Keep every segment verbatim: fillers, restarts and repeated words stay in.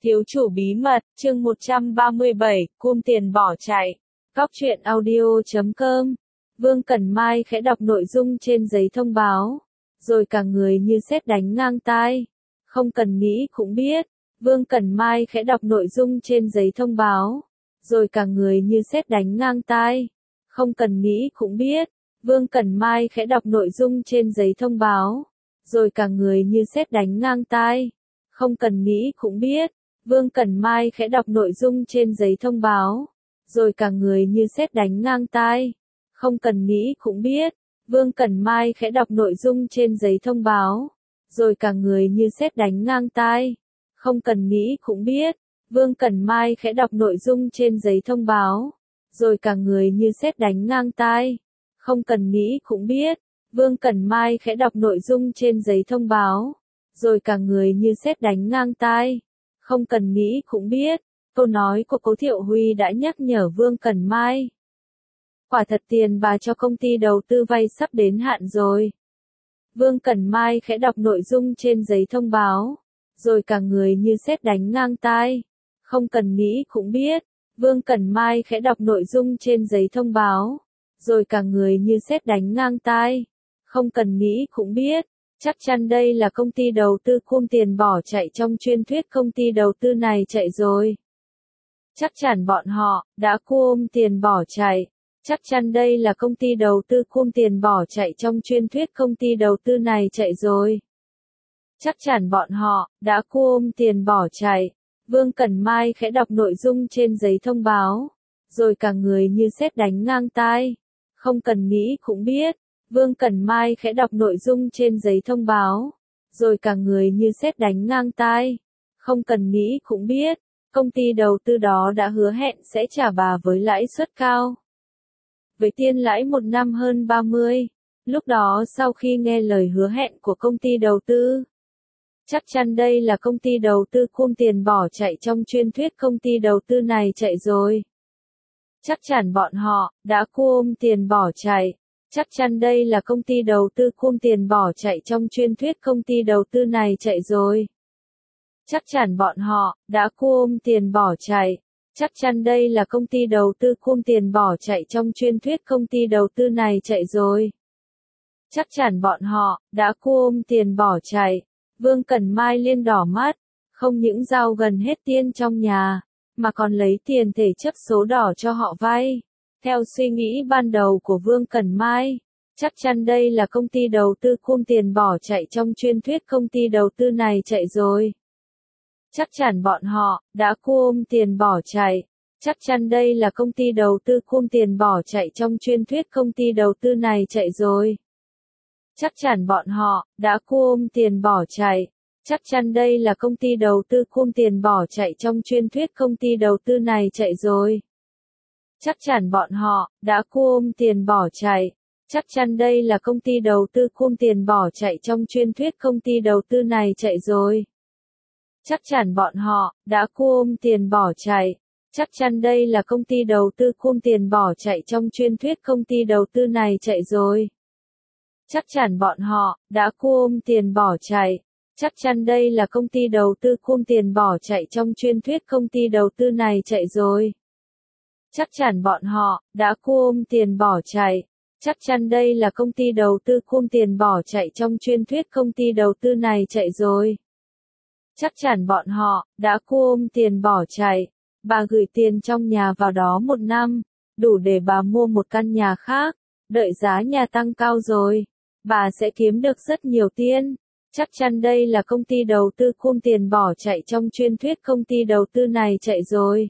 Thiếu chủ bí mật, chương một trăm ba mươi bảy, cum tiền bỏ chạy. Góc truyện audio chấm com. Vương Cẩn Mai khẽ đọc nội dung trên giấy thông báo, rồi cả người như sét đánh ngang tai. Không cần nghĩ cũng biết. Vương Cẩn Mai khẽ đọc nội dung trên giấy thông báo, rồi cả người như sét đánh ngang tai. Không cần nghĩ cũng biết. Vương Cẩn Mai khẽ đọc nội dung trên giấy thông báo, rồi cả người như sét đánh ngang tai. Không cần nghĩ cũng biết. Vương Cẩn Mai khẽ đọc nội dung trên giấy thông báo, rồi cả người như sét đánh ngang tai. Không cần nghĩ cũng biết. Vương Cẩn Mai khẽ đọc nội dung trên giấy thông báo, rồi cả người như sét đánh ngang tai. Không cần nghĩ cũng biết. Vương Cẩn Mai khẽ đọc nội dung trên giấy thông báo, rồi cả người như sét đánh ngang tai. Không cần nghĩ cũng biết. Vương Cẩn Mai khẽ đọc nội dung trên giấy thông báo, rồi cả người như sét đánh ngang tai. Không cần nghĩ cũng biết. Câu nói của Cố Thiệu Huy đã nhắc nhở Vương Cẩn Mai. Quả thật tiền bà cho công ty đầu tư vay sắp đến hạn rồi. Vương Cẩn Mai khẽ đọc nội dung trên giấy thông báo, rồi cả người như sét đánh ngang tai. Không cần nghĩ cũng biết. Vương Cẩn Mai khẽ đọc nội dung trên giấy thông báo, rồi cả người như sét đánh ngang tai. Không cần nghĩ cũng biết. Chắc chắn đây là công ty đầu tư cum tiền bỏ chạy trong truyền thuyết công ty đầu tư này chạy rồi. Chắc chắn bọn họ đã cum tiền bỏ chạy. Chắc chắn đây là công ty đầu tư cum tiền bỏ chạy trong truyền thuyết công ty đầu tư này chạy rồi. Chắc chắn bọn họ đã cum tiền bỏ chạy. Vương Cẩn Mai khẽ đọc nội dung trên giấy thông báo, rồi cả người như sét đánh ngang tai. Không cần nghĩ cũng biết. Vương Cẩn Mai khẽ đọc nội dung trên giấy thông báo, rồi cả người như sét đánh ngang tai. Không cần nghĩ cũng biết. Công ty đầu tư đó đã hứa hẹn sẽ trả bà với lãi suất cao, với tiền lãi một năm hơn ba mươi. Lúc đó sau khi nghe lời hứa hẹn của công ty đầu tư, chắc chắn đây là công ty đầu tư cum tiền bỏ chạy trong truyền thuyết công ty đầu tư này chạy rồi. Chắc chắn bọn họ đã cum tiền bỏ chạy. Chắc chắn đây là công ty đầu tư cum tiền bỏ chạy trong truyền thuyết công ty đầu tư này chạy rồi. Chắc chắn bọn họ đã cum tiền bỏ chạy. Chắc chắn đây là công ty đầu tư cum tiền bỏ chạy trong truyền thuyết công ty đầu tư này chạy rồi. Chắc chắn bọn họ đã cum tiền bỏ chạy. Vương Cẩn Mai liên đỏ mắt, không những giao gần hết tiền trong nhà, mà còn lấy tiền thể chấp số đỏ cho họ vay. Theo suy nghĩ ban đầu của Vương Cẩn Mai, chắc chắn đây là công ty đầu tư cum tiền bỏ chạy trong truyền thuyết công ty đầu tư này chạy rồi. Chắc chắn bọn họ đã cum tiền bỏ chạy. Chắc chắn đây là công ty đầu tư cum tiền bỏ chạy trong truyền thuyết công ty đầu tư này chạy rồi. Chắc chắn bọn họ đã cum tiền bỏ chạy. Chắc chắn đây là công ty đầu tư cum tiền bỏ chạy trong truyền thuyết công ty đầu tư này chạy rồi. Chắc chắn bọn họ đã cum tiền bỏ chạy. Chắc chắn đây là công ty đầu tư cum tiền bỏ chạy trong truyền thuyết công ty đầu tư này chạy rồi. Chắc chắn bọn họ đã cum tiền bỏ chạy. Chắc chắn đây là công ty đầu tư cum tiền bỏ chạy trong truyền thuyết công ty đầu tư này chạy rồi. Chắc chắn bọn họ đã cum tiền bỏ chạy. Chắc chắn đây là công ty đầu tư cum tiền bỏ chạy trong truyền thuyết công ty đầu tư này chạy rồi. Chắc chắn bọn họ đã cum tiền bỏ chạy. Chắc chắn đây là công ty đầu tư cum tiền bỏ chạy trong truyền thuyết công ty đầu tư này chạy rồi. Chắc chắn bọn họ đã cum tiền bỏ chạy. Bà gửi tiền trong nhà vào đó một năm, đủ để bà mua một căn nhà khác. Đợi giá nhà tăng cao rồi, bà sẽ kiếm được rất nhiều tiền. Chắc chắn đây là công ty đầu tư cum tiền bỏ chạy trong truyền thuyết công ty đầu tư này chạy rồi.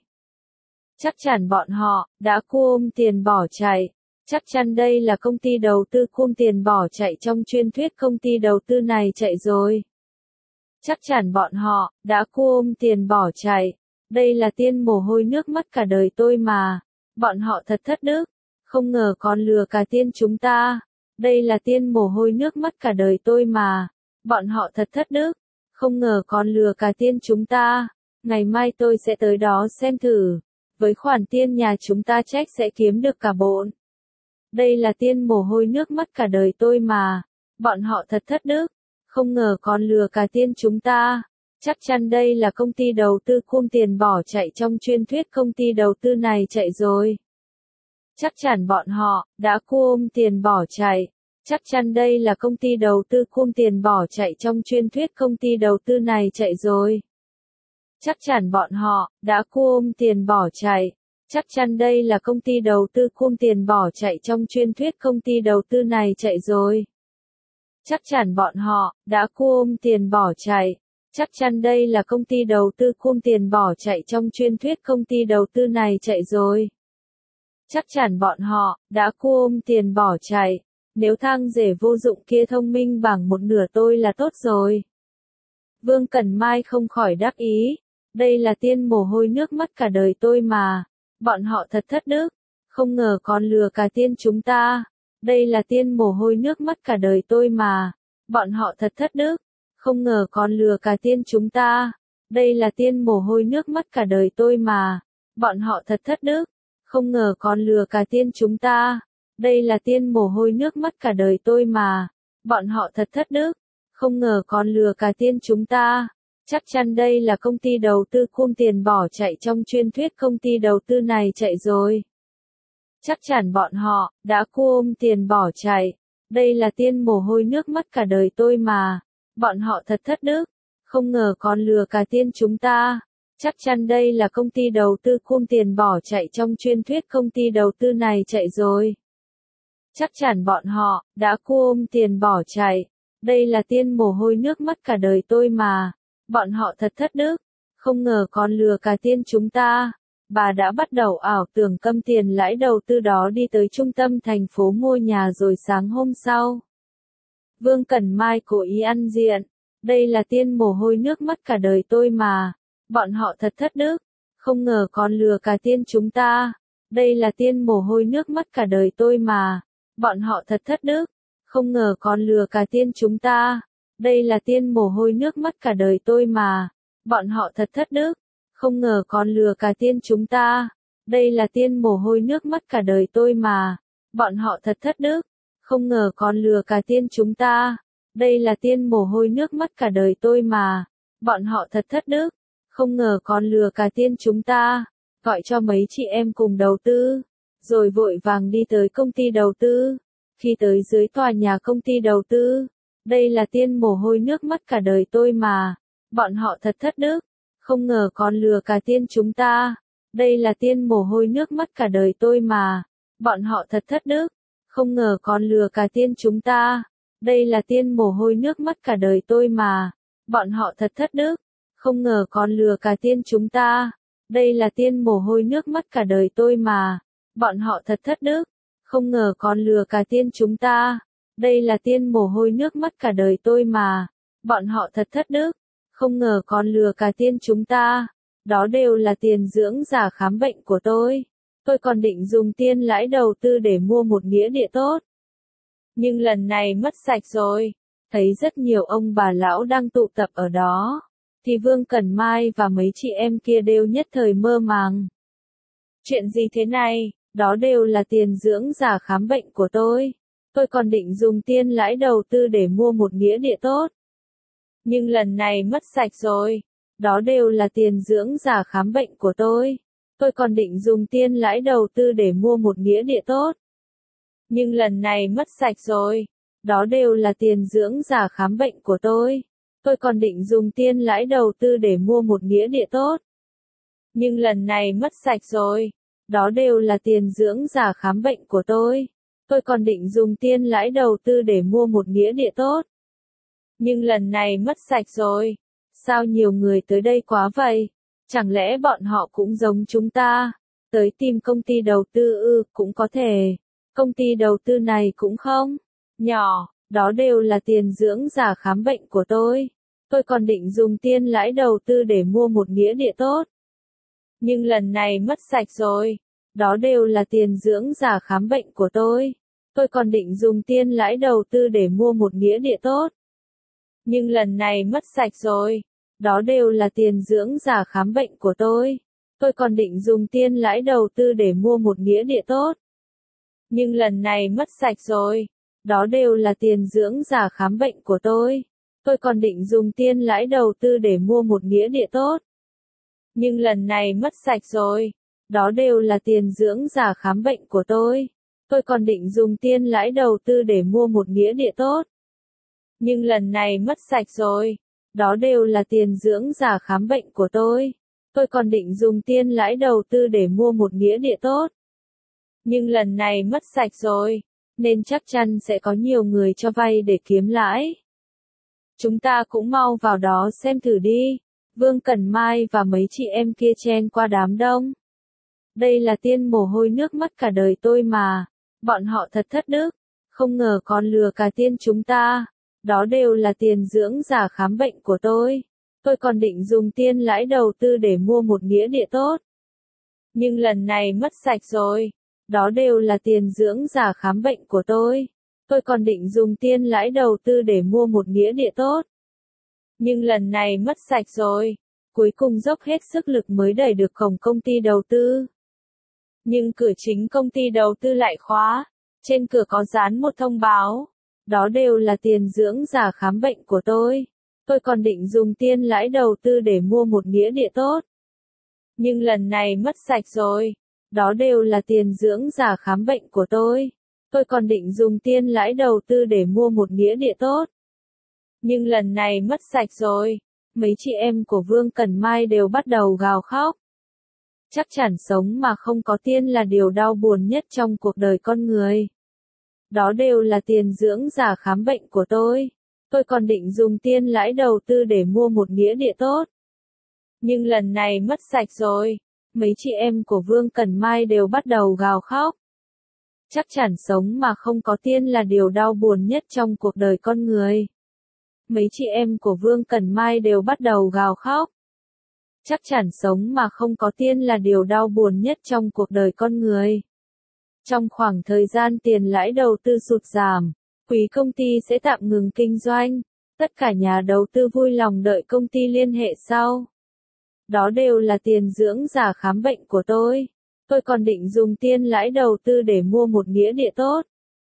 Chắc chắn bọn họ đã cum tiền bỏ chạy. Chắc chắn đây là công ty đầu tư cum tiền bỏ chạy trong truyền thuyết công ty đầu tư này chạy rồi. Chắc chắn bọn họ đã cum tiền bỏ chạy. Đây là tiền mồ hôi nước mắt cả đời tôi mà. Bọn họ thật thất đức. Không ngờ còn lừa cả tiền chúng ta. Đây là tiền mồ hôi nước mắt cả đời tôi mà. Bọn họ thật thất đức. Không ngờ còn lừa cả tiền chúng ta. Ngày mai tôi sẽ tới đó xem thử. Với khoản tiền nhà chúng ta chắc sẽ kiếm được cả bộn. Đây là tiền mồ hôi nước mắt cả đời tôi mà. Bọn họ thật thất đức. Không ngờ còn lừa cả tiền chúng ta. Chắc chắn đây là công ty đầu tư cuông tiền bỏ chạy trong truyền thuyết công ty đầu tư này chạy rồi. Chắc chắn bọn họ đã cuông tiền bỏ chạy. Chắc chắn đây là công ty đầu tư cuông tiền bỏ chạy trong truyền thuyết công ty đầu tư này chạy rồi. Chắc chắn bọn họ đã cuông tiền bỏ chạy. Chắc chắn đây là công ty đầu tư cuông tiền bỏ chạy trong truyền thuyết công ty đầu tư này chạy rồi. Chắc chắn bọn họ đã cuông tiền bỏ chạy. Chắc chắn đây là công ty đầu tư cuông tiền bỏ chạy trong truyền thuyết công ty đầu tư này chạy rồi. Chắc chắn bọn họ đã cuông tiền bỏ chạy. Nếu thang rể vô dụng kia thông minh bằng một nửa tôi là tốt rồi. Vương Cẩn Mai không khỏi đáp ý. Đây là tiên mồ hôi nước mắt cả đời tôi mà. Bọn họ thật thất đức. Không ngờ còn lừa cả tiên chúng ta. Đây là tiên mồ hôi nước mắt cả đời tôi mà. Bọn họ thật thất đức. Không ngờ còn lừa cả tiên chúng ta. Đây là tiên mồ hôi nước mắt cả đời tôi mà. Bọn họ thật thất đức. Không ngờ còn lừa cả tiên chúng ta. Đây là tiên mồ hôi nước mắt cả đời tôi mà. Bọn họ thật thất đức. Không ngờ còn lừa cả tiên chúng ta. Chắc chắn đây là công ty đầu tư cuông tiền bỏ chạy trong truyền thuyết công ty đầu tư này chạy rồi. Chắc chắn bọn họ đã cuông tiền bỏ chạy. Đây là tiên mồ hôi nước mắt cả đời tôi mà. Bọn họ thật thất đức. Không ngờ còn lừa cả tiên chúng ta. Chắc chắn đây là công ty đầu tư cuông tiền bỏ chạy trong truyền thuyết công ty đầu tư này chạy rồi. Chắc chắn bọn họ đã cuông tiền bỏ chạy. Đây là tiên mồ hôi nước mắt cả đời tôi mà. Bọn họ thật thất đức. Không ngờ còn lừa cả tiên chúng ta. Bà đã bắt đầu ảo tưởng cầm tiền lãi đầu tư đó đi tới trung tâm thành phố mua nhà rồi sáng hôm sau. Vương Cẩn Mai cố ý ăn diện. Đây là tiên mồ hôi nước mắt cả đời tôi mà. Bọn họ thật thất đức. Không ngờ còn lừa cả tiên chúng ta. Đây là tiên mồ hôi nước mắt cả đời tôi mà. Bọn họ thật thất đức. Không ngờ còn lừa cả tiên chúng ta. Đây là tiên mồ hôi nước mắt cả đời tôi mà. Bọn họ thật thất đức. Không ngờ còn lừa cả tiên chúng ta. Đây là tiên mồ hôi nước mắt cả đời tôi mà. Bọn họ thật thất đức. Không ngờ còn lừa cả tiên chúng ta. Đây là tiên mồ hôi nước mắt cả đời tôi mà. Bọn họ thật thất đức. Không ngờ còn lừa cả tiên chúng ta. Gọi cho mấy chị em cùng đầu tư. Rồi vội vàng đi tới công ty đầu tư. Khi tới dưới tòa nhà công ty đầu tư. Đây là tiên mồ hôi nước mắt cả đời tôi mà. Bọn họ thật thất đức. Không ngờ còn lừa cả tiên chúng ta. Đây là tiên mồ hôi nước mắt cả đời tôi mà. Bọn họ thật thất đức. Không ngờ còn lừa cả tiên chúng ta. Đây là tiên mồ hôi nước mắt cả đời tôi mà. Bọn họ thật thất đức. Không ngờ còn lừa cả tiên chúng ta. Đây là tiên mồ hôi nước mắt cả đời tôi mà. Bọn họ thật thất đức. Không ngờ còn lừa cả tiên chúng ta. Đây là tiên mồ hôi nước mắt cả đời tôi mà. Bọn họ thật thất đức. Không ngờ còn lừa cả tiên chúng ta. Đó đều là tiền dưỡng giả khám bệnh của tôi. Tôi còn định dùng tiền lãi đầu tư để mua một nghĩa địa tốt. Nhưng lần này mất sạch rồi. Thấy rất nhiều ông bà lão đang tụ tập ở đó. Thì Vương Cẩn Mai và mấy chị em kia đều nhất thời mơ màng. Chuyện gì thế này? Đó đều là tiền dưỡng giả khám bệnh của tôi. Tôi còn định dùng tiền lãi đầu tư để mua một nghĩa địa tốt. Nhưng lần này mất sạch rồi. Đó đều là tiền dưỡng giả khám bệnh của tôi. Tôi còn định dùng tiền lãi đầu tư để mua một nghĩa địa tốt. Nhưng lần này mất sạch rồi. Đó đều là tiền dưỡng giả khám bệnh của tôi. Tôi còn định dùng tiền lãi đầu tư để mua một nghĩa địa tốt. Nhưng lần này mất sạch rồi. Đó đều là tiền dưỡng giả khám bệnh của tôi. Tôi còn định dùng tiền lãi đầu tư để mua một nghĩa địa tốt. Nhưng lần này mất sạch rồi. Sao nhiều người tới đây quá vậy? Chẳng lẽ bọn họ cũng giống chúng ta? Tới tìm công ty đầu tư ư, cũng có thể. Công ty đầu tư này cũng không nhỏ. Đó đều là tiền dưỡng giả khám bệnh của tôi. Tôi còn định dùng tiền lãi đầu tư để mua một nghĩa địa tốt. Nhưng lần này mất sạch rồi. Đó đều là tiền dưỡng giả khám bệnh của tôi. Tôi còn định dùng tiền lãi đầu tư để mua một nghĩa địa tốt. Nhưng lần này mất sạch rồi. Đó đều là tiền dưỡng giả khám bệnh của tôi. Tôi còn định dùng tiền lãi đầu tư để mua một nghĩa địa tốt. Nhưng lần này mất sạch rồi. Đó đều là tiền dưỡng giả khám bệnh của tôi. Tôi còn định dùng tiền lãi đầu tư để mua một nghĩa địa tốt. Nhưng lần này mất sạch rồi. Đó đều là tiền dưỡng già khám bệnh của tôi. Tôi còn định dùng tiền lãi đầu tư để mua một nghĩa địa tốt. Nhưng lần này mất sạch rồi. Đó đều là tiền dưỡng già khám bệnh của tôi. Tôi còn định dùng tiền lãi đầu tư để mua một nghĩa địa tốt. Nhưng lần này mất sạch rồi. Nên chắc chắn sẽ có nhiều người cho vay để kiếm lãi. Chúng ta cũng mau vào đó xem thử đi. Vương Cẩn Mai và mấy chị em kia chen qua đám đông. Đây là tiên mồ hôi nước mắt cả đời tôi mà. Bọn họ thật thất đức. Không ngờ còn lừa cả tiên chúng ta. Đó đều là tiền dưỡng già khám bệnh của tôi. Tôi còn định dùng tiền lãi đầu tư để mua một nghĩa địa tốt. Nhưng lần này mất sạch rồi. Đó đều là tiền dưỡng già khám bệnh của tôi. Tôi còn định dùng tiền lãi đầu tư để mua một nghĩa địa tốt. Nhưng lần này mất sạch rồi. Cuối cùng dốc hết sức lực mới đẩy được cổng công ty đầu tư. Nhưng cửa chính công ty đầu tư lại khóa. Trên cửa có dán một thông báo. Đó đều là tiền dưỡng già khám bệnh của tôi. Tôi còn định dùng tiền lãi đầu tư để mua một nghĩa địa tốt. Nhưng lần này mất sạch rồi. Đó đều là tiền dưỡng già khám bệnh của tôi. Tôi còn định dùng tiền lãi đầu tư để mua một nghĩa địa tốt. Nhưng lần này mất sạch rồi. Mấy chị em của Vương Cẩn Mai đều bắt đầu gào khóc. Chắc chắn sống mà không có tiền là điều đau buồn nhất trong cuộc đời con người. Đó đều là tiền dưỡng già khám bệnh của tôi. Tôi còn định dùng tiền lãi đầu tư để mua một nghĩa địa tốt. Nhưng lần này mất sạch rồi. Mấy chị em của Vương Cẩn Mai đều bắt đầu gào khóc. Chắc chắn sống mà không có tiền là điều đau buồn nhất trong cuộc đời con người. Mấy chị em của Vương Cẩn Mai đều bắt đầu gào khóc. Chắc chắn sống mà không có tiền là điều đau buồn nhất trong cuộc đời con người. Trong khoảng thời gian tiền lãi đầu tư sụt giảm, quý công ty sẽ tạm ngừng kinh doanh. Tất cả nhà đầu tư vui lòng đợi công ty liên hệ sau. Đó đều là tiền dưỡng già khám bệnh của tôi. Tôi còn định dùng tiền lãi đầu tư để mua một nghĩa địa tốt.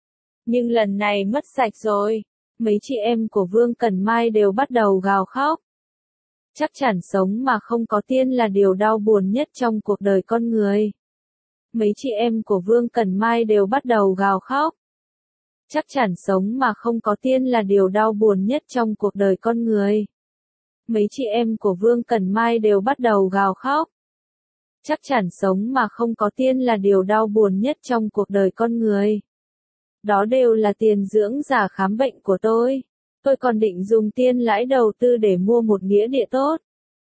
Nhưng lần này mất sạch rồi. Mấy chị em của Vương Cẩn Mai đều bắt đầu gào khóc. Chắc chắn sống mà không có tiền là điều đau buồn nhất trong cuộc đời con người. Mấy chị em của Vương Cẩn Mai đều bắt đầu gào khóc. Chắc chắn sống mà không có tiền là điều đau buồn nhất trong cuộc đời con người. Mấy chị em của Vương Cẩn Mai đều bắt đầu gào khóc. Chắc chắn sống mà không có tiền là điều đau buồn nhất trong cuộc đời con người. Đó đều là tiền dưỡng già khám bệnh của tôi. Tôi còn định dùng tiền lãi đầu tư để mua một nghĩa địa tốt.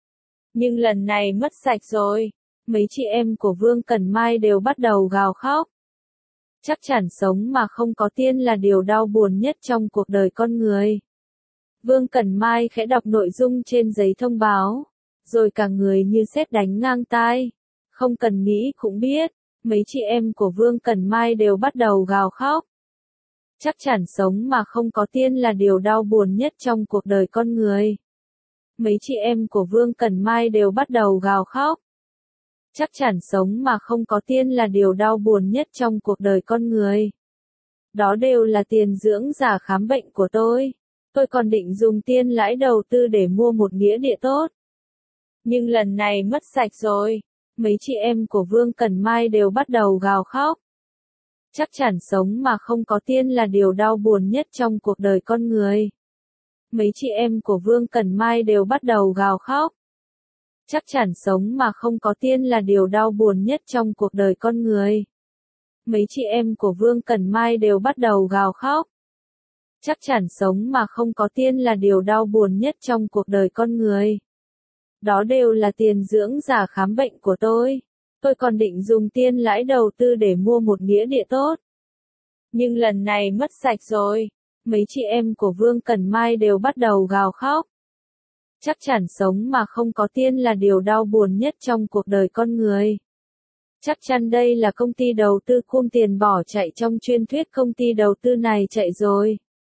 Nhưng lần này mất sạch rồi. Mấy chị em của Vương Cẩn Mai đều bắt đầu gào khóc. Chắc chắn sống mà không có tiền là điều đau buồn nhất trong cuộc đời con người. Vương Cẩn Mai khẽ đọc nội dung trên giấy thông báo. Rồi cả người như sét đánh ngang tai. Không cần nghĩ cũng biết. Mấy chị em của Vương Cẩn Mai đều bắt đầu gào khóc. Chắc chắn sống mà không có tiền là điều đau buồn nhất trong cuộc đời con người. Mấy chị em của Vương Cẩn Mai đều bắt đầu gào khóc. Chắc chắn sống mà không có tiền là điều đau buồn nhất trong cuộc đời con người. Đó đều là tiền dưỡng già khám bệnh của tôi. Tôi còn định dùng tiền lãi đầu tư để mua một nghĩa địa tốt. Nhưng lần này mất sạch rồi. Mấy chị em của Vương Cẩn Mai đều bắt đầu gào khóc. Chắc chắn sống mà không có tiền là điều đau buồn nhất trong cuộc đời con người. Mấy chị em của Vương Cẩn Mai đều bắt đầu gào khóc. Chắc chắn sống mà không có tiền là điều đau buồn nhất trong cuộc đời con người. Mấy chị em của Vương Cẩn Mai đều bắt đầu gào khóc. Chắc chắn sống mà không có tiền là điều đau buồn nhất trong cuộc đời con người. Đó đều là tiền dưỡng già khám bệnh của tôi. Tôi còn định dùng tiền lãi đầu tư để mua một nghĩa địa tốt. Nhưng lần này mất sạch rồi. Mấy chị em của Vương Cẩn Mai đều bắt đầu gào khóc. Chắc chắn sống mà không có tiền là điều đau buồn nhất trong cuộc đời con người. Chắc chắn đây là công ty đầu tư khum tiền bỏ chạy trong truyền thuyết công ty đầu tư này chạy rồi.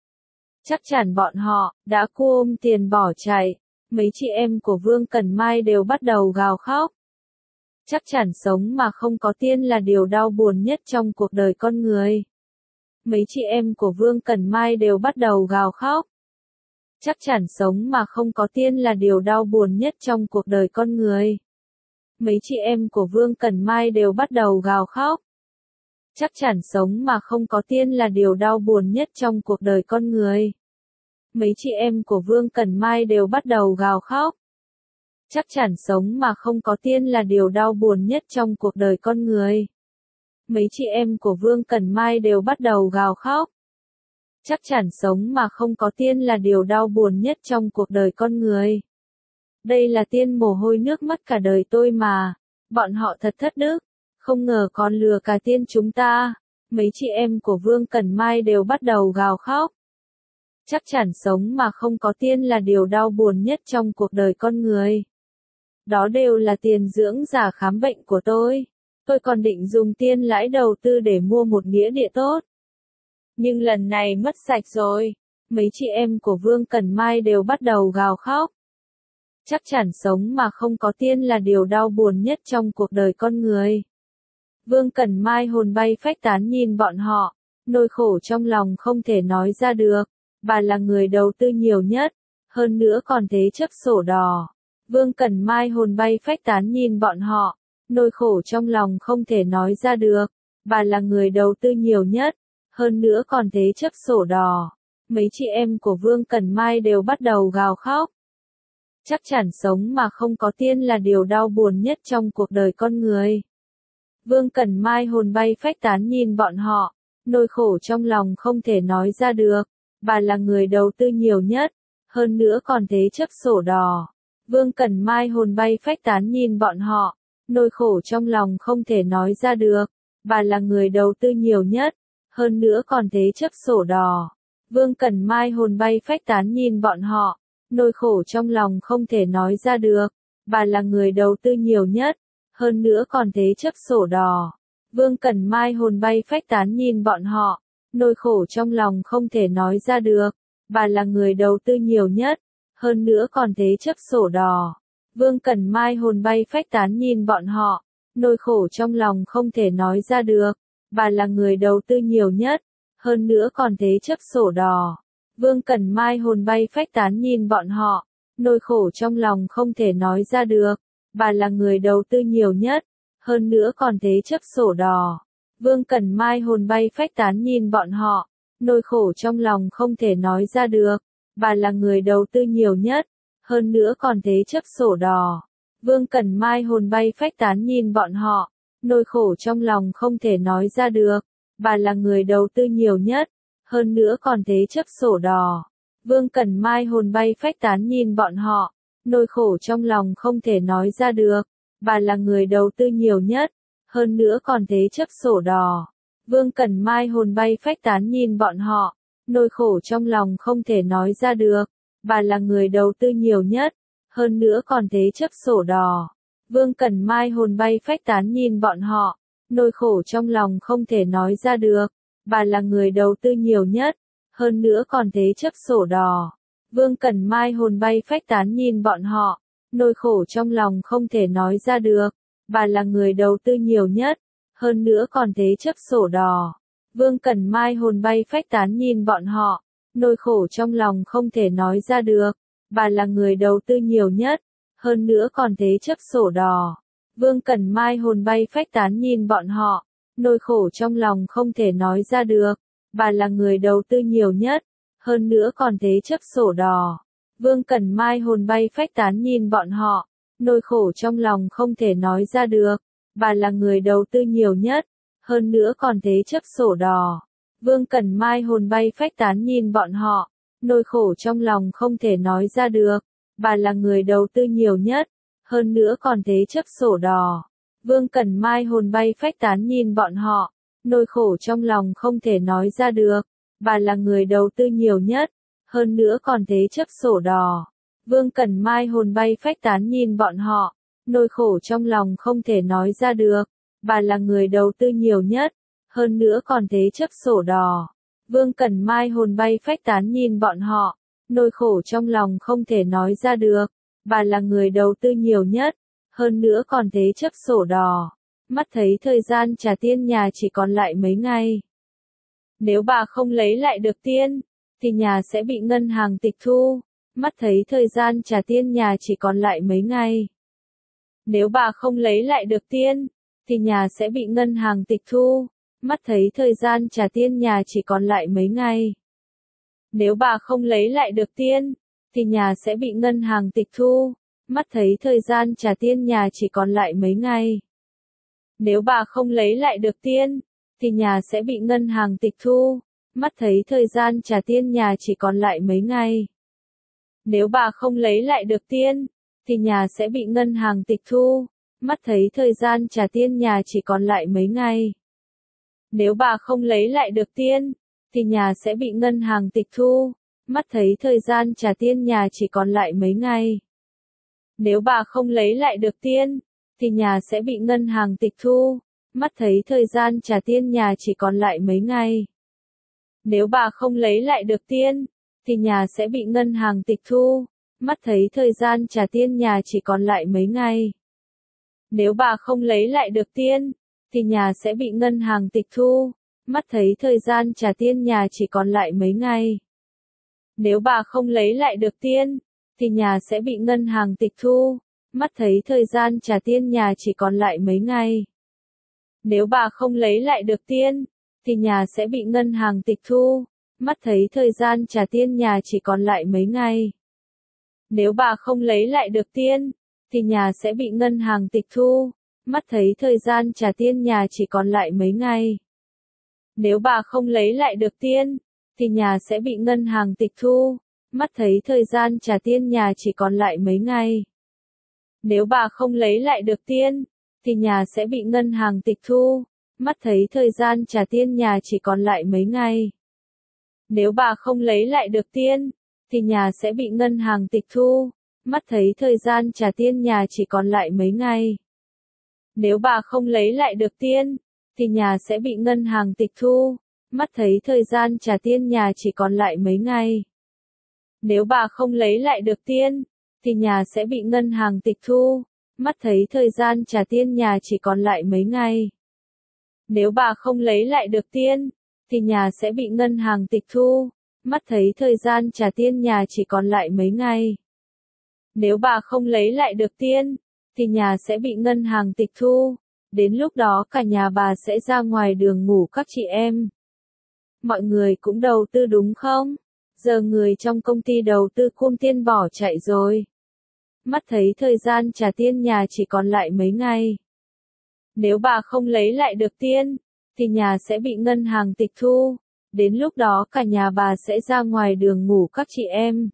Chắc chắn bọn họ đã khum tiền bỏ chạy. Mấy chị em của Vương Cẩn Mai đều bắt đầu gào khóc. Chắc chắn sống mà không có tiền là điều đau buồn nhất trong cuộc đời con người. Mấy chị em của Vương Cẩn Mai đều bắt đầu gào khóc. Chắc chắn sống mà không có tiên là điều đau buồn nhất trong cuộc đời con người. Mấy chị em của Vương Cần Mai đều bắt đầu gào khóc. Chắc chắn sống mà không có tiên là điều đau buồn nhất trong cuộc đời con người. Mấy chị em của Vương Cần Mai đều bắt đầu gào khóc. Chắc chắn sống mà không có tiên là điều đau buồn nhất trong cuộc đời con người. Mấy chị em của Vương Cần Mai đều bắt đầu gào khóc. Chắc chắn sống mà không có tiên là điều đau buồn nhất trong cuộc đời con người. Đây là tiên mồ hôi nước mắt cả đời tôi mà. Bọn họ thật thất đức. Không ngờ còn lừa cả tiên chúng ta. Mấy chị em của Vương Cần Mai đều bắt đầu gào khóc. Chắc chắn sống mà không có tiên là điều đau buồn nhất trong cuộc đời con người. Đó đều là tiền dưỡng giả khám bệnh của tôi. Tôi còn định dùng tiền lãi đầu tư để mua một nghĩa địa tốt. Nhưng lần này mất sạch rồi. Mấy chị em của Vương Cần Mai đều bắt đầu gào khóc. Chắc chắn sống mà không có tiên là điều đau buồn nhất trong cuộc đời con người. Vương Cần Mai hồn bay phách tán nhìn bọn họ. Nỗi khổ trong lòng không thể nói ra được. Bà là người đầu tư nhiều nhất. Hơn nữa còn thế chấp sổ đỏ. Vương Cần Mai hồn bay phách tán nhìn bọn họ. Nỗi khổ trong lòng không thể nói ra được. Bà là người đầu tư nhiều nhất. Hơn nữa còn thế chấp sổ đỏ. Mấy chị em của Vương Cần Mai đều bắt đầu gào khóc. Chắc chắn sống mà không có tiên là điều đau buồn nhất trong cuộc đời con người. Vương Cần Mai hồn bay phách tán nhìn bọn họ. Nỗi khổ trong lòng không thể nói ra được. Bà là người đầu tư nhiều nhất. Hơn nữa còn thế chấp sổ đỏ. Vương Cần Mai hồn bay phách tán nhìn bọn họ. Nỗi khổ trong lòng không thể nói ra được. Bà là người đầu tư nhiều nhất. Hơn nữa còn thế chấp sổ đỏ. Vương Cần Mai hồn bay phách tán nhìn bọn họ. Nỗi khổ trong lòng không thể nói ra được. Bà là người đầu tư nhiều nhất. Hơn nữa còn thế chấp sổ đỏ. Vương Cần Mai hồn bay phách tán nhìn bọn họ. Nỗi khổ trong lòng không thể nói ra được. Bà là người đầu tư nhiều nhất. Hơn nữa còn thế chấp sổ đỏ. Vương Cần Mai hồn bay phách tán nhìn bọn họ. Nỗi khổ trong lòng không thể nói ra được. Bà là người đầu tư nhiều nhất. Hơn nữa còn thế chấp sổ đỏ. Vương Cần Mai hồn bay phách tán nhìn bọn họ. Nỗi khổ trong lòng không thể nói ra được. Bà là người đầu tư nhiều nhất. Hơn nữa còn thế chấp sổ đỏ. Vương Cần Mai hồn bay phách tán nhìn bọn họ. Nỗi khổ trong lòng không thể nói ra được. Bà là người đầu tư nhiều nhất. Hơn nữa còn thế chấp sổ đỏ. Vương Cần Mai hồn bay phách tán nhìn bọn họ. Nỗi khổ trong lòng không thể nói ra được. Bà là người đầu tư nhiều nhất. Hơn nữa còn thế chấp sổ đỏ. Vương Cần Mai hồn bay phách tán nhìn bọn họ. Nỗi khổ trong lòng không thể nói ra được. Bà là người đầu tư nhiều nhất. Hơn nữa còn thế chấp sổ đỏ. Vương Cần Mai hồn bay phách tán nhìn bọn họ. Nỗi khổ trong lòng không thể nói ra được. Bà là người đầu tư nhiều nhất. Hơn nữa còn thế chấp sổ đỏ. Vương Cần Mai hồn bay phách tán nhìn bọn họ. Nỗi khổ trong lòng không thể nói ra được. Bà là người đầu tư nhiều nhất. Hơn nữa còn thế chấp sổ đỏ. Vương Cần Mai hồn bay phách tán nhìn bọn họ. Nỗi khổ trong lòng không thể nói ra được. Bà là người đầu tư nhiều nhất. Hơn nữa còn thế chấp sổ đỏ. Vương Cần Mai hồn bay phách tán nhìn bọn họ. Nỗi khổ trong lòng không thể nói ra được. Bà là người đầu tư nhiều nhất. Hơn nữa còn thế chấp sổ đỏ. Vương Cần Mai hồn bay phách tán nhìn bọn họ. Nỗi khổ trong lòng không thể nói ra được. Bà là người đầu tư nhiều nhất. Hơn nữa còn thế chấp sổ đỏ. Vương Cần Mai hồn bay phách tán nhìn bọn họ. Nỗi khổ trong lòng không thể nói ra được. Bà là người đầu tư nhiều nhất. Hơn nữa còn thế chấp sổ đỏ. Vương Cần Mai hồn bay phách tán nhìn bọn họ. Nỗi khổ trong lòng không thể nói ra được. Bà là người đầu tư nhiều nhất. Hơn nữa còn thế chấp sổ đỏ. Vương Cần Mai hồn bay phách tán nhìn bọn họ. Nỗi khổ trong lòng không thể nói ra được. Bà là người đầu tư nhiều nhất. Hơn nữa còn thế chấp sổ đỏ. Vương Cần Mai hồn bay phách tán nhìn bọn họ. Nỗi khổ trong lòng không thể nói ra được. Bà là người đầu tư nhiều nhất. Hơn nữa còn thế chấp sổ đỏ. Vương Cần Mai hồn bay phách tán nhìn bọn họ. Nỗi khổ trong lòng không thể nói ra được. Bà là người đầu tư nhiều nhất. Hơn nữa còn thế chấp sổ đỏ. Mắt thấy thời gian trả tiền nhà chỉ còn lại mấy ngày. Nếu bà không lấy lại được tiền, thì nhà sẽ bị ngân hàng tịch thu. Mắt thấy thời gian trả tiền nhà chỉ còn lại mấy ngày. Nếu bà không lấy lại được tiền, thì nhà sẽ bị ngân hàng tịch thu. Mắt thấy thời gian trả tiền nhà chỉ còn lại mấy ngày. Nếu bà không lấy lại được tiền, thì nhà sẽ bị ngân hàng tịch thu. Mắt thấy thời gian trả tiền nhà chỉ còn lại mấy ngày. Nếu bà không lấy lại được tiền, thì nhà sẽ bị ngân hàng tịch thu. Mắt thấy thời gian trả tiền nhà chỉ còn lại mấy ngày. Nếu bà không lấy lại được tiền, thì nhà sẽ bị ngân hàng tịch thu. Mắt thấy thời gian trả tiền nhà chỉ còn lại mấy ngày. Nếu bà không lấy lại được tiền, thì nhà sẽ bị ngân hàng tịch thu. Mắt thấy thời gian trả tiền nhà chỉ còn lại mấy ngày. Nếu bà không lấy lại được tiền, thì nhà sẽ bị ngân hàng tịch thu. Mắt thấy thời gian trả tiền nhà chỉ còn lại mấy ngày. Nếu bà không lấy lại được tiền, thì nhà sẽ bị ngân hàng tịch thu. Mắt thấy thời gian trả tiền nhà chỉ còn lại mấy ngày. Nếu bà không lấy lại được tiền, thì nhà sẽ bị ngân hàng tịch thu. Mắt thấy thời gian trả tiền nhà chỉ còn lại mấy ngày. Nếu bà không lấy lại được tiền, thì nhà sẽ bị ngân hàng tịch thu. Mắt thấy thời gian trả tiền nhà chỉ còn lại mấy ngày. Nếu bà không lấy lại được tiền, thì nhà sẽ bị ngân hàng tịch thu. Mắt thấy thời gian trả tiền nhà chỉ còn lại mấy ngày. Nếu bà không lấy lại được tiền, thì nhà sẽ bị ngân hàng tịch thu. Mắt thấy thời gian trả tiền nhà chỉ còn lại mấy ngày. Nếu bà không lấy lại được tiền, thì nhà sẽ bị ngân hàng tịch thu. Mắt thấy thời gian trả tiền nhà chỉ còn lại mấy ngày. Nếu bà không lấy lại được tiền, thì nhà sẽ bị ngân hàng tịch thu. Mắt thấy thời gian trả tiền nhà chỉ còn lại mấy ngày. Nếu bà không lấy lại được tiền, thì nhà sẽ bị ngân hàng tịch thu. Mắt thấy thời gian trả tiền nhà chỉ còn lại mấy ngày. Nếu bà không lấy lại được tiền, thì nhà sẽ bị ngân hàng tịch thu. Mắt thấy thời gian trả tiền nhà chỉ còn lại mấy ngày. Nếu bà không lấy lại được tiền, thì nhà sẽ bị ngân hàng tịch thu. Mắt thấy thời gian trả tiền nhà chỉ còn lại mấy ngày. Nếu bà không lấy lại được tiền, thì nhà sẽ bị ngân hàng tịch thu. Mắt thấy thời gian trả tiền nhà chỉ còn lại mấy ngày. Nếu bà không lấy lại được tiền, thì nhà sẽ bị ngân hàng tịch thu. Đến lúc đó cả nhà bà sẽ ra ngoài đường ngủ các chị em. Mọi người cũng đầu tư đúng không? Giờ người trong công ty đầu tư cung tiền bỏ chạy rồi. Mắt thấy thời gian trả tiền nhà chỉ còn lại mấy ngày. Nếu bà không lấy lại được tiền, thì nhà sẽ bị ngân hàng tịch thu. Đến lúc đó cả nhà bà sẽ ra ngoài đường ngủ các chị em.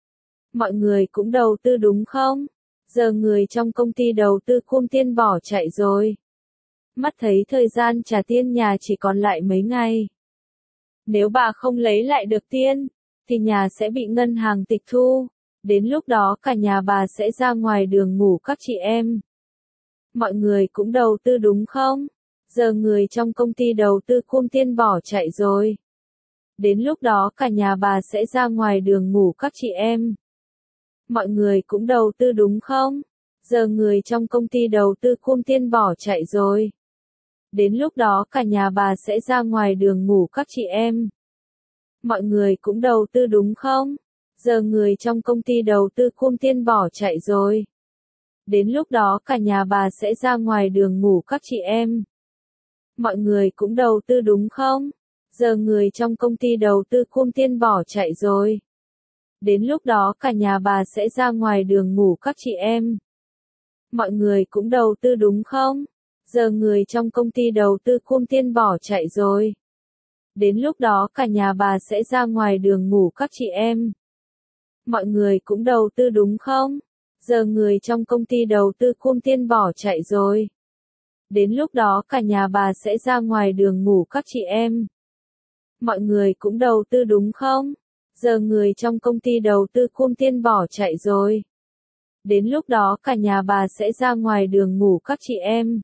Mọi người cũng đầu tư đúng không? Giờ người trong công ty đầu tư cung tiền bỏ chạy rồi. Mắt thấy thời gian trả tiền nhà chỉ còn lại mấy ngày. Nếu bà không lấy lại được tiền, thì nhà sẽ bị ngân hàng tịch thu. Đến lúc đó cả nhà bà sẽ ra ngoài đường ngủ các chị em. Mọi người cũng đầu tư đúng không? Giờ người trong công ty đầu tư cung tiền bỏ chạy rồi. Đến lúc đó cả nhà bà sẽ ra ngoài đường ngủ các chị em. Mọi người cũng đầu tư đúng không? Giờ người trong công ty đầu tư cung tiền bỏ chạy rồi. Đến lúc đó cả nhà bà sẽ ra ngoài đường ngủ các chị em. Mọi người cũng đầu tư đúng không? Giờ người trong công ty đầu tư cung tiền bỏ chạy rồi. Đến lúc đó cả nhà bà sẽ ra ngoài đường ngủ các chị em. Mọi người cũng đầu tư đúng không? Giờ người trong công ty đầu tư cung tiền bỏ chạy rồi. Đến lúc đó cả nhà bà sẽ ra ngoài đường ngủ các chị em. Mọi người cũng đầu tư đúng không? Giờ người trong công ty đầu tư cung tiền bỏ chạy rồi. Đến lúc đó cả nhà bà sẽ ra ngoài đường ngủ các chị em. Mọi người cũng đầu tư đúng không? Giờ người trong công ty đầu tư cung tiền bỏ chạy rồi. Đến lúc đó cả nhà bà sẽ ra ngoài đường ngủ các chị em. Mọi người cũng đầu tư đúng không? Giờ người trong công ty đầu tư cung tiền bỏ chạy rồi. Đến lúc đó cả nhà bà sẽ ra ngoài đường ngủ các chị em.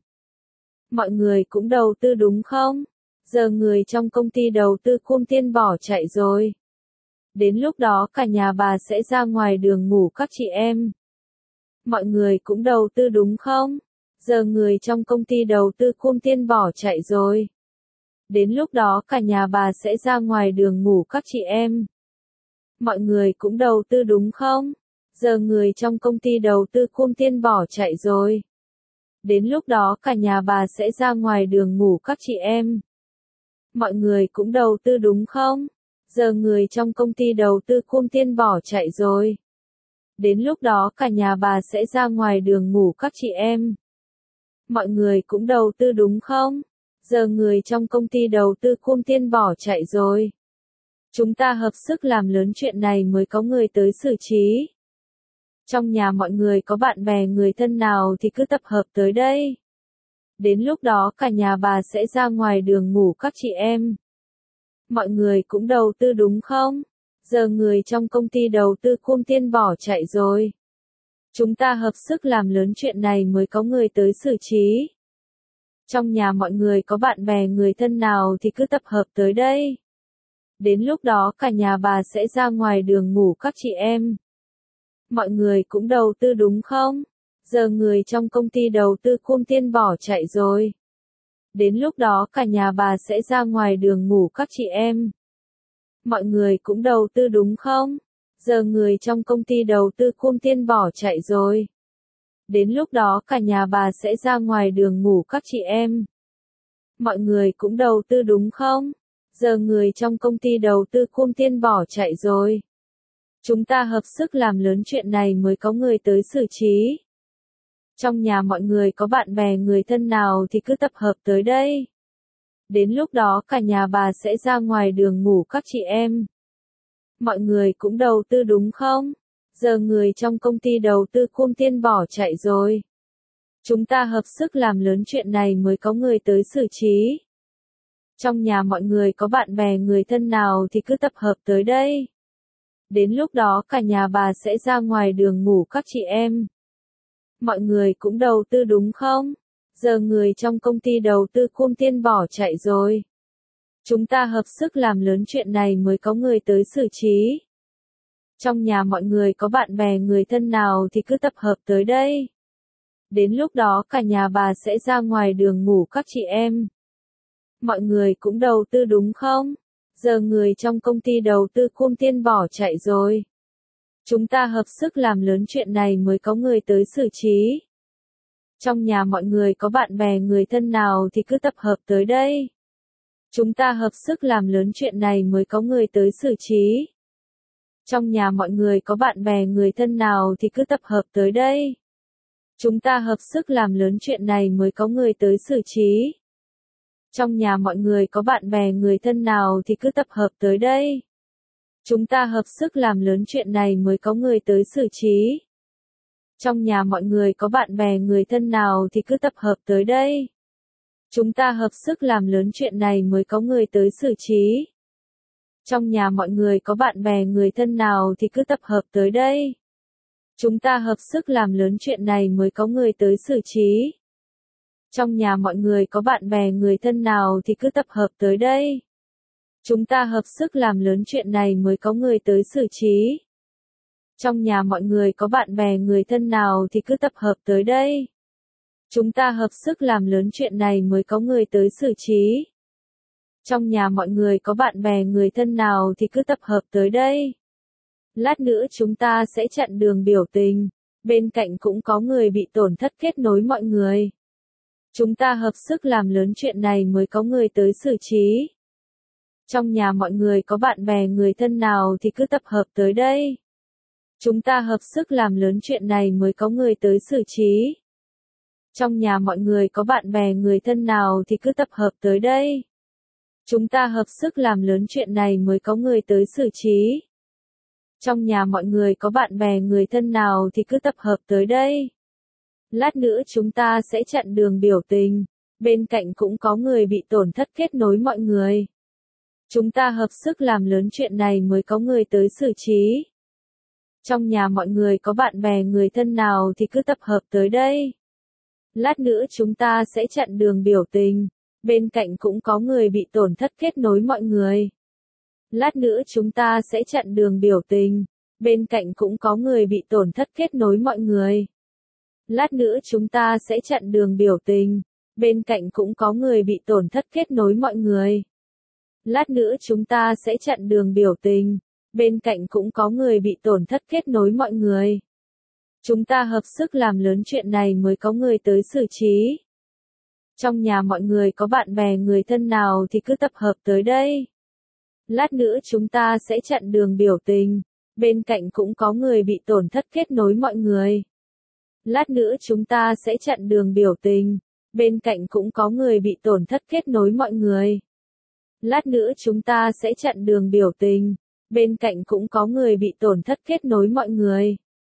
Mọi người cũng đầu tư đúng không? Giờ người trong công ty đầu tư cung tiền bỏ chạy rồi. Đến lúc đó cả nhà bà sẽ ra ngoài đường ngủ các chị em. Mọi người cũng đầu tư đúng không? Giờ người trong công ty đầu tư cung tiền bỏ chạy rồi. Đến lúc đó cả nhà bà sẽ ra ngoài đường ngủ các chị em. Mọi người cũng đầu tư đúng không? Giờ người trong công ty đầu tư khum tiền bỏ chạy rồi. Đến lúc đó cả nhà bà sẽ ra ngoài đường ngủ các chị em. Mọi người cũng đầu tư đúng không? Giờ người trong công ty đầu tư khum tiền bỏ chạy rồi. Đến lúc đó cả nhà bà sẽ ra ngoài đường ngủ các chị em. Mọi người cũng đầu tư đúng không? Giờ người trong công ty đầu tư khum tiền bỏ chạy rồi. Chúng ta hợp sức làm lớn chuyện này mới có người tới xử trí. Trong nhà mọi người có bạn bè người thân nào thì cứ tập hợp tới đây. Đến lúc đó cả nhà bà sẽ ra ngoài đường ngủ các chị em. Mọi người cũng đầu tư đúng không? Giờ người trong công ty đầu tư khum tiền bỏ chạy rồi. Chúng ta hợp sức làm lớn chuyện này mới có người tới xử trí. Trong nhà mọi người có bạn bè người thân nào thì cứ tập hợp tới đây. Đến lúc đó cả nhà bà sẽ ra ngoài đường ngủ các chị em. Mọi người cũng đầu tư đúng không? Giờ người trong công ty đầu tư khum tiền bỏ chạy rồi. Đến lúc đó cả nhà bà sẽ ra ngoài đường ngủ các chị em. Mọi người cũng đầu tư đúng không? Giờ người trong công ty đầu tư khum tiền bỏ chạy rồi. Đến lúc đó cả nhà bà sẽ ra ngoài đường ngủ các chị em. Mọi người cũng đầu tư đúng không? Giờ người trong công ty đầu tư khum tiền bỏ chạy rồi. Chúng ta hợp sức làm lớn chuyện này mới có người tới xử trí. Trong nhà mọi người có bạn bè người thân nào thì cứ tập hợp tới đây. Đến lúc đó cả nhà bà sẽ ra ngoài đường ngủ các chị em. Mọi người cũng đầu tư đúng không? Giờ người trong công ty đầu tư khum tiền bỏ chạy rồi. Chúng ta hợp sức làm lớn chuyện này mới có người tới xử trí. Trong nhà mọi người có bạn bè người thân nào thì cứ tập hợp tới đây. Đến lúc đó cả nhà bà sẽ ra ngoài đường ngủ các chị em. Mọi người cũng đầu tư đúng không? Giờ người trong công ty đầu tư khum tiền bỏ chạy rồi. Chúng ta hợp sức làm lớn chuyện này mới có người tới xử trí. Trong nhà mọi người có bạn bè người thân nào thì cứ tập hợp tới đây. Đến lúc đó cả nhà bà sẽ ra ngoài đường ngủ các chị em. Mọi người cũng đầu tư đúng không? Giờ người trong công ty đầu tư khum tiền bỏ chạy rồi. Chúng ta hợp sức làm lớn chuyện này mới có người tới xử trí. Trong nhà mọi người có bạn bè người thân nào thì cứ tập hợp tới đây. Chúng ta hợp sức làm lớn chuyện này mới có người tới xử trí. Trong nhà mọi người có bạn bè người thân nào thì cứ tập hợp tới đây. Chúng ta hợp sức làm lớn chuyện này mới có người tới xử trí. Trong nhà mọi người có bạn bè người thân nào thì cứ tập hợp tới đây. Chúng ta hợp sức làm lớn chuyện này mới có người tới xử trí. Trong nhà mọi người có bạn bè người thân nào thì cứ tập hợp tới đây. Chúng ta hợp sức làm lớn chuyện này mới có người tới xử trí. Trong nhà mọi người có bạn bè người thân nào thì cứ tập hợp tới đây. Chúng ta hợp sức làm lớn chuyện này mới có người tới xử trí. Trong nhà mọi người có bạn bè người thân nào thì cứ tập hợp tới đây. Chúng ta hợp sức làm lớn chuyện này mới có người tới xử trí. Trong nhà mọi người có bạn bè người thân nào thì cứ tập hợp tới đây. Chúng ta hợp sức làm lớn chuyện này mới có người tới xử trí. Trong nhà mọi người có bạn bè người thân nào thì cứ tập hợp tới đây. Lát nữa chúng ta sẽ chặn đường biểu tình. Bên cạnh cũng có người bị tổn thất kết nối mọi người. Chúng ta hợp sức làm lớn chuyện này mới có người tới xử trí. Trong nhà mọi người có bạn bè người thân nào thì cứ tập hợp tới đây. Chúng ta hợp sức làm lớn chuyện này mới có người tới xử trí. Trong nhà mọi người có bạn bè người thân nào thì cứ tập hợp tới đây. Chúng ta hợp sức làm lớn chuyện này mới có người tới xử trí. Trong nhà mọi người có bạn bè người thân nào thì cứ tập hợp tới đây. Lát nữa chúng ta sẽ chặn đường biểu tình. Bên cạnh cũng có người bị tổn thất kết nối mọi người. Chúng ta hợp sức làm lớn chuyện này mới có người tới xử trí. Trong nhà mọi người có bạn bè người thân nào thì cứ tập hợp tới đây. Lát nữa chúng ta sẽ chặn đường biểu tình. Bên cạnh cũng có người bị tổn thất kết nối mọi người. Lát nữa chúng ta sẽ chặn đường biểu tình. Bên cạnh cũng có người bị tổn thất kết nối mọi người. Lát nữa chúng ta sẽ chặn đường biểu tình. Bên cạnh cũng có người bị tổn thất kết nối mọi người. Lát nữa chúng ta sẽ chặn đường biểu tình. bên cạnh cũng có người bị tổn thất kết nối mọi người. Chúng ta hợp sức làm lớn chuyện này mới có người tới xử trí. Trong nhà mọi người có bạn bè người thân nào thì cứ tập hợp tới đây. Lát nữa chúng ta sẽ chặn đường biểu tình, bên cạnh cũng có người bị tổn thất kết nối mọi người. Lát nữa chúng ta sẽ chặn đường biểu tình, bên cạnh cũng có người bị tổn thất kết nối mọi người. Lát nữa chúng ta sẽ chặn đường biểu tình, bên cạnh cũng có người bị tổn thất kết nối mọi người.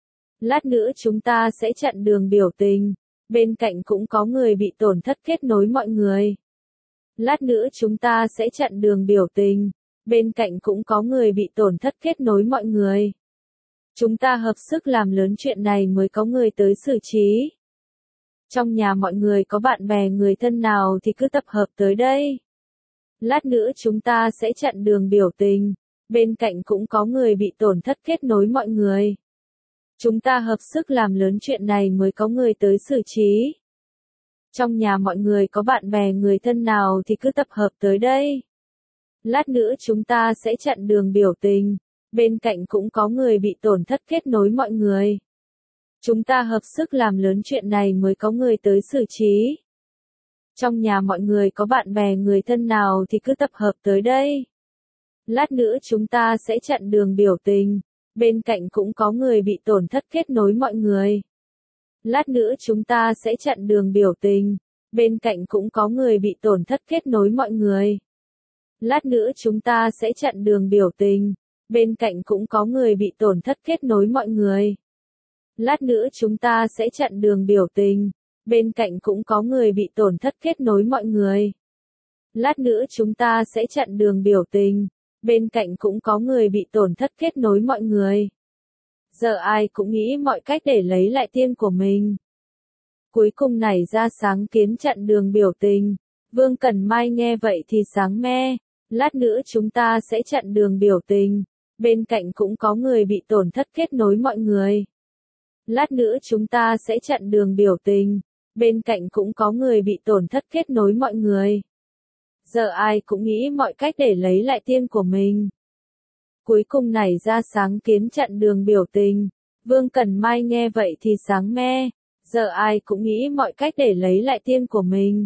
Lát nữa chúng ta sẽ chặn đường biểu tình, bên cạnh cũng có người bị tổn thất kết nối mọi người. Lát nữa chúng ta sẽ chặn đường biểu tình, bên cạnh cũng có người bị tổn thất kết nối mọi người. Chúng ta hợp sức làm lớn chuyện này mới có người tới xử trí. Trong nhà mọi người có bạn bè người thân nào thì cứ tập hợp tới đây. Lát nữa chúng ta sẽ chặn đường biểu tình, bên cạnh cũng có người bị tổn thất kết nối mọi người. Chúng ta hợp sức làm lớn chuyện này mới có người tới xử trí. Trong nhà mọi người có bạn bè người thân nào thì cứ tập hợp tới đây. Lát nữa chúng ta sẽ chặn đường biểu tình, bên cạnh cũng có người bị tổn thất kết nối mọi người. Chúng ta hợp sức làm lớn chuyện này mới có người tới xử trí. Trong nhà mọi người có bạn bè người thân nào thì cứ tập hợp tới đây. Lát nữa chúng ta sẽ chặn đường biểu tình, bên cạnh cũng có người bị tổn thất kết nối mọi người. Lát nữa chúng ta sẽ chặn đường biểu tình, bên cạnh cũng có người bị tổn thất kết nối mọi người. Lát nữa chúng ta sẽ chặn đường biểu tình, bên cạnh cũng có người bị tổn thất kết nối mọi người. Lát nữa chúng ta sẽ chặn đường biểu tình, bên cạnh cũng có người bị tổn thất kết nối mọi người. Lát nữa chúng ta sẽ chặn đường biểu tình, bên cạnh cũng có người bị tổn thất kết nối mọi người. Giờ ai cũng nghĩ mọi cách để lấy lại tiền của mình. Cuối cùng nảy ra sáng kiến chặn đường biểu tình. Vương Cẩn Mai nghe vậy thì sáng me. Lát nữa chúng ta sẽ chặn đường biểu tình, bên cạnh cũng có người bị tổn thất kết nối mọi người. Lát nữa chúng ta sẽ chặn đường biểu tình, bên cạnh cũng có người bị tổn thất kết nối mọi người. Giờ ai cũng nghĩ mọi cách để lấy lại tiền của mình. Cuối cùng nảy ra sáng kiến chặn đường biểu tình. Vương Cẩn Mai nghe vậy thì sáng me. Giờ ai cũng nghĩ mọi cách để lấy lại tiền của mình.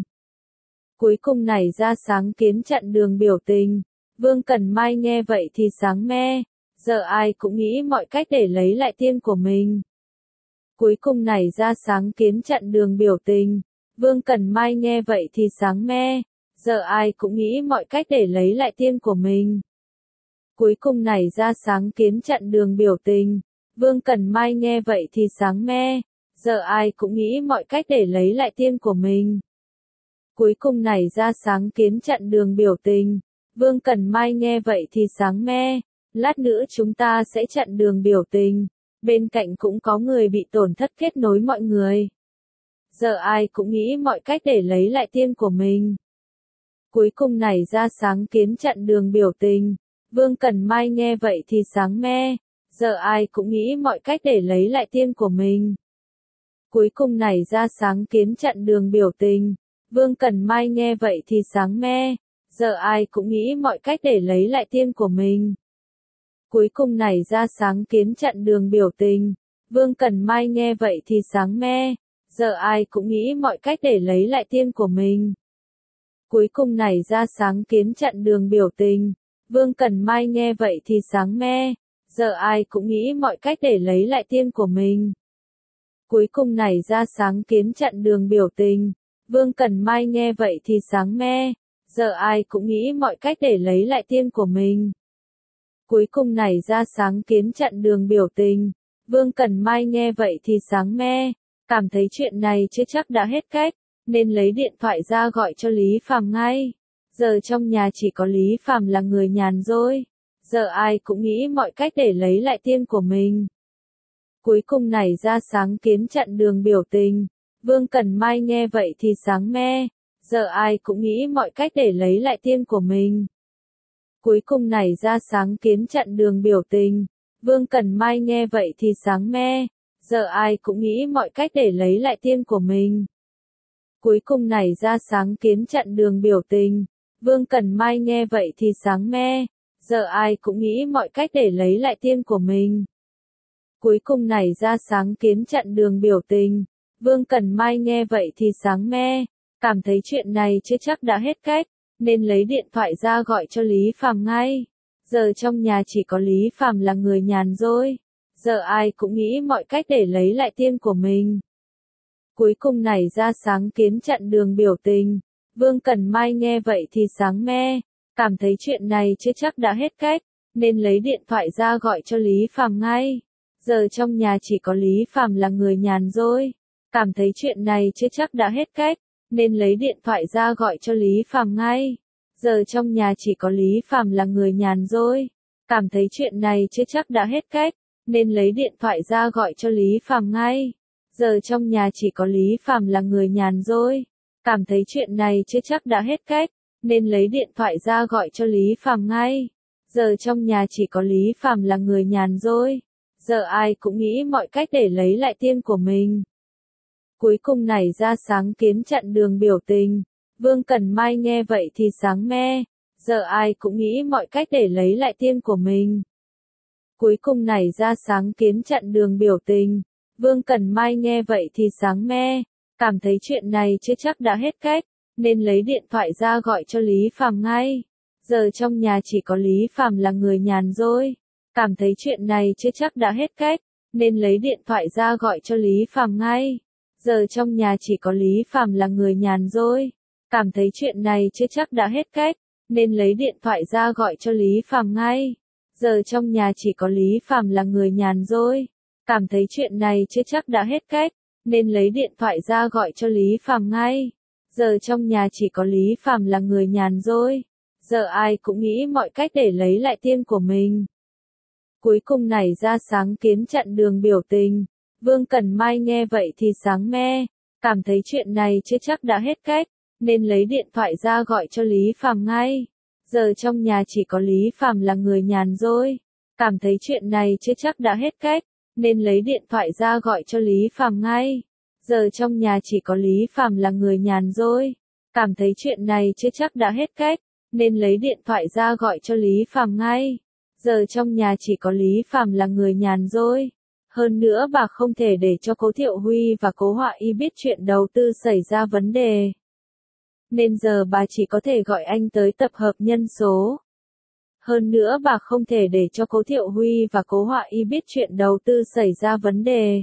Cuối cùng nảy ra sáng kiến chặn đường biểu tình. Vương Cẩn Mai nghe vậy thì sáng me. Giờ ai cũng nghĩ mọi cách để lấy lại tiền của mình. Cuối cùng nảy ra sáng kiến chặn đường biểu tình. Vương Cẩn Mai nghe vậy thì sáng me. Giờ ai cũng nghĩ mọi cách để lấy lại tiền của mình. Cuối cùng nảy ra sáng kiến chặn đường biểu tình. Vương Cẩn Mai nghe vậy thì sáng me. Giờ ai cũng nghĩ mọi cách để lấy lại tiền của mình. Cuối cùng nảy ra sáng kiến chặn đường biểu tình. Vương Cẩn Mai nghe vậy thì sáng me. Lát nữa chúng ta sẽ chặn đường biểu tình, bên cạnh cũng có người bị tổn thất kết nối mọi người. Giờ ai cũng nghĩ mọi cách để lấy lại tiền của mình. Cuối cùng nảy ra sáng kiến chặn đường biểu tình. Vương Cẩn Mai nghe vậy thì sáng me. Giờ ai cũng nghĩ mọi cách để lấy lại tiền của mình. Cuối cùng nảy ra sáng kiến chặn đường biểu tình. Vương Cẩn Mai nghe vậy thì sáng me. Giờ ai cũng nghĩ mọi cách để lấy lại tiền của mình. Cuối cùng nảy ra sáng kiến chặn đường biểu tình. Vương Cẩn Mai nghe vậy thì sáng me. Giờ ai cũng nghĩ mọi cách để lấy lại tiền của mình. Cuối cùng nảy ra sáng kiến chặn đường biểu tình. Vương Cẩn Mai nghe vậy thì sáng me. Giờ ai cũng nghĩ mọi cách để lấy lại tiền của mình. Cuối cùng nảy ra sáng kiến chặn đường biểu tình. Vương Cẩn Mai nghe vậy thì sáng me. Giờ ai cũng nghĩ mọi cách để lấy lại tiền của mình. Cuối cùng nảy ra sáng kiến chặn đường biểu tình. Vương Cẩn Mai nghe vậy thì sáng me. Cảm thấy chuyện này chưa chắc đã hết cách, nên lấy điện thoại ra gọi cho Lý Phàm ngay. Giờ trong nhà chỉ có Lý Phàm là người nhàn rỗi. Giờ ai cũng nghĩ mọi cách để lấy lại tiền của mình. Cuối cùng nảy ra sáng kiến chặn đường biểu tình. Vương Cẩn Mai nghe vậy thì sáng me. Giờ ai cũng nghĩ mọi cách để lấy lại tiền của mình. Cuối cùng nảy ra sáng kiến chặn đường biểu tình. Vương Cẩn Mai nghe vậy thì sáng me. Giờ ai cũng nghĩ mọi cách để lấy lại tiền của mình. Cuối cùng nảy ra sáng kiến chặn đường biểu tình. Vương Cẩn Mai nghe vậy thì sáng me. giờ ai cũng nghĩ mọi cách để lấy lại tiền của mình. Cuối cùng nảy ra sáng kiến chặn đường biểu tình. Vương Cẩn Mai nghe vậy thì sáng me, cảm thấy chuyện này chưa chắc đã hết cách, nên lấy điện thoại ra gọi cho Lý Phàm ngay. Giờ trong nhà chỉ có Lý Phàm là người nhàn rỗi. Giờ ai cũng nghĩ mọi cách để lấy lại tiền của mình. Cuối cùng nảy ra sáng kiến chặn đường biểu tình. Vương Cẩn Mai nghe vậy thì sáng me, cảm thấy chuyện này chưa chắc đã hết cách, nên lấy điện thoại ra gọi cho Lý Phàm ngay. Giờ trong nhà chỉ có Lý Phàm là người nhàn rỗi. Cảm thấy chuyện này chưa chắc đã hết cách, nên lấy điện thoại ra gọi cho Lý Phàm ngay. Giờ trong nhà chỉ có Lý Phàm là người nhàn rỗi. Cảm thấy chuyện này chưa chắc đã hết cách, nên lấy điện thoại ra gọi cho Lý Phàm ngay. Giờ trong nhà chỉ có Lý Phàm là người nhàn rỗi. Cảm thấy chuyện này chưa chắc đã hết cách, nên lấy điện thoại ra gọi cho Lý Phàm ngay. Giờ trong nhà chỉ có Lý Phàm là người nhàn rỗi. Giờ ai cũng nghĩ mọi cách để lấy lại tiền của mình. Cuối cùng nảy ra sáng kiến chặn đường biểu tình. Vương Cẩn Mai nghe vậy thì sáng me, giờ ai cũng nghĩ mọi cách để lấy lại tiền của mình. Cuối cùng nảy ra sáng kiến chặn đường biểu tình. Vương Cẩn Mai nghe vậy thì sáng me, cảm thấy chuyện này chưa chắc đã hết cách, nên lấy điện thoại ra gọi cho Lý Phàm ngay. Giờ trong nhà chỉ có Lý Phàm là người nhàn rỗi. Cảm thấy chuyện này chưa chắc đã hết cách, nên lấy điện thoại ra gọi cho Lý Phàm ngay. Giờ trong nhà chỉ có Lý Phàm là người nhàn rỗi. Cảm thấy chuyện này chưa chắc đã hết cách, nên lấy điện thoại ra gọi cho Lý Phàm ngay. Giờ trong nhà chỉ có Lý Phàm là người nhàn rỗi. Cảm thấy chuyện này chưa chắc đã hết cách, nên lấy điện thoại ra gọi cho Lý Phàm ngay. Giờ trong nhà chỉ có Lý Phàm là người nhàn rỗi. Giờ ai cũng nghĩ mọi cách để lấy lại tiền của mình. Cuối cùng nảy ra sáng kiến chặn đường biểu tình. Vương Cẩn Mai nghe vậy thì sáng me, cảm thấy chuyện này chưa chắc đã hết cách, nên lấy điện thoại ra gọi cho Lý Phàm ngay. Giờ trong nhà chỉ có Lý Phàm là người nhàn rỗi. Cảm thấy chuyện này chưa chắc đã hết cách, nên lấy điện thoại ra gọi cho Lý Phàm ngay. Giờ trong nhà chỉ có Lý Phàm là người nhàn rỗi. Cảm thấy chuyện này chưa chắc đã hết cách, nên lấy điện thoại ra gọi cho Lý Phàm ngay. Giờ trong nhà chỉ có Lý Phàm là người nhàn rỗi. Hơn nữa bà không thể để cho Cố Thiệu Huy và Cố Họa Y biết chuyện đầu tư xảy ra vấn đề. Nên giờ bà chỉ có thể gọi anh tới tập hợp nhân số. Hơn nữa bà không thể để cho Cố Thiệu Huy và Cố Họa Y biết chuyện đầu tư xảy ra vấn đề.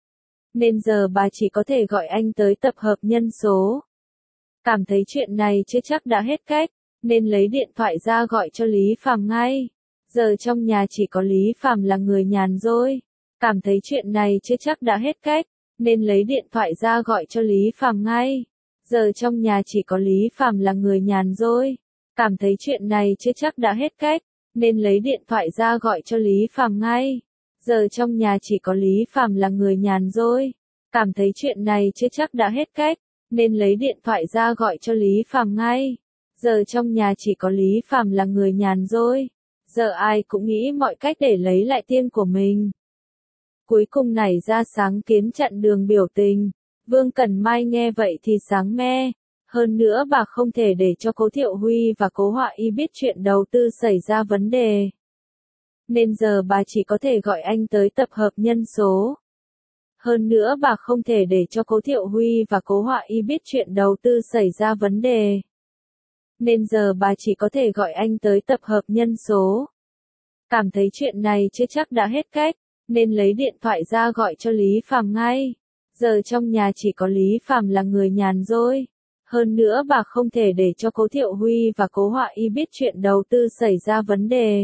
Nên giờ bà chỉ có thể gọi anh tới tập hợp nhân số. Cảm thấy chuyện này chưa chắc đã hết cách, nên lấy điện thoại ra gọi cho Lý Phàm ngay. Giờ trong nhà chỉ có Lý Phàm là người nhàn rỗi. Cảm thấy chuyện này chưa chắc đã hết cách, nên lấy điện thoại ra gọi cho Lý Phàm ngay. Giờ trong nhà chỉ có Lý Phàm là người nhàn rỗi. Cảm thấy chuyện này chưa chắc đã hết cách, nên lấy điện thoại ra gọi cho Lý Phàm ngay. Giờ trong nhà chỉ có Lý Phàm là người nhàn rỗi. Cảm thấy chuyện này chưa chắc đã hết cách, nên lấy điện thoại ra gọi cho Lý Phàm ngay. Giờ trong nhà chỉ có Lý Phàm là người nhàn rỗi. Giờ ai cũng nghĩ mọi cách để lấy lại tiền của mình. Cuối cùng nảy ra sáng kiến chặn đường biểu tình. Vương Cẩn Mai nghe vậy thì sáng me. Hơn nữa bà không thể để cho Cố Thiệu Huy và Cố Họa Y biết chuyện đầu tư xảy ra vấn đề. Nên giờ bà chỉ có thể gọi anh tới tập hợp nhân số. Hơn nữa bà không thể để cho Cố Thiệu Huy và Cố Họa Y biết chuyện đầu tư xảy ra vấn đề. Nên giờ bà chỉ có thể gọi anh tới tập hợp nhân số. Cảm thấy chuyện này chưa chắc đã hết cách, nên lấy điện thoại ra gọi cho Lý Phàm ngay. Giờ trong nhà chỉ có Lý Phàm là người nhàn rỗi. Hơn nữa bà không thể để cho Cố Thiệu Huy và Cố Họa Y biết chuyện đầu tư xảy ra vấn đề.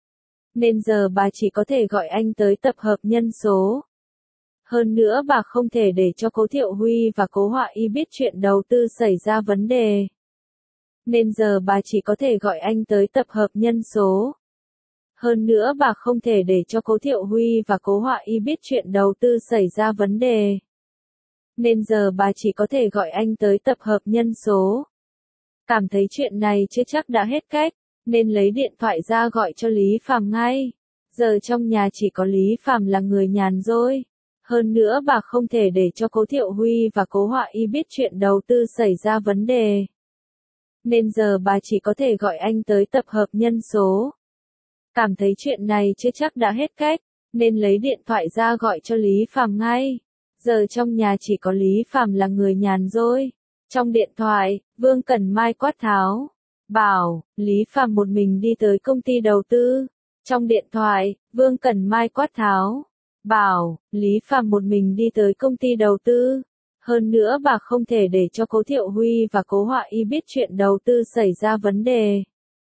Nên giờ bà chỉ có thể gọi anh tới tập hợp nhân số. Hơn nữa bà không thể để cho Cố Thiệu Huy và Cố Họa Y biết chuyện đầu tư xảy ra vấn đề. Nên giờ bà chỉ có thể gọi anh tới tập hợp nhân số. Hơn nữa bà không thể để cho Cố Thiệu Huy và Cố Họa Y biết chuyện đầu tư xảy ra vấn đề. Nên giờ bà chỉ có thể gọi anh tới tập hợp nhân số. Cảm thấy chuyện này chưa chắc đã hết cách, nên lấy điện thoại ra gọi cho Lý Phàm ngay. Giờ trong nhà chỉ có Lý Phàm là người nhàn rỗi. Hơn nữa bà không thể để cho Cố Thiệu Huy và Cố Họa Y biết chuyện đầu tư xảy ra vấn đề. Nên giờ bà chỉ có thể gọi anh tới tập hợp nhân số. Cảm thấy chuyện này chưa chắc đã hết cách, nên lấy điện thoại ra gọi cho Lý Phàm ngay. Giờ trong nhà chỉ có Lý Phàm là người nhàn rỗi. Trong điện thoại, Vương Cẩn Mai quát tháo, bảo, Lý Phàm một mình đi tới công ty đầu tư. Trong điện thoại, Vương Cẩn Mai quát tháo, bảo, Lý Phàm một mình đi tới công ty đầu tư. Hơn nữa bà không thể để cho Cố Thiệu Huy và Cố Họa Y biết chuyện đầu tư xảy ra vấn đề.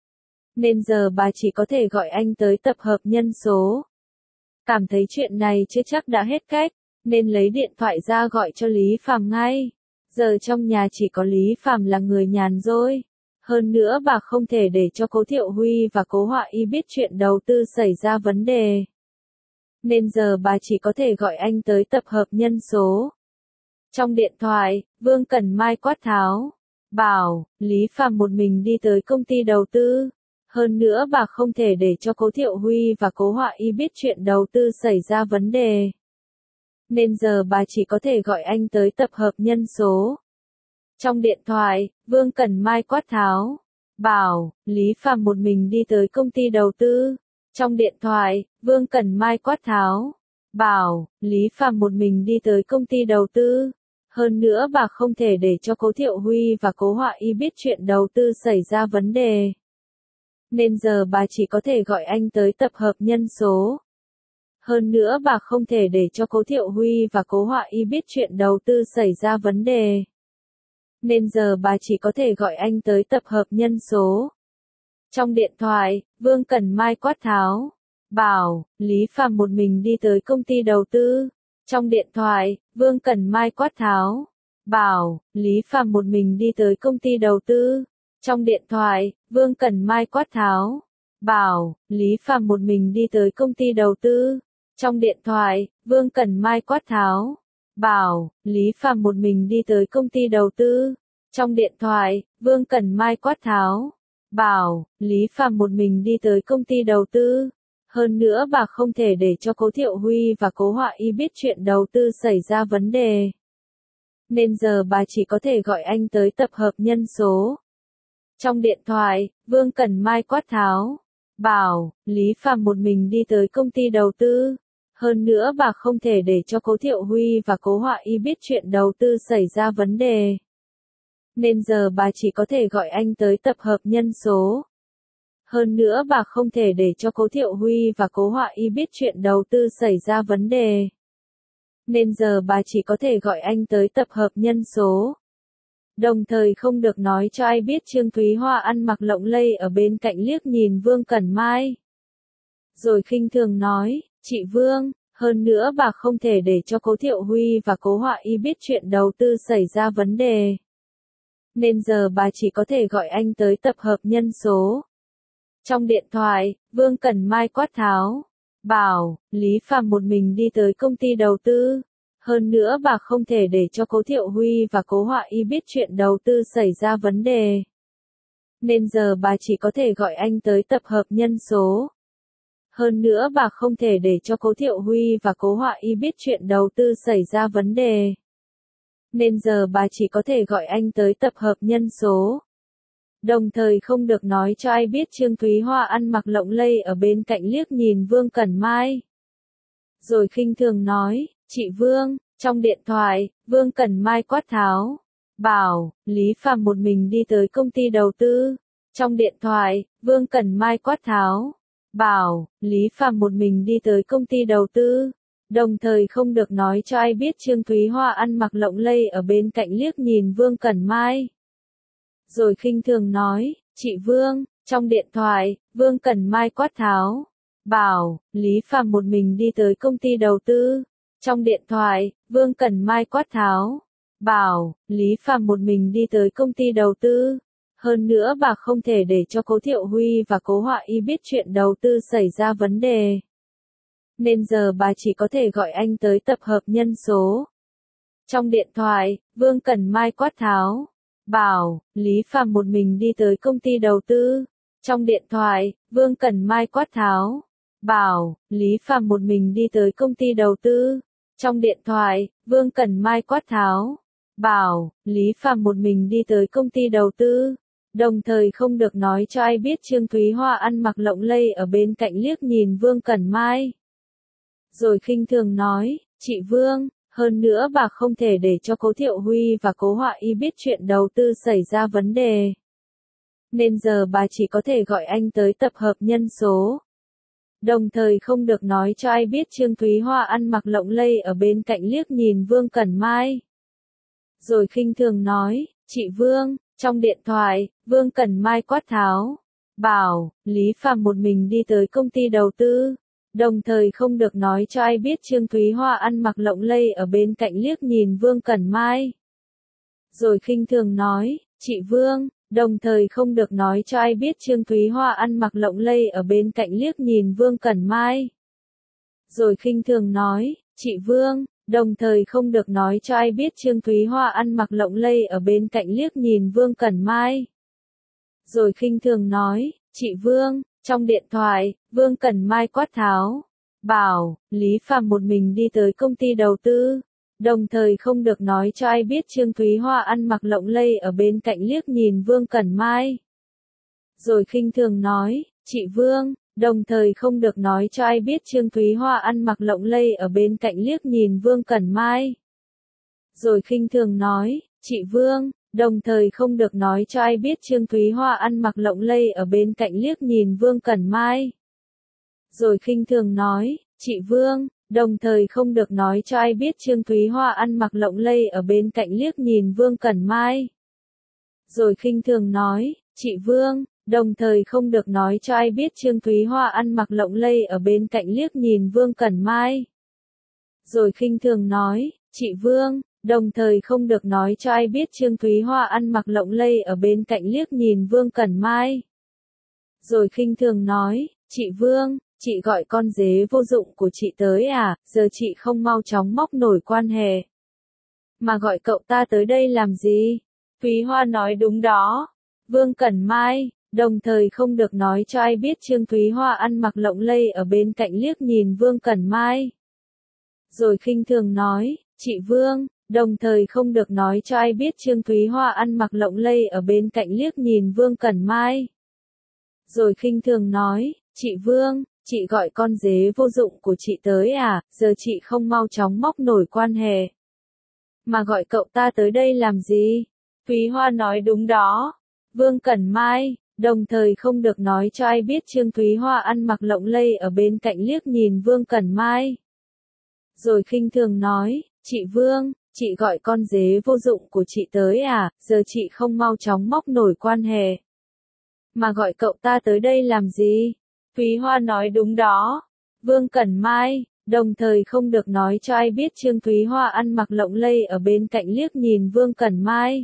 Nên giờ bà chỉ có thể gọi anh tới tập hợp nhân số. Cảm thấy chuyện này chưa chắc đã hết cách, nên lấy điện thoại ra gọi cho Lý Phàm ngay. Giờ trong nhà chỉ có Lý Phàm là người nhàn rỗi. Hơn nữa bà không thể để cho Cố Thiệu Huy và Cố Họa Y biết chuyện đầu tư xảy ra vấn đề. Nên giờ bà chỉ có thể gọi anh tới tập hợp nhân số. Trong điện thoại, Vương Cẩn Mai quát tháo, bảo, Lý Phàm một mình đi tới công ty đầu tư. Hơn nữa bà không thể để cho Cố Thiệu Huy và Cố Họa Y biết chuyện đầu tư xảy ra vấn đề. Nên giờ bà chỉ có thể gọi anh tới tập hợp nhân số. Trong điện thoại, Vương Cẩn Mai quát tháo, bảo, Lý Phàm một mình đi tới công ty đầu tư. Trong điện thoại, Vương Cẩn Mai quát tháo, bảo, Lý Phàm một mình đi tới công ty đầu tư. Hơn nữa bà không thể để cho Cố Thiệu Huy và Cố Họa Y biết chuyện đầu tư xảy ra vấn đề. Nên giờ bà chỉ có thể gọi anh tới tập hợp nhân số. Hơn nữa bà không thể để cho Cố Thiệu Huy và Cố Họa Y biết chuyện đầu tư xảy ra vấn đề. Nên giờ bà chỉ có thể gọi anh tới tập hợp nhân số. Trong điện thoại, Vương Cẩn Mai quát tháo, bảo, Lý Phàm một mình đi tới công ty đầu tư. Trong điện thoại, Vương Cẩn Mai quát tháo, bảo, Lý Phàm một mình đi tới công ty đầu tư. Trong điện thoại, Vương Cẩn Mai quát tháo, bảo, Lý Phàm một mình đi tới công ty đầu tư. Trong điện thoại, Vương Cẩn Mai quát tháo, bảo, Lý Phàm một mình đi tới công ty đầu tư. Trong điện thoại, Vương Cẩn Mai quát tháo, bảo, Lý Phàm một mình đi tới công ty đầu tư. Hơn nữa bà không thể để cho Cố Thiệu Huy và Cố Họa Y biết chuyện đầu tư xảy ra vấn đề. Nên giờ bà chỉ có thể gọi anh tới tập hợp nhân số. Trong điện thoại, Vương Cẩn Mai quát tháo, bảo, Lý Phàm một mình đi tới công ty đầu tư. Hơn nữa bà không thể để cho Cố Thiệu Huy và Cố Họa Y biết chuyện đầu tư xảy ra vấn đề. Nên giờ bà chỉ có thể gọi anh tới tập hợp nhân số. Hơn nữa bà không thể để cho Cố Thiệu Huy và Cố Họa Y biết chuyện đầu tư xảy ra vấn đề. Nên giờ bà chỉ có thể gọi anh tới tập hợp nhân số. Đồng thời không được nói cho ai biết Trương Thúy Hoa ăn mặc lộng lẫy ở bên cạnh liếc nhìn Vương Cẩn Mai. Rồi khinh thường nói, chị Vương, hơn nữa bà không thể để cho Cố Thiệu Huy và Cố Họa Y biết chuyện đầu tư xảy ra vấn đề. Nên giờ bà chỉ có thể gọi anh tới tập hợp nhân số. Trong điện thoại, Vương Cẩn Mai quát tháo, bảo, Lý Phàm một mình đi tới công ty đầu tư. Hơn nữa bà không thể để cho Cố Thiệu Huy và Cố Họa Y biết chuyện đầu tư xảy ra vấn đề. Nên giờ bà chỉ có thể gọi anh tới tập hợp nhân số. Hơn nữa bà không thể để cho Cố Thiệu Huy và Cố Họa Y biết chuyện đầu tư xảy ra vấn đề. Nên giờ bà chỉ có thể gọi anh tới tập hợp nhân số. Đồng thời không được nói cho ai biết Trương Thúy Hoa ăn mặc lộng lẫy ở bên cạnh liếc nhìn Vương Cẩn Mai. Rồi khinh thường nói, chị Vương, trong điện thoại, Vương Cẩn Mai quát tháo, bảo, Lý Phàm một mình đi tới công ty đầu tư. Trong điện thoại, Vương Cẩn Mai quát tháo, bảo, Lý Phàm một mình đi tới công ty đầu tư. Đồng thời không được nói cho ai biết Trương Thúy Hoa ăn mặc lộng lẫy ở bên cạnh liếc nhìn Vương Cẩn Mai. Rồi khinh thường nói, chị Vương, trong điện thoại, Vương Cẩn Mai quát tháo, bảo, Lý Phàm một mình đi tới công ty đầu tư. Trong điện thoại, Vương Cẩn Mai quát tháo, bảo, Lý Phàm một mình đi tới công ty đầu tư. Hơn nữa bà không thể để cho Cố Thiệu Huy và Cố Họa Y biết chuyện đầu tư xảy ra vấn đề. Nên giờ bà chỉ có thể gọi anh tới tập hợp nhân số. Trong điện thoại, Vương Cẩn Mai quát tháo, bảo, Lý Phàm một mình đi tới công ty đầu tư. Trong điện thoại, Vương Cẩn Mai quát tháo, bảo, Lý Phàm một mình đi tới công ty đầu tư. Trong điện thoại, Vương Cẩn Mai quát tháo, bảo, Lý Phàm một mình đi tới công ty đầu tư. Đồng thời không được nói cho ai biết Trương Thúy Hoa ăn mặc lộng lây ở bên cạnh liếc nhìn Vương Cẩn Mai. Rồi khinh thường nói, chị Vương, hơn nữa bà không thể để cho Cố Thiệu Huy và Cố Họa Y biết chuyện đầu tư xảy ra vấn đề. Nên giờ bà chỉ có thể gọi anh tới tập hợp nhân số. Đồng thời không được nói cho ai biết Trương Thúy Hoa ăn mặc lộng lây ở bên cạnh liếc nhìn Vương Cẩn Mai. Rồi khinh thường nói, chị Vương, trong điện thoại, Vương Cẩn Mai quát tháo, bảo, Lý Phàm một mình đi tới công ty đầu tư. Đồng thời không được nói cho ai biết Trương Thúy Hoa ăn mặc lộng lây ở bên cạnh liếc nhìn Vương Cẩn Mai. Rồi khinh thường nói, chị Vương, đồng thời không được nói cho ai biết Trương Thúy Hoa ăn mặc lộng lây ở bên cạnh liếc nhìn Vương Cẩn Mai. Rồi khinh thường nói, chị Vương, đồng thời không được nói cho ai biết Trương Thúy Hoa ăn mặc lộng lây ở bên cạnh liếc nhìn Vương Cẩn Mai. Rồi khinh thường nói, chị Vương, trong điện thoại, Vương Cẩn Mai quát tháo, bảo, Lý Phàm một mình đi tới công ty đầu tư. Đồng thời không được nói cho ai biết Trương Thúy Hoa ăn mặc lộng lây ở bên cạnh liếc nhìn Vương Cẩn Mai. Rồi khinh thường nói, chị Vương, đồng thời không được nói cho ai biết Trương Thúy Hoa ăn mặc lộng lây ở bên cạnh liếc nhìn Vương Cẩn Mai. Rồi khinh thường nói, chị Vương, đồng thời không được nói cho ai biết Trương Thúy Hoa ăn mặc lộng lây ở bên cạnh liếc nhìn Vương Cẩn Mai. Rồi khinh thường nói, chị Vương, đồng thời không được nói cho ai biết Trương Thúy Hoa ăn mặc lộng lây ở bên cạnh liếc nhìn Vương Cẩn Mai. Rồi khinh thường nói, chị Vương, đồng thời không được nói cho ai biết Trương Thúy Hoa ăn mặc lộng lây ở bên cạnh liếc nhìn Vương Cẩn Mai. Rồi khinh thường nói, chị Vương, đồng thời không được nói cho ai biết Trương Thúy Hoa ăn mặc lộng lây ở bên cạnh liếc nhìn Vương Cẩn Mai. Rồi khinh thường nói, chị Vương, chị gọi con dế vô dụng của chị tới à, giờ chị không mau chóng móc nổi quan hệ. Mà gọi cậu ta tới đây làm gì? Thúy Hoa nói đúng đó. Vương Cẩn Mai, đồng thời không được nói cho ai biết Trương Thúy Hoa ăn mặc lộng lây ở bên cạnh liếc nhìn Vương Cẩn Mai. Rồi khinh thường nói, chị Vương, đồng thời không được nói cho ai biết Trương Thúy Hoa ăn mặc lộng lây ở bên cạnh liếc nhìn Vương Cẩn Mai. Rồi khinh thường nói, chị Vương, chị gọi con dế vô dụng của chị tới à, giờ chị không mau chóng móc nổi quan hệ. Mà gọi cậu ta tới đây làm gì? Thúy Hoa nói đúng đó. Vương Cẩn Mai, đồng thời không được nói cho ai biết Trương Thúy Hoa ăn mặc lộng lây ở bên cạnh liếc nhìn Vương Cẩn Mai. Rồi khinh thường nói, chị Vương, chị gọi con dế vô dụng của chị tới à, giờ chị không mau chóng móc nổi quan hệ. Mà gọi cậu ta tới đây làm gì? Thúy Hoa nói đúng đó. Vương Cẩn Mai, đồng thời không được nói cho ai biết Trương Thúy Hoa ăn mặc lộng lây ở bên cạnh liếc nhìn Vương Cẩn Mai.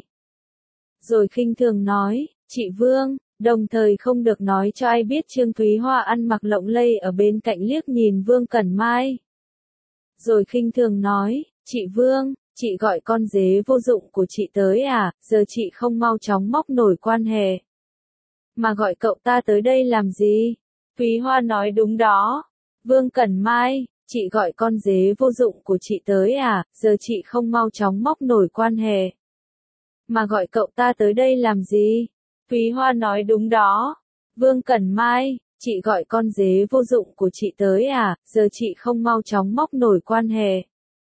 Rồi khinh thường nói, chị Vương, đồng thời không được nói cho ai biết Trương Thúy Hoa ăn mặc lộng lây ở bên cạnh liếc nhìn Vương Cẩn Mai. Rồi khinh thường nói, chị Vương, chị gọi con dế vô dụng của chị tới à, giờ chị không mau chóng móc nổi quan hệ. Mà gọi cậu ta tới đây làm gì? Thúy Hoa nói đúng đó. Vương Cẩn Mai, chị gọi con dế vô dụng của chị tới à, giờ chị không mau chóng móc nổi quan hệ. Mà gọi cậu ta tới đây làm gì? Thúy Hoa nói đúng đó. Vương Cẩn Mai, chị gọi con dế vô dụng của chị tới à, giờ chị không mau chóng móc nổi quan hệ.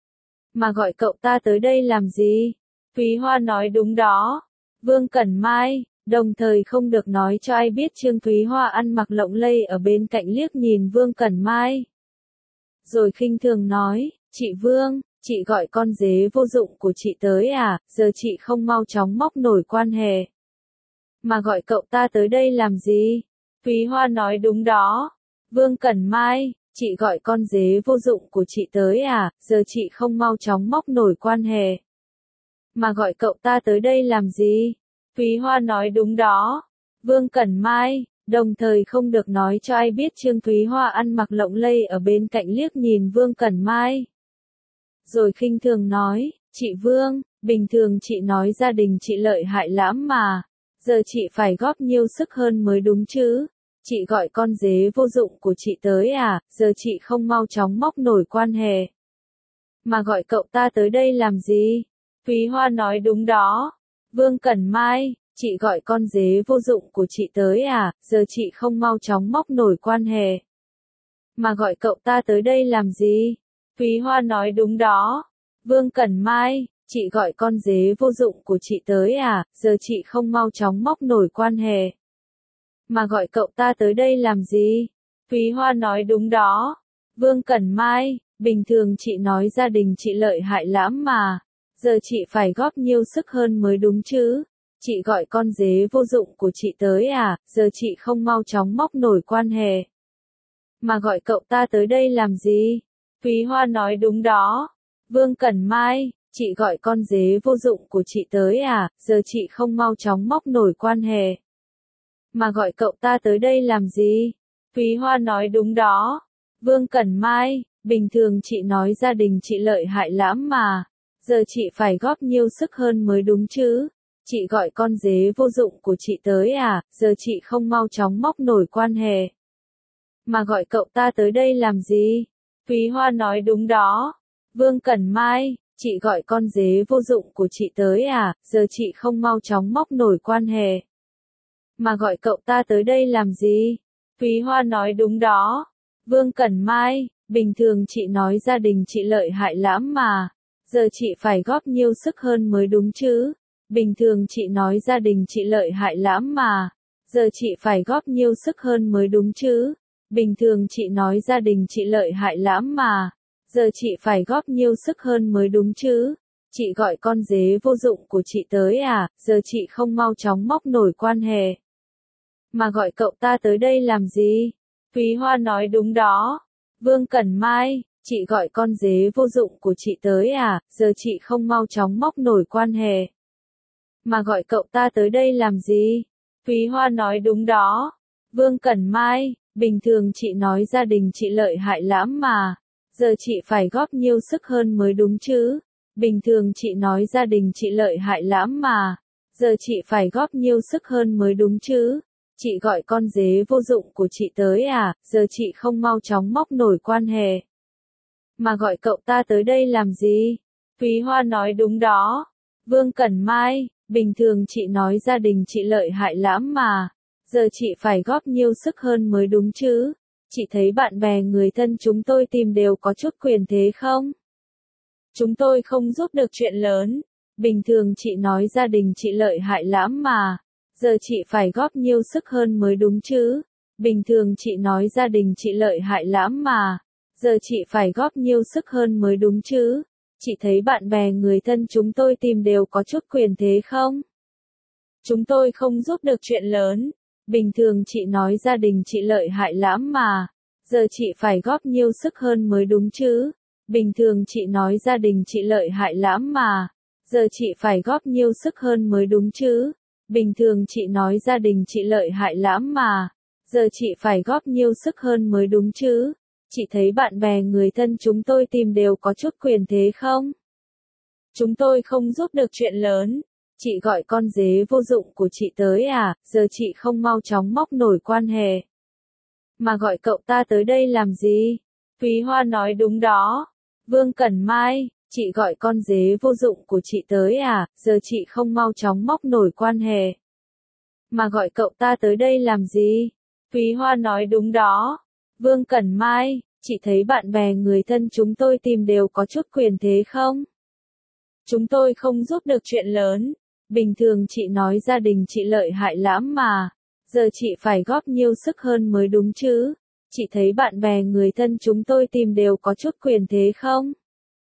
Mà gọi cậu ta tới đây làm gì? Thúy Hoa nói đúng đó. Vương Cẩn Mai, đồng thời không được nói cho ai biết Trương Thúy Hoa ăn mặc lộng lây ở bên cạnh liếc nhìn Vương Cẩn Mai. Rồi khinh thường nói, chị Vương, chị gọi con dế vô dụng của chị tới à, giờ chị không mau chóng móc nổi quan hệ. Mà gọi cậu ta tới đây làm gì? Thúy Hoa nói đúng đó. Vương Cẩn Mai, chị gọi con dế vô dụng của chị tới à, giờ chị không mau chóng móc nổi quan hệ. Mà gọi cậu ta tới đây làm gì? Thúy Hoa nói đúng đó. Vương Cẩn Mai, đồng thời không được nói cho ai biết Trương Thúy Hoa ăn mặc lộng lây ở bên cạnh liếc nhìn Vương Cẩn Mai. Rồi khinh thường nói, chị Vương, bình thường chị nói gia đình chị lợi hại lắm mà. Giờ chị phải góp nhiều sức hơn mới đúng chứ. Chị gọi con dế vô dụng của chị tới à, giờ chị không mau chóng móc nổi quan hệ. Mà gọi cậu ta tới đây làm gì? Thúy Hoa nói đúng đó. Vương Cẩn Mai, Chị gọi con dế vô dụng của chị tới à, giờ chị không mau chóng móc nổi quan hệ. Mà gọi cậu ta tới đây làm gì? Thúy Hoa nói đúng đó. Vương Cẩn Mai, chị gọi con dế vô dụng của chị tới à, giờ chị không mau chóng móc nổi quan hệ. Mà gọi cậu ta tới đây làm gì? Thúy Hoa nói đúng đó. Vương Cẩn Mai, bình thường chị nói gia đình chị lợi hại lắm mà. Giờ chị phải góp nhiều sức hơn mới đúng chứ. Chị gọi con dế vô dụng của chị tới à, giờ chị không mau chóng móc nổi quan hệ. Mà gọi cậu ta tới đây làm gì? Thúy Hoa nói đúng đó. Vương Cẩn Mai, chị gọi con dế vô dụng của chị tới à, giờ chị không mau chóng móc nổi quan hệ. Mà gọi cậu ta tới đây làm gì? Thúy Hoa nói đúng đó. Vương Cẩn Mai, bình thường chị nói gia đình chị lợi hại lắm mà. Giờ chị phải góp nhiều sức hơn mới đúng chứ. Chị gọi con dế vô dụng của chị tới à, giờ chị không mau chóng móc nổi quan hệ. Mà gọi cậu ta tới đây làm gì? Thúy Hoa nói đúng đó. Vương Cẩn Mai, chị gọi con dế vô dụng của chị tới à, giờ chị không mau chóng móc nổi quan hệ. Mà gọi cậu ta tới đây làm gì? Thúy Hoa nói đúng đó. Vương Cẩn Mai, bình thường chị nói gia đình chị lợi hại lắm mà. Giờ chị phải góp nhiều sức hơn mới đúng chứ. Bình thường chị nói gia đình chị lợi hại lắm mà. Giờ chị phải góp nhiều sức hơn mới đúng chứ. Bình thường chị nói gia đình chị lợi hại lắm mà. Giờ chị phải góp nhiều sức hơn mới đúng chứ. Chị gọi con dế vô dụng của chị tới à, giờ chị không mau chóng móc nổi quan hệ. Mà gọi cậu ta tới đây làm gì? Thúy Hoa nói đúng đó. Vương Cẩn Mai, chị gọi con dế vô dụng của chị tới à, giờ chị không mau chóng móc nổi quan hệ. Mà gọi cậu ta tới đây làm gì? Thúy Hoa nói đúng đó. Vương Cẩn Mai, bình thường chị nói gia đình chị lợi hại lắm mà. Giờ chị phải góp nhiều sức hơn mới đúng chứ. Bình thường chị nói gia đình chị lợi hại lắm mà. Giờ chị phải góp nhiều sức hơn mới đúng chứ. Chị gọi con dế vô dụng của chị tới à, giờ chị không mau chóng móc nổi quan hệ. Mà gọi cậu ta tới đây làm gì? Thúy Hoa nói đúng đó. Vương Cẩn Mai, bình thường chị nói gia đình chị lợi hại lắm mà. Giờ chị phải góp nhiều sức hơn mới đúng chứ. Chị thấy bạn bè người thân chúng tôi tìm đều có chút quyền thế không? Chúng tôi không giúp được chuyện lớn. Bình thường chị nói gia đình chị lợi hại lắm mà. Giờ chị phải góp nhiều sức hơn mới đúng chứ. Bình thường chị nói gia đình chị lợi hại lắm mà. Giờ chị phải góp nhiều sức hơn mới đúng chứ. Chị thấy bạn bè người thân chúng tôi tìm đều có chút quyền thế không? Chúng tôi không giúp được chuyện lớn. Bình thường chị nói gia đình chị lợi hại lắm mà. Giờ chị phải góp nhiều sức hơn mới đúng chứ. Bình thường chị nói gia đình chị lợi hại lắm mà. Giờ chị phải góp nhiều sức hơn mới đúng chứ. Bình thường chị nói gia đình chị lợi hại lắm mà. Giờ chị phải góp nhiều sức hơn mới đúng chứ. Chị thấy bạn bè người thân chúng tôi tìm đều có chút quyền thế không? Chúng tôi không giúp được chuyện lớn. Chị gọi con dế vô dụng của chị tới à, giờ chị không mau chóng móc nổi quan hệ. Mà gọi cậu ta tới đây làm gì? Thúy Hoa nói đúng đó. Vương Cẩn Mai, chị gọi con dế vô dụng của chị tới à, giờ chị không mau chóng móc nổi quan hệ. Mà gọi cậu ta tới đây làm gì? Thúy Hoa nói đúng đó. Vương Cẩn Mai, chị thấy bạn bè người thân chúng tôi tìm đều có chút quyền thế không? Chúng tôi không giúp được chuyện lớn. Bình thường chị nói gia đình chị lợi hại lắm mà. Giờ chị phải góp nhiều sức hơn mới đúng chứ. Chị thấy bạn bè người thân chúng tôi tìm đều có chút quyền thế không?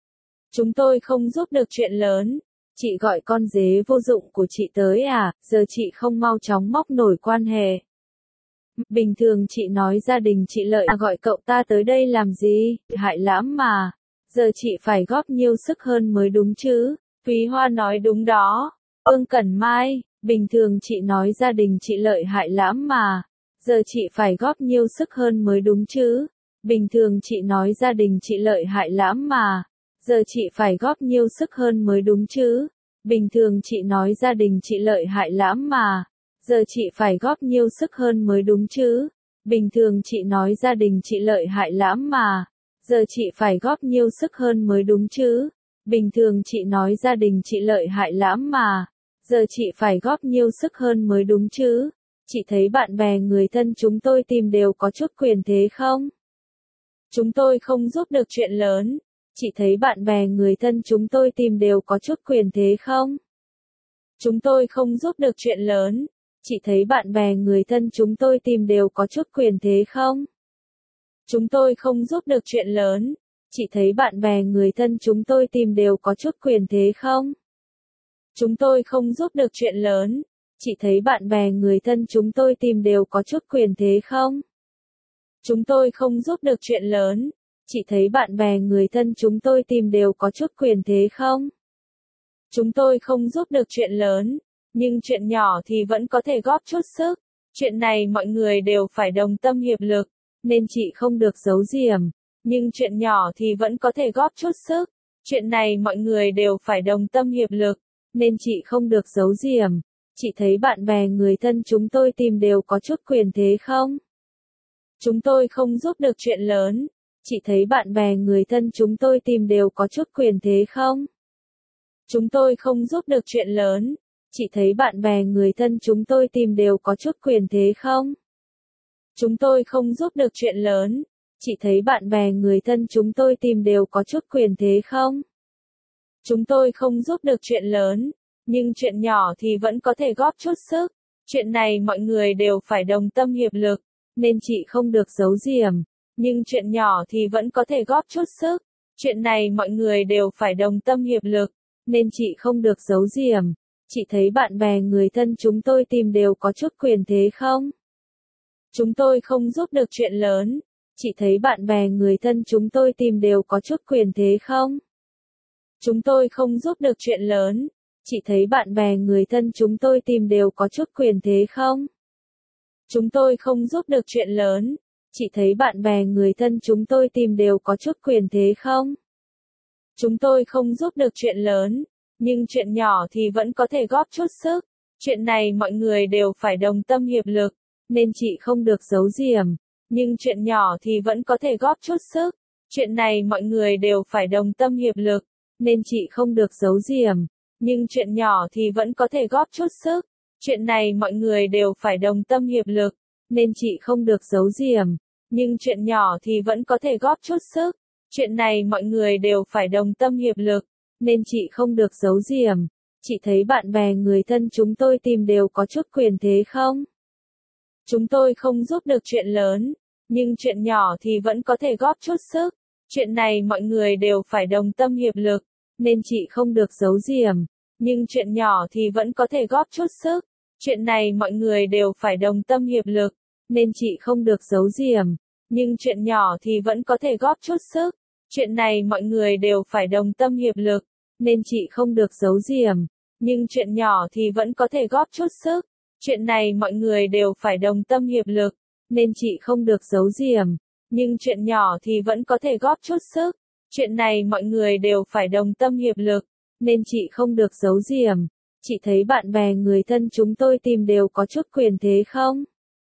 Chúng tôi không giúp được chuyện lớn. Chị gọi con dế vô dụng của chị tới à, giờ chị không mau chóng móc nổi quan hệ. Bình thường chị nói gia đình chị lợi à, gọi cậu ta tới đây làm gì? Hại lắm mà. Giờ chị phải góp nhiều sức hơn mới đúng chứ. Thúy Hoa nói đúng đó. Vương Cẩn Mai, bình thường chị nói gia đình chị lợi hại lắm mà. Giờ chị phải góp nhiều sức hơn mới đúng chứ. Bình thường chị nói gia đình chị lợi hại lắm mà. Giờ chị phải góp nhiều sức hơn mới đúng chứ. Bình thường chị nói gia đình chị lợi hại lắm mà. Giờ chị phải góp nhiều sức hơn mới đúng chứ. Bình thường chị nói gia đình chị lợi hại lắm mà. Giờ chị phải góp nhiều sức hơn mới đúng chứ. Bình thường chị nói gia đình chị lợi hại lắm mà. Giờ chị phải góp nhiều sức hơn mới đúng chứ. Chị thấy bạn bè người thân chúng tôi tìm đều có chút quyền thế không? Chúng tôi không giúp được chuyện lớn. Chị thấy bạn bè người thân chúng tôi tìm đều có chút quyền thế không? Chúng tôi không giúp được chuyện lớn. Chị thấy bạn bè người thân chúng tôi tìm đều có chút quyền thế không? Chúng tôi không giúp được chuyện lớn. Chị thấy bạn bè người thân chúng tôi tìm đều có chút quyền thế không? Chúng tôi không giúp được chuyện lớn. Chị thấy bạn bè người thân chúng tôi tìm đều có chút quyền thế không? Chúng tôi không giúp được chuyện lớn. Chị thấy bạn bè người thân chúng tôi tìm đều có chút quyền thế không? Chúng tôi không giúp được chuyện lớn, nhưng chuyện nhỏ thì vẫn có thể góp chút sức. Chuyện này mọi người đều phải đồng tâm hiệp lực, nên chị không được giấu giếm. Nhưng chuyện nhỏ thì vẫn có thể góp chút sức. Chuyện này mọi người đều phải đồng tâm hiệp lực, nên chị không được giấu giếm. Chị thấy bạn bè người thân chúng tôi tìm đều có chút quyền thế không? Chúng tôi không giúp được chuyện lớn. Chị thấy bạn bè người thân chúng tôi tìm đều có chút quyền thế không? Chúng tôi không giúp được chuyện lớn. Chị thấy bạn bè người thân chúng tôi tìm đều có chút quyền thế không? Chúng tôi không giúp được chuyện lớn. Chị thấy bạn bè người thân chúng tôi tìm đều có chút quyền thế không? Chúng tôi không giúp được chuyện lớn, nhưng chuyện nhỏ thì vẫn có thể góp chút sức. Chuyện này mọi người đều phải đồng tâm hiệp lực, nên chị không được giấu giếm. Nhưng chuyện nhỏ thì vẫn có thể góp chút sức. Chuyện này mọi người đều phải đồng tâm hiệp lực, nên chị không được giấu giếm. Chị thấy bạn bè người thân chúng tôi tìm đều có chút quyền thế không? Chúng tôi không giúp được chuyện lớn. Chị thấy bạn bè người thân chúng tôi tìm đều có chút quyền thế không? Chúng tôi không giúp được chuyện lớn. Chị thấy bạn bè người thân chúng tôi tìm đều có chút quyền thế không? Chúng tôi không giúp được chuyện lớn. Chị thấy bạn bè người thân chúng tôi tìm đều có chút quyền thế không? Chúng tôi không giúp được chuyện lớn, nhưng chuyện nhỏ thì vẫn có thể góp chút sức. Chuyện này mọi người đều phải đồng tâm hiệp lực, nên chị không được giấu giếm. Nhưng chuyện nhỏ thì vẫn có thể góp chút sức. Chuyện này mọi người đều phải đồng tâm hiệp lực, nên chị không được giấu giếm. Nhưng chuyện nhỏ thì vẫn có thể góp chút sức. Chuyện này mọi người đều phải đồng tâm hiệp lực, nên chị không được giấu giếm. Nhưng chuyện nhỏ thì vẫn có thể góp chút sức. Chuyện này mọi người đều phải đồng tâm hiệp lực, nên chị không được giấu giếm. Chị thấy bạn bè người thân chúng tôi tìm đều có chút quyền thế không? Chúng tôi không giúp được chuyện lớn, nhưng chuyện nhỏ thì vẫn có thể góp chút sức. Chuyện này mọi người đều phải đồng tâm hiệp lực, nên chị không được giấu giếm. Nhưng chuyện nhỏ thì vẫn có thể góp chút sức. Chuyện này mọi người đều phải đồng tâm hiệp lực, nên chị không được giấu giếm. Nhưng chuyện nhỏ thì vẫn có thể góp chút sức. Chuyện này mọi người đều phải đồng tâm hiệp lực, nên chị không được giấu giếm. Nhưng chuyện nhỏ thì vẫn có thể góp chút sức. Chuyện này mọi người đều phải đồng tâm hiệp lực, nên chị không được giấu giếm. Nhưng chuyện nhỏ thì vẫn có thể góp chút sức. Chuyện này mọi người đều phải đồng tâm hiệp lực, nên chị không được giấu giếm. Chị thấy bạn bè người thân chúng tôi tìm đều có chút quyền thế không?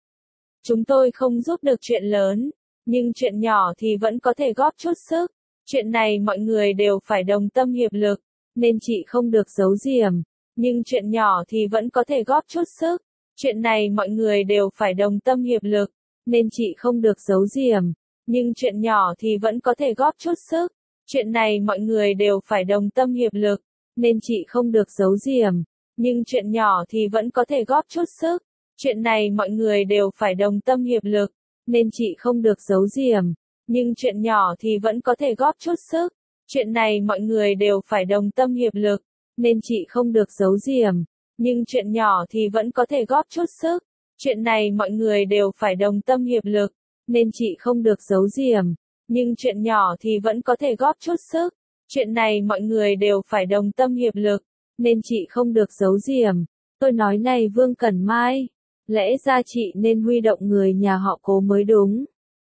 Chúng tôi không giúp được chuyện lớn, nhưng chuyện nhỏ thì vẫn có thể góp chút sức. Chuyện này mọi người đều phải đồng tâm hiệp lực, nên chị không được giấu giếm. Nhưng chuyện nhỏ thì vẫn có thể góp chút sức. Chuyện này mọi người đều phải đồng tâm hiệp lực, nên chị không được giấu giếm. Nhưng chuyện nhỏ thì vẫn có thể góp chút sức. Chuyện này mọi người đều phải đồng tâm hiệp lực, nên chị không được giấu giếm. Nhưng chuyện nhỏ thì vẫn có thể góp chút sức. Chuyện này mọi người đều phải đồng tâm hiệp lực, nên chị không được giấu giếm. Nhưng chuyện nhỏ thì vẫn có thể góp chút sức. Chuyện này mọi người đều phải đồng tâm hiệp lực, nên chị không được giấu giếm. Nhưng chuyện nhỏ thì vẫn có thể góp chút sức. Chuyện này mọi người đều phải đồng tâm hiệp lực, nên chị không được giấu giếm. Nhưng chuyện nhỏ thì vẫn có thể góp chút sức. Chuyện này mọi người đều phải đồng tâm hiệp lực, nên chị không được giấu giếm. Tôi nói này Vương Cẩn Mai, lẽ ra chị nên huy động người nhà họ Cố mới đúng.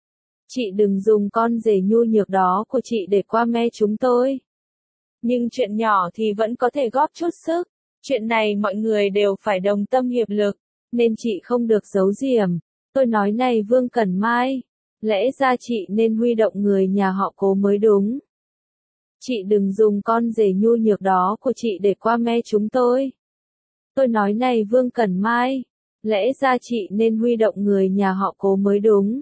Chị đừng dùng con rể nhu nhược đó của chị để qua me chúng tôi. Nhưng chuyện nhỏ thì vẫn có thể góp chút sức. Chuyện này mọi người đều phải đồng tâm hiệp lực, nên chị không được giấu giếm. Tôi nói này Vương Cẩn Mai, lẽ ra chị nên huy động người nhà họ Cố mới đúng. Chị đừng dùng con rể nhu nhược đó của chị để qua me chúng tôi. Tôi nói này Vương Cẩn Mai, lẽ ra chị nên huy động người nhà họ Cố mới đúng.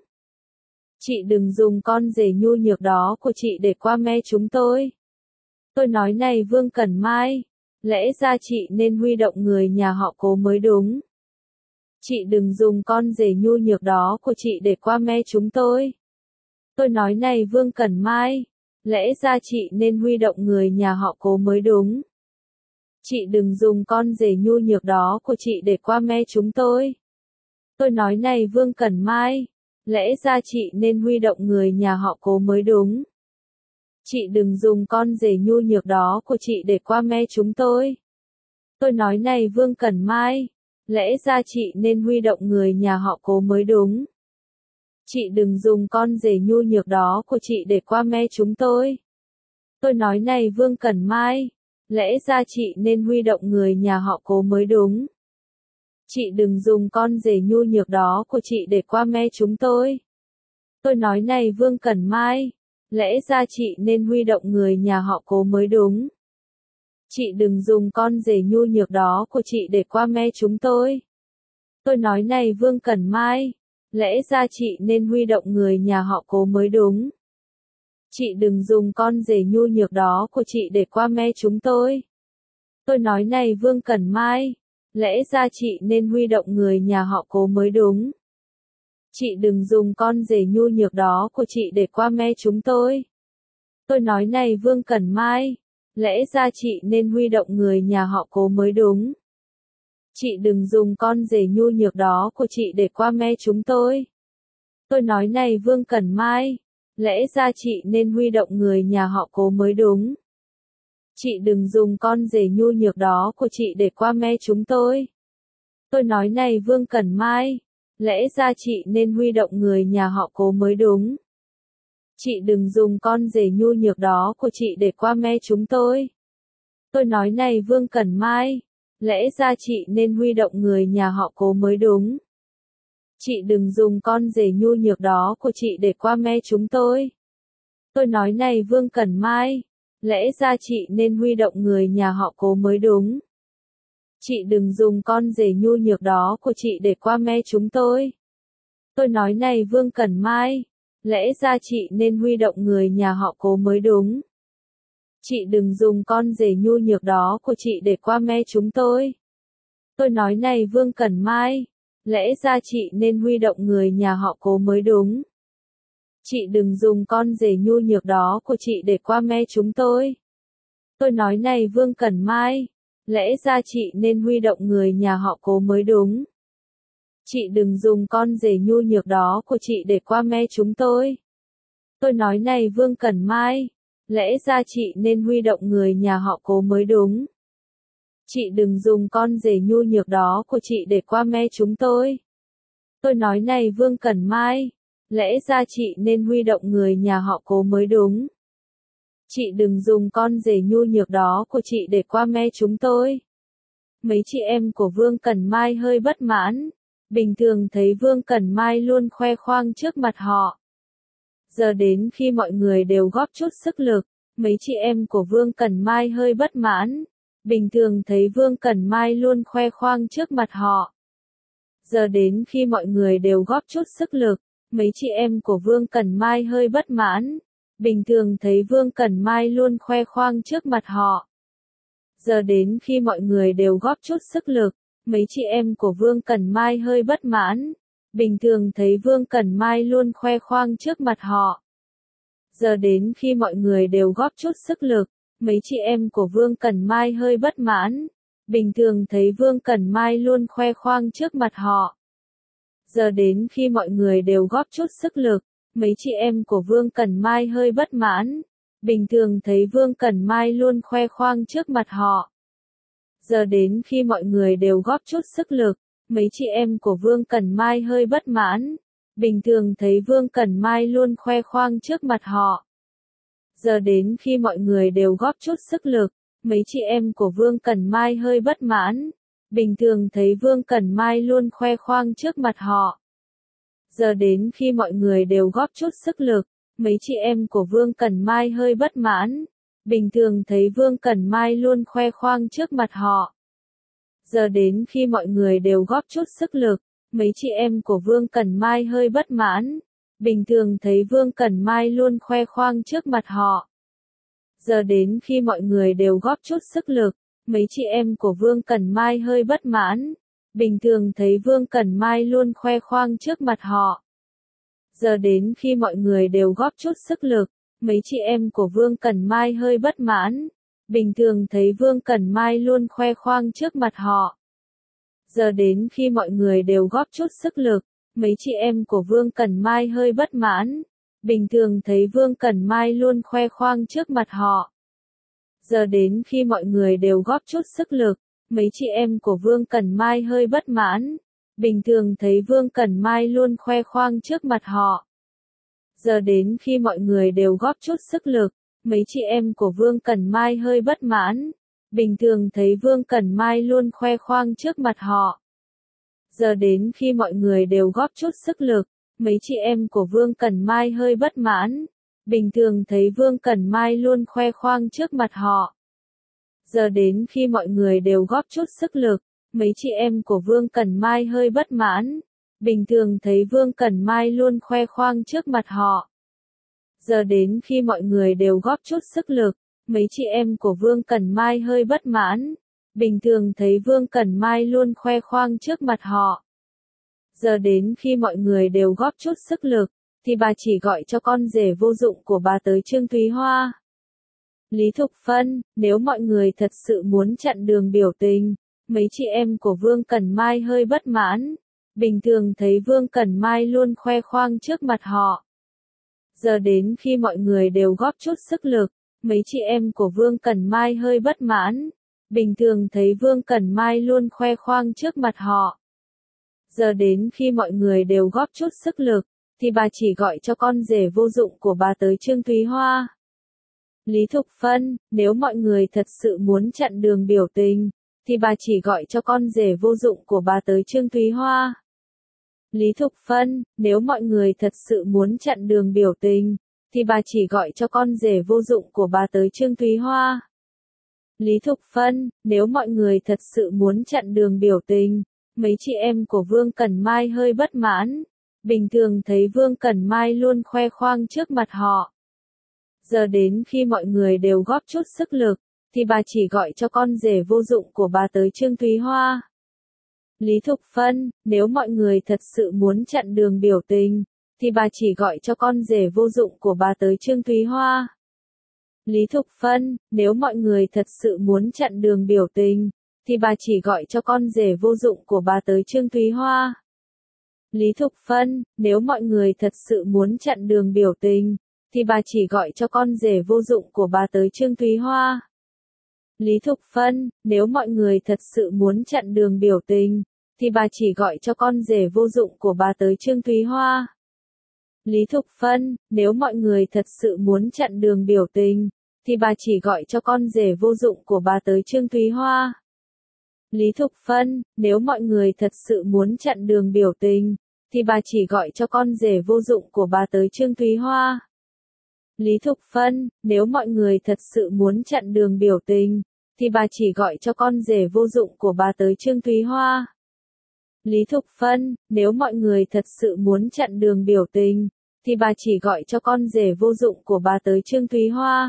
Chị đừng dùng con rể nhu nhược đó của chị để qua me chúng tôi. Tôi nói này Vương Cẩn Mai, lẽ ra chị nên huy động người nhà họ Cố mới đúng. Chị đừng dùng con rể nhu nhược đó của chị để qua me chúng tôi. Tôi nói này Vương Cẩn Mai, lẽ ra chị nên huy động người nhà họ Cố mới đúng. Chị đừng dùng con rể nhu nhược đó của chị để qua me chúng tôi. Tôi nói này Vương Cẩn Mai, lẽ ra chị nên huy động người nhà họ Cố mới đúng. Chị đừng dùng con rể nhu nhược đó của chị để qua me chúng tôi. Tôi nói này Vương Cẩn Mai, lẽ ra chị nên huy động người nhà họ Cố mới đúng. Chị đừng dùng con rể nhu nhược đó của chị để qua me chúng tôi. Tôi nói này Vương Cẩn Mai, lẽ ra chị nên huy động người nhà họ Cố mới đúng. Chị đừng dùng con rể nhu nhược đó của chị để qua me chúng tôi. Tôi nói này Vương Cẩn Mai, lẽ ra chị nên huy động người nhà họ Cố mới đúng. Chị đừng dùng con rể nhu nhược đó của chị để qua me chúng tôi. Tôi nói này Vương Cẩn Mai, lẽ ra chị nên huy động người nhà họ Cố mới đúng. Chị đừng dùng con rể nhu nhược đó của chị để qua me chúng tôi. Tôi nói này Vương Cẩn Mai, lẽ ra chị nên huy động người nhà họ Cố mới đúng. Chị đừng dùng con rể nhu nhược đó của chị để qua me chúng tôi. Tôi nói này Vương Cẩn Mai, lẽ ra chị nên huy động người nhà họ Cố mới đúng. Chị đừng dùng con rể nhu nhược đó của chị để qua me chúng tôi. Tôi nói này Vương Cẩn Mai, lẽ ra chị nên huy động người nhà họ Cố mới đúng. Chị đừng dùng con rể nhu nhược đó của chị để qua me chúng tôi. Tôi nói này Vương Cẩn Mai, lẽ ra chị nên huy động người nhà họ Cố mới đúng. Chị đừng dùng con rể nhu nhược đó của chị để qua me chúng tôi. Tôi nói này Vương Cẩn Mai, lẽ ra chị nên huy động người nhà họ Cố mới đúng. Chị đừng dùng con rể nhu nhược đó của chị để qua me chúng tôi. Tôi nói này Vương Cẩn Mai, lẽ ra chị nên huy động người nhà họ Cố mới đúng. Chị đừng dùng con rể nhu nhược đó của chị để qua me chúng tôi. Tôi nói này Vương Cẩn Mai, lẽ ra chị nên huy động người nhà họ Cố mới đúng. Chị đừng dùng con rể nhu nhược đó của chị để qua me chúng tôi. Tôi nói này Vương Cẩn Mai, lẽ ra chị nên huy động người nhà họ Cố mới đúng. Chị đừng dùng con rể nhu nhược đó của chị để qua me chúng tôi. Tôi nói này Vương Cẩn Mai, lẽ ra chị nên huy động người nhà họ Cố mới đúng. Chị đừng dùng con rể nhu nhược đó của chị để qua me chúng tôi. Tôi nói này Vương Cẩn Mai, lẽ ra chị nên huy động người nhà họ Cố mới đúng. Chị đừng dùng con rể nhu nhược đó của chị để qua me chúng tôi. Tôi nói này Vương Cẩn Mai, lẽ ra chị nên huy động người nhà họ Cố mới đúng. Chị đừng dùng con rể nhu nhược đó của chị để qua me chúng tôi. Mấy chị em của Vương Cẩn Mai hơi bất mãn. Bình thường thấy Vương Cẩn Mai luôn khoe khoang trước mặt họ. Giờ đến khi mọi người đều góp chút sức lực, mấy chị em của Vương Cẩn Mai hơi bất mãn. Bình thường thấy Vương Cẩn Mai luôn khoe khoang trước mặt họ. Giờ đến khi mọi người đều góp chút sức lực, mấy chị em của Vương Cẩn Mai hơi bất mãn. Bình thường thấy Vương Cẩn Mai luôn khoe khoang trước mặt họ. Giờ đến khi mọi người đều góp chút sức lực, mấy chị em của Vương Cẩn Mai hơi bất mãn. Bình thường thấy Vương Cẩn Mai luôn khoe khoang trước mặt họ. Giờ đến khi mọi người đều góp chút sức lực, mấy chị em của Vương Cẩn Mai hơi bất mãn. Bình thường thấy Vương Cẩn Mai luôn khoe khoang trước mặt họ. Giờ đến khi mọi người đều góp chút sức lực, mấy chị em của Vương Cẩn Mai hơi bất mãn. Bình thường thấy Vương Cẩn Mai luôn khoe khoang trước mặt họ. Giờ đến khi mọi người đều góp chút sức lực, mấy chị em của Vương Cẩn Mai hơi bất mãn. Bình thường thấy Vương Cẩn Mai luôn khoe khoang trước mặt họ. Giờ đến khi mọi người đều góp chút sức lực, mấy chị em của Vương Cẩn Mai hơi bất mãn. Bình thường thấy Vương Cẩn Mai luôn khoe khoang trước mặt họ. Giờ đến khi mọi người đều góp chút sức lực, mấy chị em của Vương Cẩn Mai hơi bất mãn. Bình thường thấy Vương Cẩn Mai luôn khoe khoang trước mặt họ. Giờ đến khi mọi người đều góp chút sức lực, mấy chị em của Vương Cẩn Mai hơi bất mãn. Bình thường thấy Vương Cẩn Mai luôn khoe khoang trước mặt họ. Giờ đến khi mọi người đều góp chút sức lực, mấy chị em của Vương Cẩn Mai hơi bất mãn. Bình thường thấy Vương Cẩn Mai luôn khoe khoang trước mặt họ. Giờ đến khi mọi người đều góp chút sức lực, mấy chị em của Vương Cẩn Mai hơi bất mãn. Bình thường thấy Vương Cẩn Mai luôn khoe khoang trước mặt họ. Giờ đến khi mọi người đều góp chút sức lực, mấy chị em của Vương Cẩn Mai hơi bất mãn. Bình thường thấy Vương Cẩn Mai luôn khoe khoang trước mặt họ. Giờ đến khi mọi người đều góp chút sức lực, mấy chị em của Vương Cẩn Mai hơi bất mãn. Bình thường thấy Vương Cẩn Mai luôn khoe khoang trước mặt họ. Giờ đến khi mọi người đều góp chút sức lực, mấy chị em của Vương Cẩn Mai hơi bất mãn. Bình thường thấy Vương Cẩn Mai luôn khoe khoang trước mặt họ. Giờ đến khi mọi người đều góp chút sức lực, mấy chị em của Vương Cẩn Mai hơi bất mãn. Bình thường thấy Vương Cẩn Mai luôn khoe khoang trước mặt họ. Giờ đến khi mọi người đều góp chút sức lực, mấy chị em của Vương Cẩn Mai hơi bất mãn. Bình thường thấy Vương Cẩn Mai luôn khoe khoang trước mặt họ. Giờ đến khi mọi người đều góp chút sức lực, mấy chị em của Vương Cẩn Mai hơi bất mãn. Bình thường thấy Vương Cẩn Mai luôn khoe khoang trước mặt họ. Giờ đến khi mọi người đều góp chút sức lực, thì bà chỉ gọi cho con rể vô dụng của bà tới Trương Thúy Hoa. Lý Thục Phân, nếu mọi người thật sự muốn chặn đường biểu tình, mấy chị em của Vương Cẩn Mai hơi bất mãn. Bình thường thấy Vương Cẩn Mai luôn khoe khoang trước mặt họ. Giờ đến khi mọi người đều góp chút sức lực, mấy chị em của Vương Cẩn Mai hơi bất mãn. Bình thường thấy Vương Cẩn Mai luôn khoe khoang trước mặt họ. Giờ đến khi mọi người đều góp chút sức lực, thì bà chỉ gọi cho con rể vô dụng của bà tới Trương Thúy Hoa. Lý Thục Phân, nếu mọi người thật sự muốn chặn đường biểu tình, thì bà chỉ gọi cho con rể vô dụng của bà tới Trương Thúy Hoa. Lý Thục Phân, nếu mọi người thật sự muốn chặn đường biểu tình, thì bà chỉ gọi cho con rể vô dụng của bà tới Trương Thúy Hoa. Lý Thục Phân, nếu mọi người thật sự muốn chặn đường biểu tình, mấy chị em của Vương Cẩn Mai hơi bất mãn. Bình thường thấy Vương Cẩn Mai luôn khoe khoang trước mặt họ. Giờ đến khi mọi người đều góp chút sức lực, thì bà chỉ gọi cho con rể vô dụng của bà tới Trương Thúy Hoa. Lý Thục Phân, nếu mọi người thật sự muốn chặn đường biểu tình, thì bà chỉ gọi cho con rể vô dụng của bà tới Trương Thúy Hoa. Lý Thục Phân, nếu mọi người thật sự muốn chặn đường biểu tình, thì bà chỉ gọi cho con rể vô dụng của bà tới Trương Thúy Hoa. Lý Thục Phân, nếu mọi người thật sự muốn chặn đường biểu tình, thì bà chỉ gọi cho con rể vô dụng của bà tới Trương Thúy Hoa. Lý Thục Phân, nếu mọi người thật sự muốn chặn đường biểu tình, thì bà chỉ gọi cho con rể vô dụng của bà tới Trương Thúy Hoa. Lý Thục Phân, nếu mọi người thật sự muốn chặn đường biểu tình, thì bà chỉ gọi cho con rể vô dụng của bà tới Trương Thúy Hoa. Lý Thục Phân, nếu mọi người thật sự muốn chặn đường biểu tình, thì bà chỉ gọi cho con rể vô dụng của bà tới Trương Thúy Hoa. Lý Thục Phân, nếu mọi người thật sự muốn chặn đường biểu tình, thì bà chỉ gọi cho con rể vô dụng của bà tới Trương Thúy Hoa. Lý Thục Phân, nếu mọi người thật sự muốn chặn đường biểu tình, thì bà chỉ gọi cho con rể vô dụng của bà tới Trương Thúy Hoa.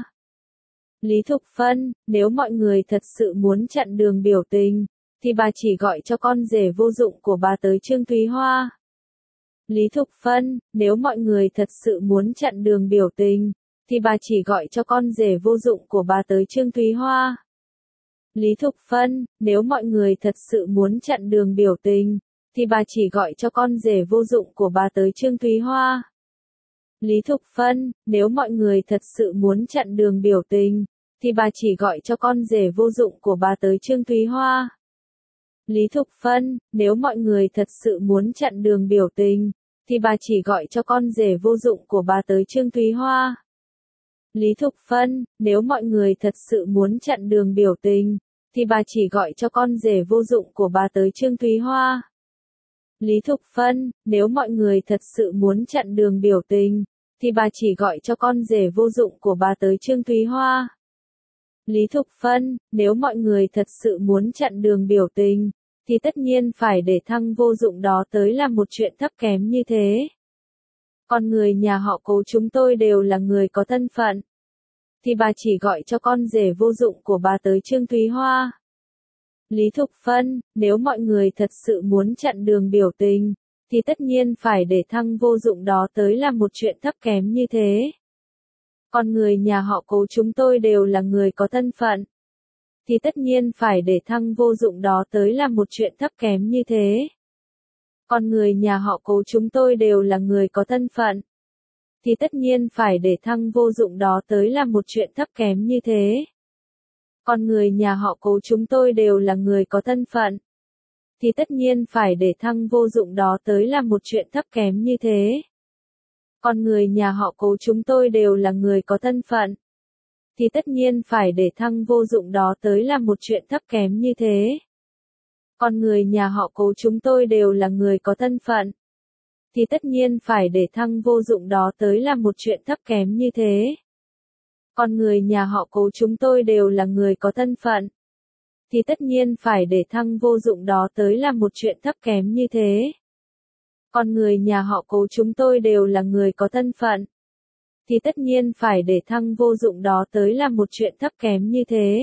Lý Thục Phân, nếu mọi người thật sự muốn chặn đường biểu tình, thì bà chỉ gọi cho con rể vô dụng của bà tới Trương Thúy Hoa. Lý Thục Phân, nếu mọi người thật sự muốn chặn đường biểu tình, thì bà chỉ gọi cho con rể vô dụng của bà tới Trương Thúy Hoa. Lý Thục Phân, nếu mọi người thật sự muốn chặn đường biểu tình, thì bà chỉ gọi cho con rể vô dụng của bà tới Trương Thúy Hoa. Lý Thục Phân, nếu mọi người thật sự muốn chặn đường biểu tình, thì bà chỉ gọi cho con rể vô dụng của bà tới Trương Thúy Hoa. Lý Thục Phân, nếu mọi người thật sự muốn chặn đường biểu tình, thì bà chỉ gọi cho con rể vô dụng của bà tới Trương Thúy Hoa. Lý Thục Phân, nếu mọi người thật sự muốn chặn đường biểu tình, thì bà chỉ gọi cho con rể vô dụng của bà tới Trương Thúy Hoa. Lý Thục Phân, nếu mọi người thật sự muốn chặn đường biểu tình, thì bà chỉ gọi cho con rể vô dụng của bà tới Trương Thúy Hoa. Lý Thục Phân, nếu mọi người thật sự muốn chặn đường biểu tình, thì tất nhiên phải để thằng vô dụng đó tới làm một chuyện thấp kém như thế. Con người nhà họ Cố chúng tôi đều là người có thân phận. Thì bà chỉ gọi cho con rể vô dụng của bà tới Trương Thúy Hoa. Lý Thục Phân, nếu mọi người thật sự muốn chặn đường biểu tình, thì tất nhiên phải để thằng vô dụng đó tới làm một chuyện thấp kém như thế. Con người nhà họ Cố chúng tôi đều là người có thân phận. Thì tất nhiên phải để thằng vô dụng đó tới làm một chuyện thấp kém như thế. Con người nhà họ Cố chúng tôi đều là người có thân phận. Thì tất nhiên phải để thằng vô dụng đó tới làm một chuyện thấp kém như thế. Con người nhà họ Cố chúng tôi đều là người có thân phận. Thì tất nhiên phải để thằng vô dụng đó tới làm một chuyện thấp kém như thế. Con người nhà họ Cố chúng tôi đều là người có thân phận. Thì tất nhiên phải để thằng vô dụng đó tới làm một chuyện thấp kém như thế. Con người nhà họ Cố chúng tôi đều là người có thân phận. Thì tất nhiên phải để thằng vô dụng đó tới làm một chuyện thấp kém như thế. Con người nhà họ Cố chúng tôi đều là người có thân phận. Thì tất nhiên phải để thằng vô dụng đó tới làm một chuyện thấp kém như thế. Con người nhà họ Cố chúng tôi đều là người có thân phận. Thì tất nhiên phải để thằng vô dụng đó tới làm một chuyện thấp kém như thế.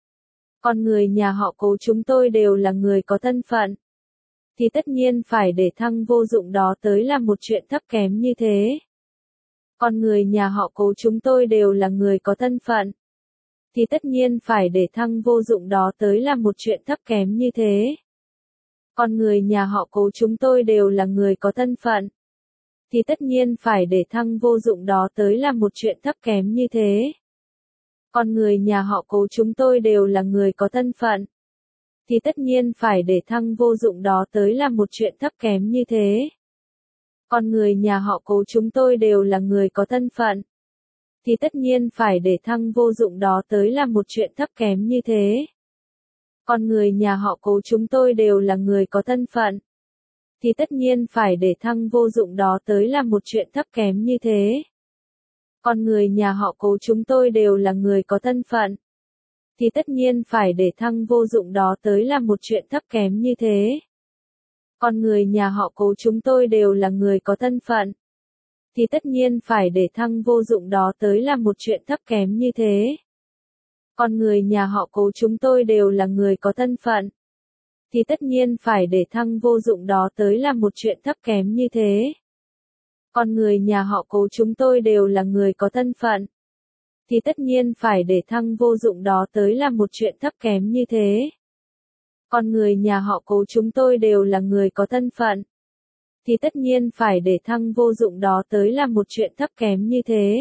Con người nhà họ Cố chúng tôi đều là người có thân phận. Thì tất nhiên phải để thằng vô dụng đó tới làm một chuyện thấp kém như thế. Con người nhà họ Cố chúng tôi đều là người có thân phận. Thì tất nhiên phải để thằng vô dụng đó tới làm một chuyện thấp kém như thế. Con người nhà họ Cố chúng tôi đều là người có thân phận. Thì tất nhiên phải để thằng vô dụng đó tới làm một chuyện thấp kém như thế. Con người nhà họ Cố chúng tôi đều là người có thân phận. Thì tất nhiên phải để thằng vô dụng đó tới làm một chuyện thấp kém như thế. Con người nhà họ Cố chúng tôi đều là người có thân phận. Thì tất nhiên phải để thằng vô dụng đó tới làm một chuyện thấp kém như thế. Con người nhà họ Cố chúng tôi đều là người có thân phận. Thì tất nhiên phải để thằng vô dụng đó tới làm một chuyện thấp kém như thế. Con người nhà họ Cố chúng tôi đều là người có thân phận. Thì tất nhiên phải để thằng vô dụng đó tới làm một chuyện thấp kém như thế. Con người nhà họ Cố chúng tôi đều là người có thân phận. Thì tất nhiên phải để thằng vô dụng đó tới làm một chuyện thấp kém như thế. Con người nhà họ Cố chúng tôi đều là người có thân phận. Thì tất nhiên phải để thằng vô dụng đó tới làm một chuyện thấp kém như thế. Con người nhà họ Cố chúng tôi đều là người có thân phận. Thì tất nhiên phải để thằng vô dụng đó tới làm một chuyện thấp kém như thế. Con người nhà họ Cố chúng tôi đều là người có thân phận. Thì tất nhiên phải để thằng vô dụng đó tới làm một chuyện thấp kém như thế.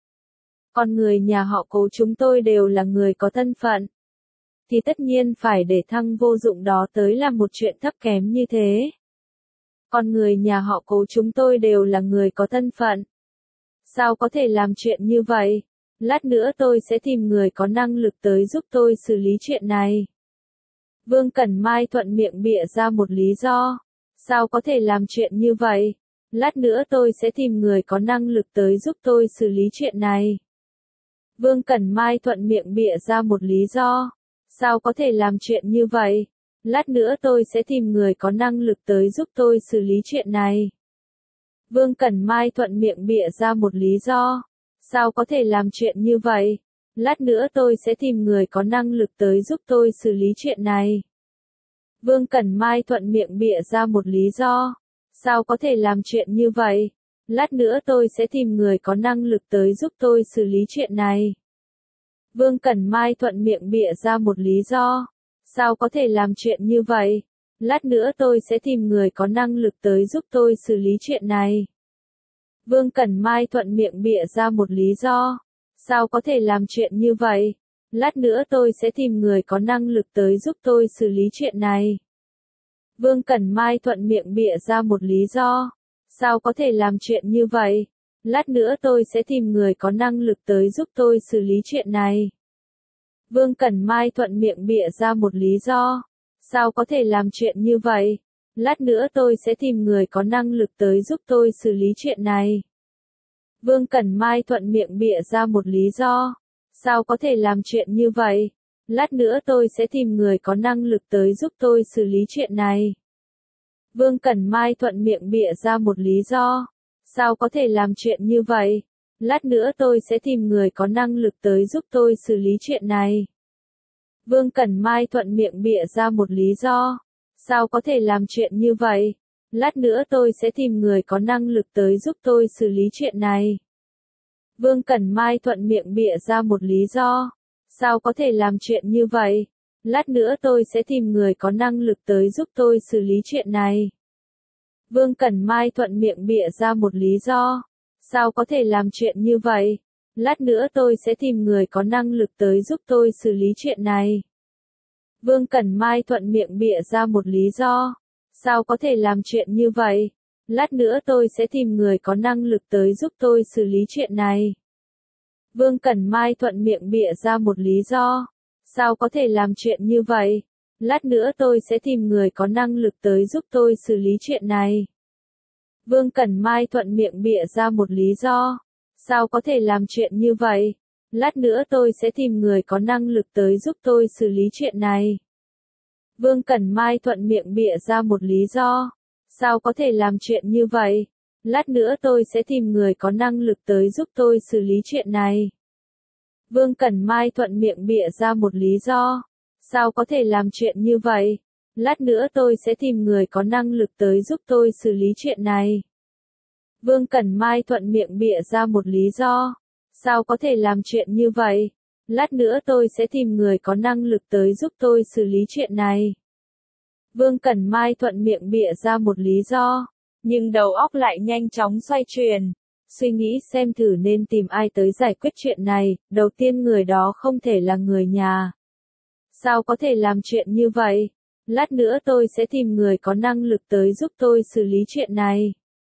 Con người nhà họ Cố chúng tôi đều là người có thân phận. Thì tất nhiên phải để thằng vô dụng đó tới làm một chuyện thấp kém như thế. Con người nhà họ Cố chúng tôi đều là người có thân phận. Sao có thể làm chuyện như vậy? Lát nữa tôi sẽ tìm người có năng lực tới giúp tôi xử lý chuyện này. Vương Cẩn Mai thuận miệng bịa ra một lý do. Sao có thể làm chuyện như vậy? Lát nữa tôi sẽ tìm người có năng lực tới giúp tôi xử lý chuyện này. Vương Cẩn Mai thuận miệng bịa ra một lý do. Sao có thể làm chuyện như vậy? Lát nữa tôi sẽ tìm người có năng lực tới giúp tôi xử lý chuyện này. Vương Cẩn Mai thuận miệng bịa ra một lý do. Sao có thể làm chuyện như vậy? Lát nữa tôi sẽ tìm người có năng lực tới giúp tôi xử lý chuyện này. Vương Cẩn Mai thuận miệng bịa ra một lý do. Sao có thể làm chuyện như vậy? Lát nữa tôi sẽ tìm người có năng lực tới giúp tôi xử lý chuyện này. Vương Cẩn Mai thuận miệng bịa ra một lý do. Sao có thể làm chuyện như vậy? Lát nữa tôi sẽ tìm người có năng lực tới giúp tôi xử lý chuyện này. Vương Cẩn Mai thuận miệng bịa ra một lý do. Sao có thể làm chuyện như vậy? Lát nữa tôi sẽ tìm người có năng lực tới giúp tôi xử lý chuyện này. Vương Cẩn Mai thuận miệng bịa ra một lý do. Sao có thể làm chuyện như vậy? Lát nữa tôi sẽ tìm người có năng lực tới giúp tôi xử lý chuyện này. Vương Cẩn Mai thuận miệng bịa ra một lý do. Sao có thể làm chuyện như vậy? Lát nữa tôi sẽ tìm người có năng lực tới giúp tôi xử lý chuyện này. Vương Cẩn Mai thuận miệng bịa ra một lý do. Sao có thể làm chuyện như vậy? Lát nữa tôi sẽ tìm người có năng lực tới giúp tôi xử lý chuyện này. Vương Cẩn Mai thuận miệng bịa ra một lý do. Sao có thể làm chuyện như vậy? Lát nữa tôi sẽ tìm người có năng lực tới giúp tôi xử lý chuyện này. Vương Cẩn Mai thuận miệng bịa ra một lý do. Sao có thể làm chuyện như vậy? Lát nữa tôi sẽ tìm người có năng lực tới giúp tôi xử lý chuyện này. Vương Cẩn Mai thuận miệng bịa ra một lý do. Sao có thể làm chuyện như vậy? Lát nữa tôi sẽ tìm người có năng lực tới giúp tôi xử lý chuyện này. Vương Cẩn Mai thuận miệng bịa ra một lý do. Sao có thể làm chuyện như vậy? Lát nữa tôi sẽ tìm người có năng lực tới giúp tôi xử lý chuyện này. Vương Cẩn Mai thuận miệng bịa ra một lý do. Sao có thể làm chuyện như vậy? Lát nữa tôi sẽ tìm người có năng lực tới giúp tôi xử lý chuyện này. Vương Cẩn Mai thuận miệng bịa ra một lý do. Sao có thể làm chuyện như vậy? Lát nữa tôi sẽ tìm người có năng lực tới giúp tôi xử lý chuyện này. Vương Cẩn Mai thuận miệng bịa ra một lý do. Sao có thể làm chuyện như vậy? Lát nữa tôi sẽ tìm người có năng lực tới giúp tôi xử lý chuyện này. Vương Cẩn Mai thuận miệng bịa ra một lý do. Sao có thể làm chuyện như vậy? Lát nữa tôi sẽ tìm người có năng lực tới giúp tôi xử lý chuyện này. Vương Cẩn Mai thuận miệng bịa ra một lý do. Sao có thể làm chuyện như vậy? Lát nữa tôi sẽ tìm người có năng lực tới giúp tôi xử lý chuyện này. Vương Cẩn Mai thuận miệng bịa ra một lý do. Sao có thể làm chuyện như vậy? Lát nữa tôi sẽ tìm người có năng lực tới giúp tôi xử lý chuyện này. Vương Cẩn Mai thuận miệng bịa ra một lý do. Nhưng đầu óc lại nhanh chóng xoay chuyển. Suy nghĩ xem thử nên tìm ai tới giải quyết chuyện này, đầu tiên người đó không thể là người nhà. Sao có thể làm chuyện như vậy? Lát nữa tôi sẽ tìm người có năng lực tới giúp tôi xử lý chuyện này.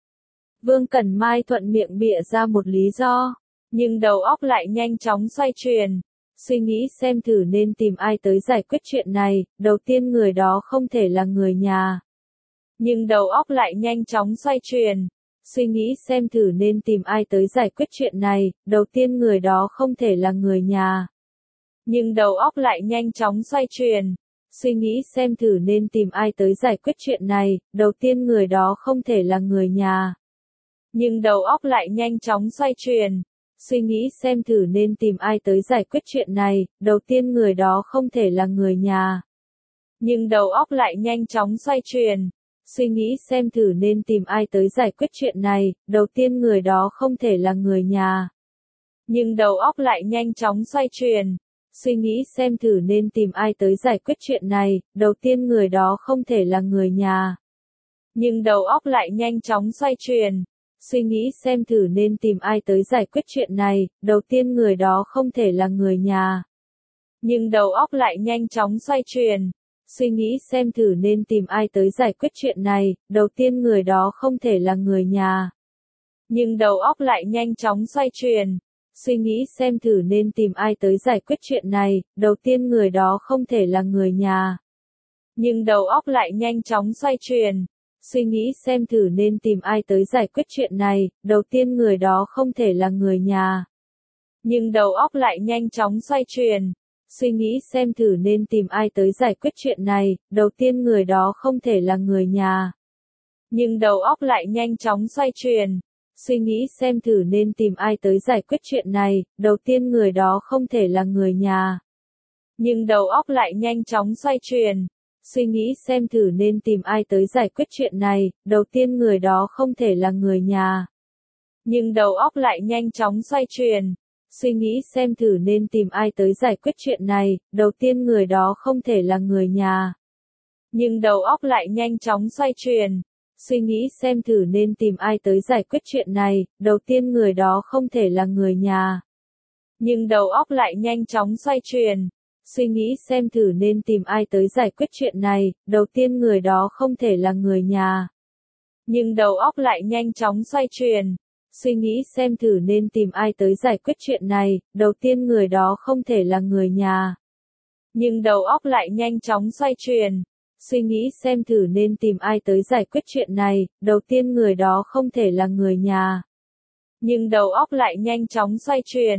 Vương Cẩn Mai thuận miệng bịa ra một lý do. Nhưng đầu óc lại nhanh chóng xoay chuyển. Suy nghĩ xem thử nên tìm ai tới giải quyết chuyện này, đầu tiên người đó không thể là người nhà. Nhưng đầu óc lại nhanh chóng xoay chuyển. Suy nghĩ xem thử nên tìm ai tới giải quyết chuyện này, đầu tiên người đó không thể là người nhà. Nhưng đầu óc lại nhanh chóng xoay chuyển. Suy nghĩ xem thử nên tìm ai tới giải quyết chuyện này, đầu tiên người đó không thể là người nhà. Nhưng đầu óc lại nhanh chóng xoay chuyển. Suy nghĩ xem thử nên tìm ai tới giải quyết chuyện này, đầu tiên người đó không thể là người nhà. Nhưng đầu óc lại nhanh chóng xoay chuyển. Suy nghĩ xem thử nên tìm ai tới giải quyết chuyện này, đầu tiên người đó không thể là người nhà. Nhưng đầu óc lại nhanh chóng xoay chuyển. Suy nghĩ xem thử nên tìm ai tới giải quyết chuyện này, đầu tiên người đó không thể là người nhà. Nhưng đầu óc lại nhanh chóng xoay chuyển. Suy nghĩ xem thử nên tìm ai tới giải quyết chuyện này, đầu tiên người đó không thể là người nhà. Nhưng đầu óc lại nhanh chóng xoay chuyển. Suy nghĩ xem thử nên tìm ai tới giải quyết chuyện này, đầu tiên người đó không thể là người nhà. Nhưng đầu óc lại nhanh chóng xoay chuyển. Suy nghĩ xem thử nên tìm ai tới giải quyết chuyện này, đầu tiên người đó không thể là người nhà. Nhưng đầu óc lại nhanh chóng xoay chuyển. Suy nghĩ xem thử nên tìm ai tới giải quyết chuyện này, đầu tiên người đó không thể là người nhà. Nhưng đầu óc lại nhanh chóng xoay chuyển. Suy nghĩ xem thử nên tìm ai tới giải quyết chuyện này, đầu tiên người đó không thể là người nhà. Nhưng đầu óc lại nhanh chóng xoay chuyển. Suy nghĩ xem thử nên tìm ai tới giải quyết chuyện này, đầu tiên người đó không thể là người nhà. Nhưng đầu óc lại nhanh chóng xoay chuyển. Suy nghĩ xem thử nên tìm ai tới giải quyết chuyện này, đầu tiên người đó không thể là người nhà. Nhưng đầu óc lại nhanh chóng xoay chuyển. Suy nghĩ xem thử nên tìm ai tới giải quyết chuyện này, đầu tiên người đó không thể là người nhà. Nhưng đầu óc lại nhanh chóng xoay chuyển. Suy nghĩ xem thử nên tìm ai tới giải quyết chuyện này, đầu tiên người đó không thể là người nhà. Nhưng đầu óc lại nhanh chóng xoay chuyển. Suy nghĩ xem thử nên tìm ai tới giải quyết chuyện này, đầu tiên người đó không thể là người nhà. Nhưng đầu óc lại nhanh chóng xoay chuyển. Suy nghĩ xem thử nên tìm ai tới giải quyết chuyện này, đầu tiên người đó không thể là người nhà. Nhưng đầu óc lại nhanh chóng xoay chuyển. Suy nghĩ xem thử nên tìm ai tới giải quyết chuyện này, đầu tiên người đó không thể là người nhà. Nhưng đầu óc lại nhanh chóng xoay chuyển.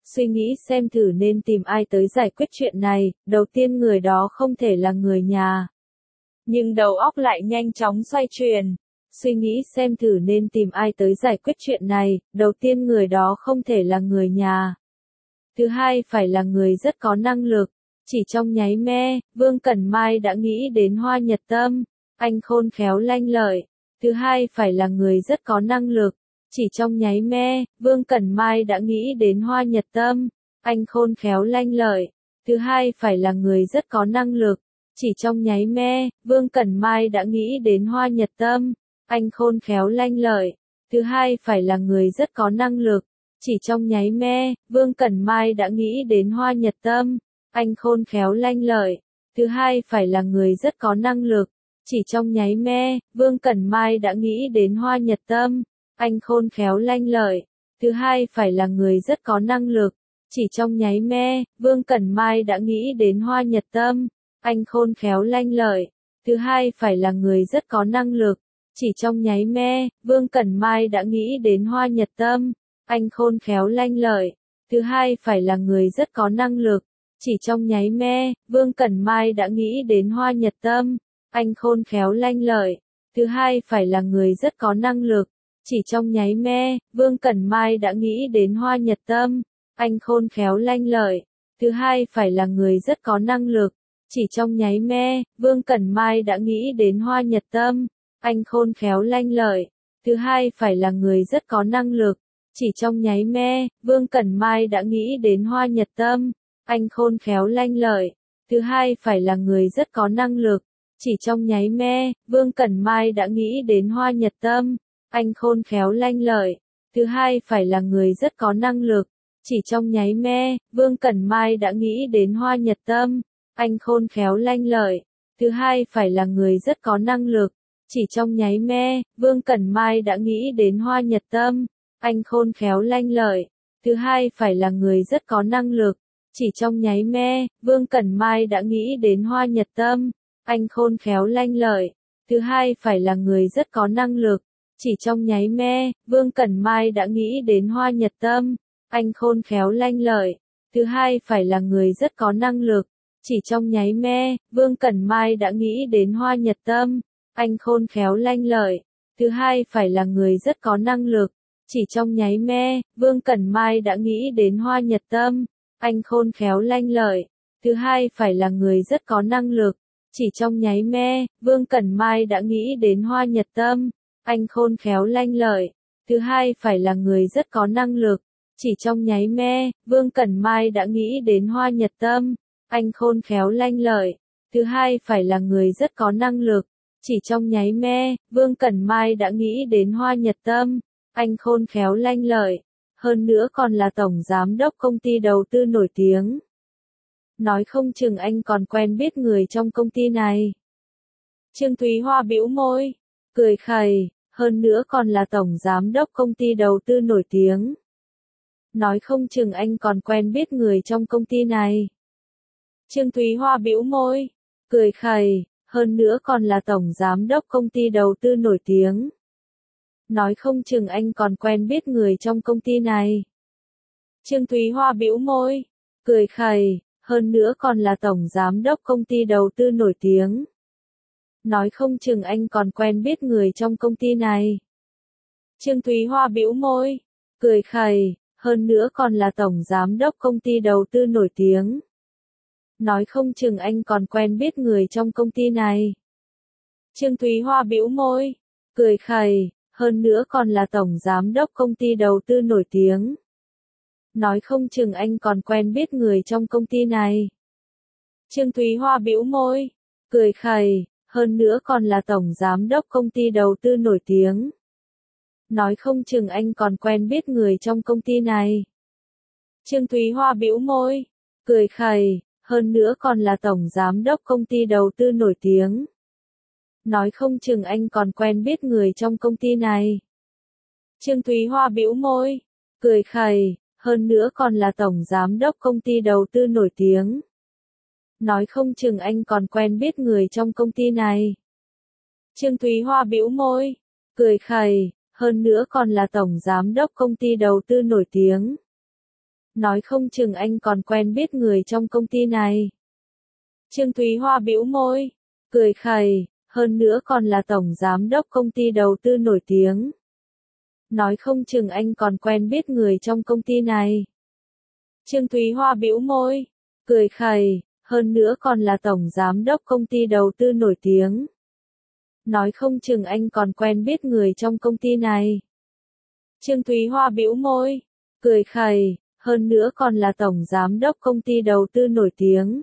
Suy nghĩ xem thử nên tìm ai tới giải quyết chuyện này, đầu tiên người đó không thể là người nhà. Nhưng đầu óc lại nhanh chóng xoay chuyển. Suy nghĩ xem thử nên tìm ai tới giải quyết chuyện này, đầu tiên người đó không thể là người nhà. Thứ hai phải là người rất có năng lực. Chỉ trong nháy me, Vương Cẩn Mai đã nghĩ đến Hoa Nhật Tâm. Anh khôn khéo lanh lợi. Thứ hai phải là người rất có năng lực. Chỉ trong nháy me, Vương Cẩn Mai đã nghĩ đến Hoa Nhật Tâm. Anh khôn khéo lanh lợi. Thứ hai phải là người rất có năng lực. Chỉ trong nháy me, Vương Cẩn Mai đã nghĩ đến Hoa Nhật Tâm. Anh khôn khéo lanh lợi. Thứ hai phải là người rất có năng lực. Chỉ trong nháy me, Vương Cẩn Mai đã nghĩ đến Hoa Nhật Tâm. Anh khôn khéo lanh lợi. Thứ hai phải là người rất có năng lực. Chỉ trong nháy me, Vương Cẩn Mai đã nghĩ đến Hoa Nhật Tâm. Anh khôn khéo lanh lợi. Thứ hai phải là người rất có năng lực. Chỉ trong nháy me, Vương Cẩn Mai đã nghĩ đến Hoa Nhật Tâm. Anh khôn khéo lanh lợi. Thứ hai phải là người rất có năng lực. Chỉ trong nháy me, Vương Cẩn Mai đã nghĩ đến Hoa Nhật Tâm. Anh khôn khéo lanh lợi. Thứ hai phải là người rất có năng lực. Chỉ trong nháy me, Vương Cẩn Mai đã nghĩ đến Hoa Nhật Tâm. Anh khôn khéo lanh lợi. Thứ hai phải là người rất có năng lực. Chỉ trong nháy me, Vương Cẩn Mai đã nghĩ đến Hoa Nhật Tâm. Anh khôn khéo lanh lợi. Thứ hai phải là người rất có năng lực. Chỉ trong nháy me, Vương Cẩn Mai đã nghĩ đến Hoa Nhật Tâm. Anh khôn khéo lanh lợi. Thứ hai phải là người rất có năng lực. Chỉ trong nháy me, Vương Cẩn Mai đã nghĩ đến Hoa Nhật Tâm. Anh khôn khéo lanh lợi. Thứ hai phải là người rất có năng lực. Chỉ trong nháy me, Vương Cẩn Mai đã nghĩ đến Hoa Nhật Tâm. Anh khôn khéo lanh lợi. Thứ hai phải là người rất có năng lực. Chỉ trong nháy me, Vương Cẩn Mai đã nghĩ đến Hoa Nhật Tâm. Anh khôn khéo lanh lợi. Thứ hai phải là người rất có năng lực. Chỉ trong nháy me, Vương Cẩn Mai đã nghĩ đến Hoa Nhật Tâm. Anh khôn khéo lanh lợi. Thứ hai phải là người rất có năng lực. Chỉ trong nháy me, Vương Cẩn Mai đã nghĩ đến Hoa Nhật Tâm. Anh khôn khéo lanh lợi. Thứ hai phải là người rất có năng lực. Chỉ trong nháy me, Vương Cẩn Mai đã nghĩ đến Hoa Nhật Tâm. Anh khôn khéo lanh lợi. Thứ hai phải là người rất có năng lực. Chỉ trong nháy me, Vương Cẩn Mai đã nghĩ đến Hoa Nhật Tâm. Anh khôn khéo lanh lợi. Thứ hai phải là người rất có năng lực. Chỉ trong nháy me, Vương Cẩn Mai đã nghĩ đến Hoa Nhật Tâm. Anh khôn khéo lanh lợi. Thứ hai phải là người rất có năng lực. Chỉ trong nháy me, Vương Cẩn Mai đã nghĩ đến Hoa Nhật Tâm. Anh khôn khéo lanh lợi. Thứ hai phải là người rất có năng lực. Chỉ trong nháy me, Vương Cẩn Mai đã nghĩ đến Hoa Nhật Tâm. Anh khôn khéo lanh lợi. Thứ hai phải là người rất có năng lực. Chỉ trong nháy me, Vương Cẩn Mai đã nghĩ đến Hoa Nhật Tâm. Anh khôn khéo lanh lợi. Hơn nữa còn là tổng giám đốc công ty đầu tư nổi tiếng. Nói không chừng anh còn quen biết người trong công ty này. Trương Thúy Hoa bĩu môi, cười khẩy, hơn nữa còn là tổng giám đốc công ty đầu tư nổi tiếng. Nói không chừng anh còn quen biết người trong công ty này. Trương Thúy Hoa bĩu môi, cười khẩy, hơn nữa còn là tổng giám đốc công ty đầu tư nổi tiếng. Nói không chừng anh còn quen biết người trong công ty này. Trương Thúy Hoa bĩu môi, cười khẩy, hơn nữa còn là tổng giám đốc công ty đầu tư nổi tiếng. Nói không chừng anh còn quen biết người trong công ty này. Trương Thúy Hoa bĩu môi, cười khẩy, hơn nữa còn là tổng giám đốc công ty đầu tư nổi tiếng. Nói không chừng anh còn quen biết người trong công ty này. Trương Thúy Hoa bĩu môi, cười khẩy, hơn nữa còn là tổng giám đốc công ty đầu tư nổi tiếng. Nói không chừng anh còn quen biết người trong công ty này. Trương Thúy Hoa bĩu môi, cười khẩy, hơn nữa còn là tổng giám đốc công ty đầu tư nổi tiếng. Nói không chừng anh còn quen biết người trong công ty này. Trương Thúy Hoa bĩu môi, cười khẩy, hơn nữa còn là tổng giám đốc công ty đầu tư nổi tiếng. Nói không chừng anh còn quen biết người trong công ty này. Trương Thúy Hoa bĩu môi, cười khẩy, hơn nữa còn là tổng giám đốc công ty đầu tư nổi tiếng. Nói không chừng anh còn quen biết người trong công ty này. Trương Thúy Hoa bĩu môi, cười khẩy, hơn nữa còn là tổng giám đốc công ty đầu tư nổi tiếng. Nói không chừng anh còn quen biết người trong công ty này. Trương Thúy Hoa bĩu môi, cười khẩy, hơn nữa còn là tổng giám đốc công ty đầu tư nổi tiếng. Nói không chừng anh còn quen biết người trong công ty này. Trương Thúy Hoa bĩu môi, cười khẩy, hơn nữa còn là tổng giám đốc công ty đầu tư nổi tiếng. Nói không chừng anh còn quen biết người trong công ty này. Trương Thúy Hoa bĩu môi, cười khẩy, hơn nữa còn là tổng giám đốc công ty đầu tư nổi tiếng.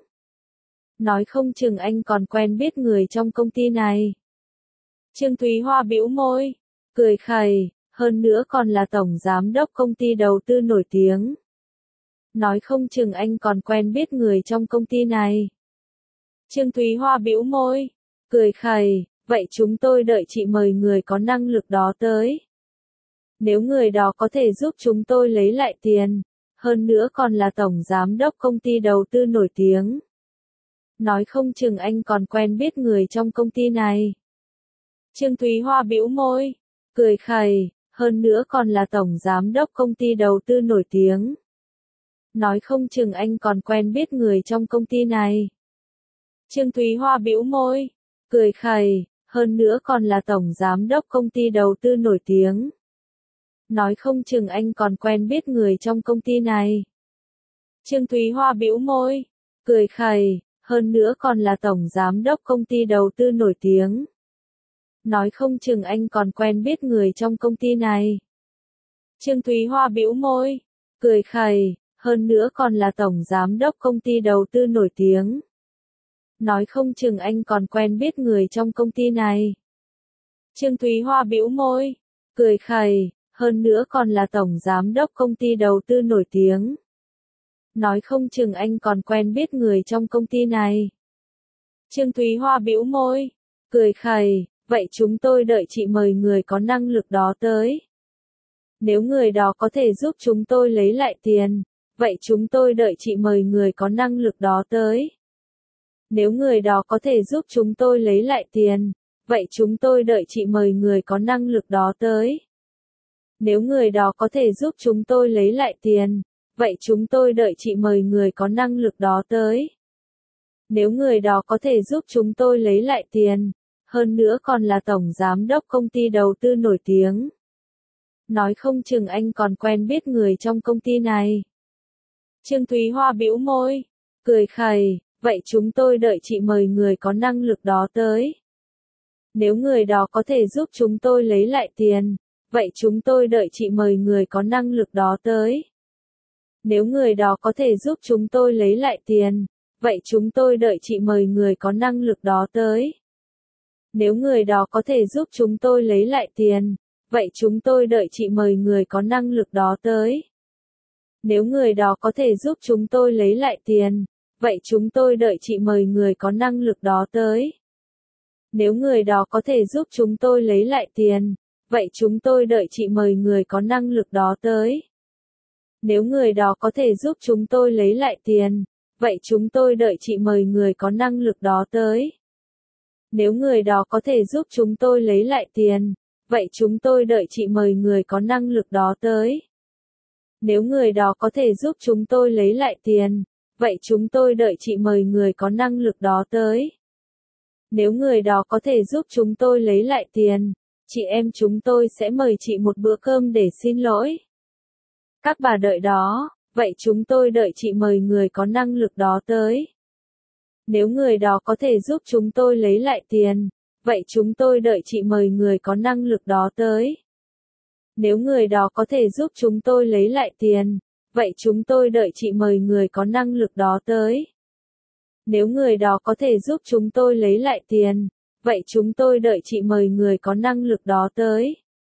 Nói không chừng anh còn quen biết người trong công ty này. Trương Thúy Hoa bĩu môi, cười khẩy, hơn nữa còn là tổng giám đốc công ty đầu tư nổi tiếng. Nói không chừng anh còn quen biết người trong công ty này. Trương Thúy Hoa bĩu môi, cười khẩy, vậy chúng tôi đợi chị mời người có năng lực đó tới. Nếu người đó có thể giúp chúng tôi lấy lại tiền, hơn nữa còn là tổng giám đốc công ty đầu tư nổi tiếng. Nói không chừng anh còn quen biết người trong công ty này. Trương Thúy Hoa bĩu môi, cười khẩy, hơn nữa còn là tổng giám đốc công ty đầu tư nổi tiếng. Nói không chừng anh còn quen biết người trong công ty này. Trương Thúy Hoa bĩu môi, cười khẩy, hơn nữa còn là tổng giám đốc công ty đầu tư nổi tiếng. Nói không chừng anh còn quen biết người trong công ty này. Trương Thúy Hoa bĩu môi, cười khẩy, hơn nữa còn là tổng giám đốc công ty đầu tư nổi tiếng. Nói không chừng anh còn quen biết người trong công ty này. Trương Thúy Hoa bĩu môi, cười khẩy, hơn nữa còn là tổng giám đốc công ty đầu tư nổi tiếng. Nói không chừng anh còn quen biết người trong công ty này. Trương Thúy Hoa bĩu môi, cười khẩy, hơn nữa còn là tổng giám đốc công ty đầu tư nổi tiếng. Nói không chừng anh còn quen biết người trong công ty này. Trương Thúy Hoa bĩu môi, cười khẩy, vậy chúng tôi đợi chị mời người có năng lực đó tới. Nếu người đó có thể giúp chúng tôi lấy lại tiền, vậy chúng tôi đợi chị mời người có năng lực đó tới. Nếu người đó có thể giúp chúng tôi lấy lại tiền, vậy chúng tôi đợi chị mời người có năng lực đó tới. Nếu người đó có thể giúp chúng tôi lấy lại tiền, vậy chúng tôi đợi chị mời người có năng lực đó tới. Nếu người đó có thể giúp chúng tôi lấy lại tiền, hơn nữa còn là tổng giám đốc công ty đầu tư nổi tiếng. Nói không chừng anh còn quen biết người trong công ty này. Trương Thúy Hoa bĩu môi, cười khẩy, vậy chúng tôi đợi chị mời người có năng lực đó tới. Nếu người đó có thể giúp chúng tôi lấy lại tiền, vậy chúng tôi đợi chị mời người có năng lực đó tới. Nếu người đó có thể giúp chúng tôi lấy lại tiền, vậy chúng tôi đợi chị mời người có năng lực đó tới. Nếu người đó có thể giúp chúng tôi lấy lại tiền, vậy chúng tôi đợi chị mời người có năng lực đó tới. Nếu người đó có thể giúp chúng tôi lấy lại tiền, vậy chúng tôi đợi chị mời người có năng lực đó tới. Nếu người đó có thể giúp chúng tôi lấy lại tiền, vậy chúng tôi đợi chị mời người có năng lực đó tới. Nếu người đó có thể giúp chúng tôi lấy lại tiền, vậy chúng tôi đợi chị mời người có năng lực đó tới. Nếu người đó có thể giúp chúng tôi lấy lại tiền, vậy chúng tôi đợi chị mời người có năng lực đó tới. Nếu người đó có thể giúp chúng tôi lấy lại tiền, vậy chúng tôi đợi chị mời người có năng lực đó tới. Nếu người đó có thể giúp chúng tôi lấy lại tiền, chị em chúng tôi sẽ mời chị một bữa cơm để xin lỗi. Các bà đợi đó, vậy chúng tôi đợi chị mời người có năng lực đó tới. Nếu người đó có thể giúp chúng tôi lấy lại tiền, vậy chúng tôi đợi chị mời người có năng lực đó tới. Nếu người đó có thể giúp chúng tôi lấy lại tiền, vậy chúng tôi đợi chị mời người có năng lực đó tới. Nếu người đó có thể giúp chúng tôi lấy lại tiền, vậy chúng tôi đợi chị mời người có năng lực đó tới.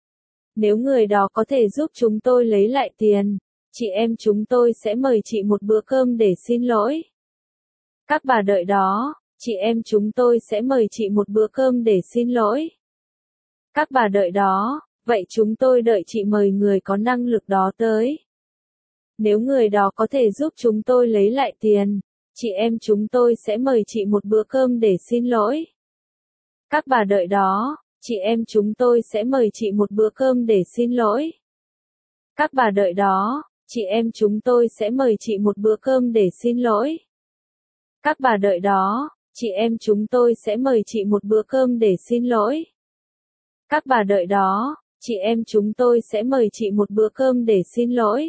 Nếu người đó có thể giúp chúng tôi lấy lại tiền, chị em chúng tôi sẽ mời chị một bữa cơm để xin lỗi. Các bà đợi đó, chị em chúng tôi sẽ mời chị một bữa cơm để xin lỗi. Các bà đợi đó, vậy chúng tôi đợi chị mời người có năng lực đó tới. Nếu người đó có thể giúp chúng tôi lấy lại tiền, chị em chúng tôi sẽ mời chị một bữa cơm để xin lỗi. Các bà đợi đó, chị em chúng tôi sẽ mời chị một bữa cơm để xin lỗi. Các bà đợi đó, chị em chúng tôi sẽ mời chị một bữa cơm để xin lỗi. Các bà đợi đó, chị em chúng tôi sẽ mời chị một bữa cơm để xin lỗi. Các bà đợi đó, chị em chúng tôi sẽ mời chị một bữa cơm để xin lỗi.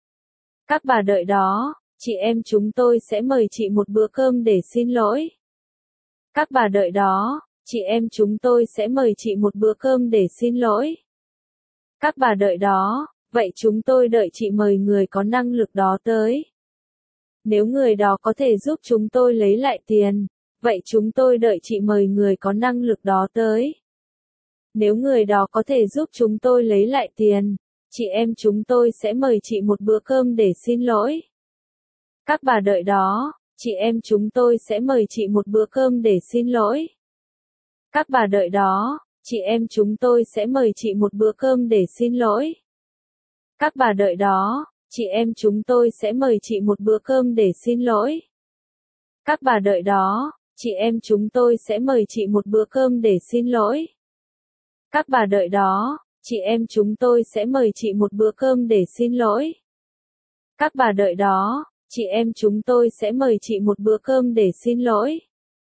Các bà đợi đó, chị em chúng tôi sẽ mời chị một bữa cơm để xin lỗi. Các bà đợi đó, chị em chúng tôi sẽ mời chị một bữa cơm để xin lỗi. Các bà đợi đó, vậy chúng tôi đợi chị mời người có năng lực đó tới. Nếu người đó có thể giúp chúng tôi lấy lại tiền, vậy chúng tôi đợi chị mời người có năng lực đó tới. Nếu người đó có thể giúp chúng tôi lấy lại tiền, chị em chúng tôi sẽ mời chị một bữa cơm để xin lỗi. Các bà đợi đó, chị em chúng tôi sẽ mời chị một bữa cơm để xin lỗi. Các bà đợi đó, chị em chúng tôi sẽ mời chị một bữa cơm để xin lỗi. Các bà đợi đó, chị em chúng tôi sẽ mời chị một bữa cơm để xin lỗi. Các bà đợi đó, chị em chúng tôi sẽ mời chị một bữa cơm để xin lỗi. Các bà đợi đó, chị em chúng tôi sẽ mời chị một bữa cơm để xin lỗi. Các bà đợi đó, chị em chúng tôi sẽ mời chị một bữa cơm để xin lỗi.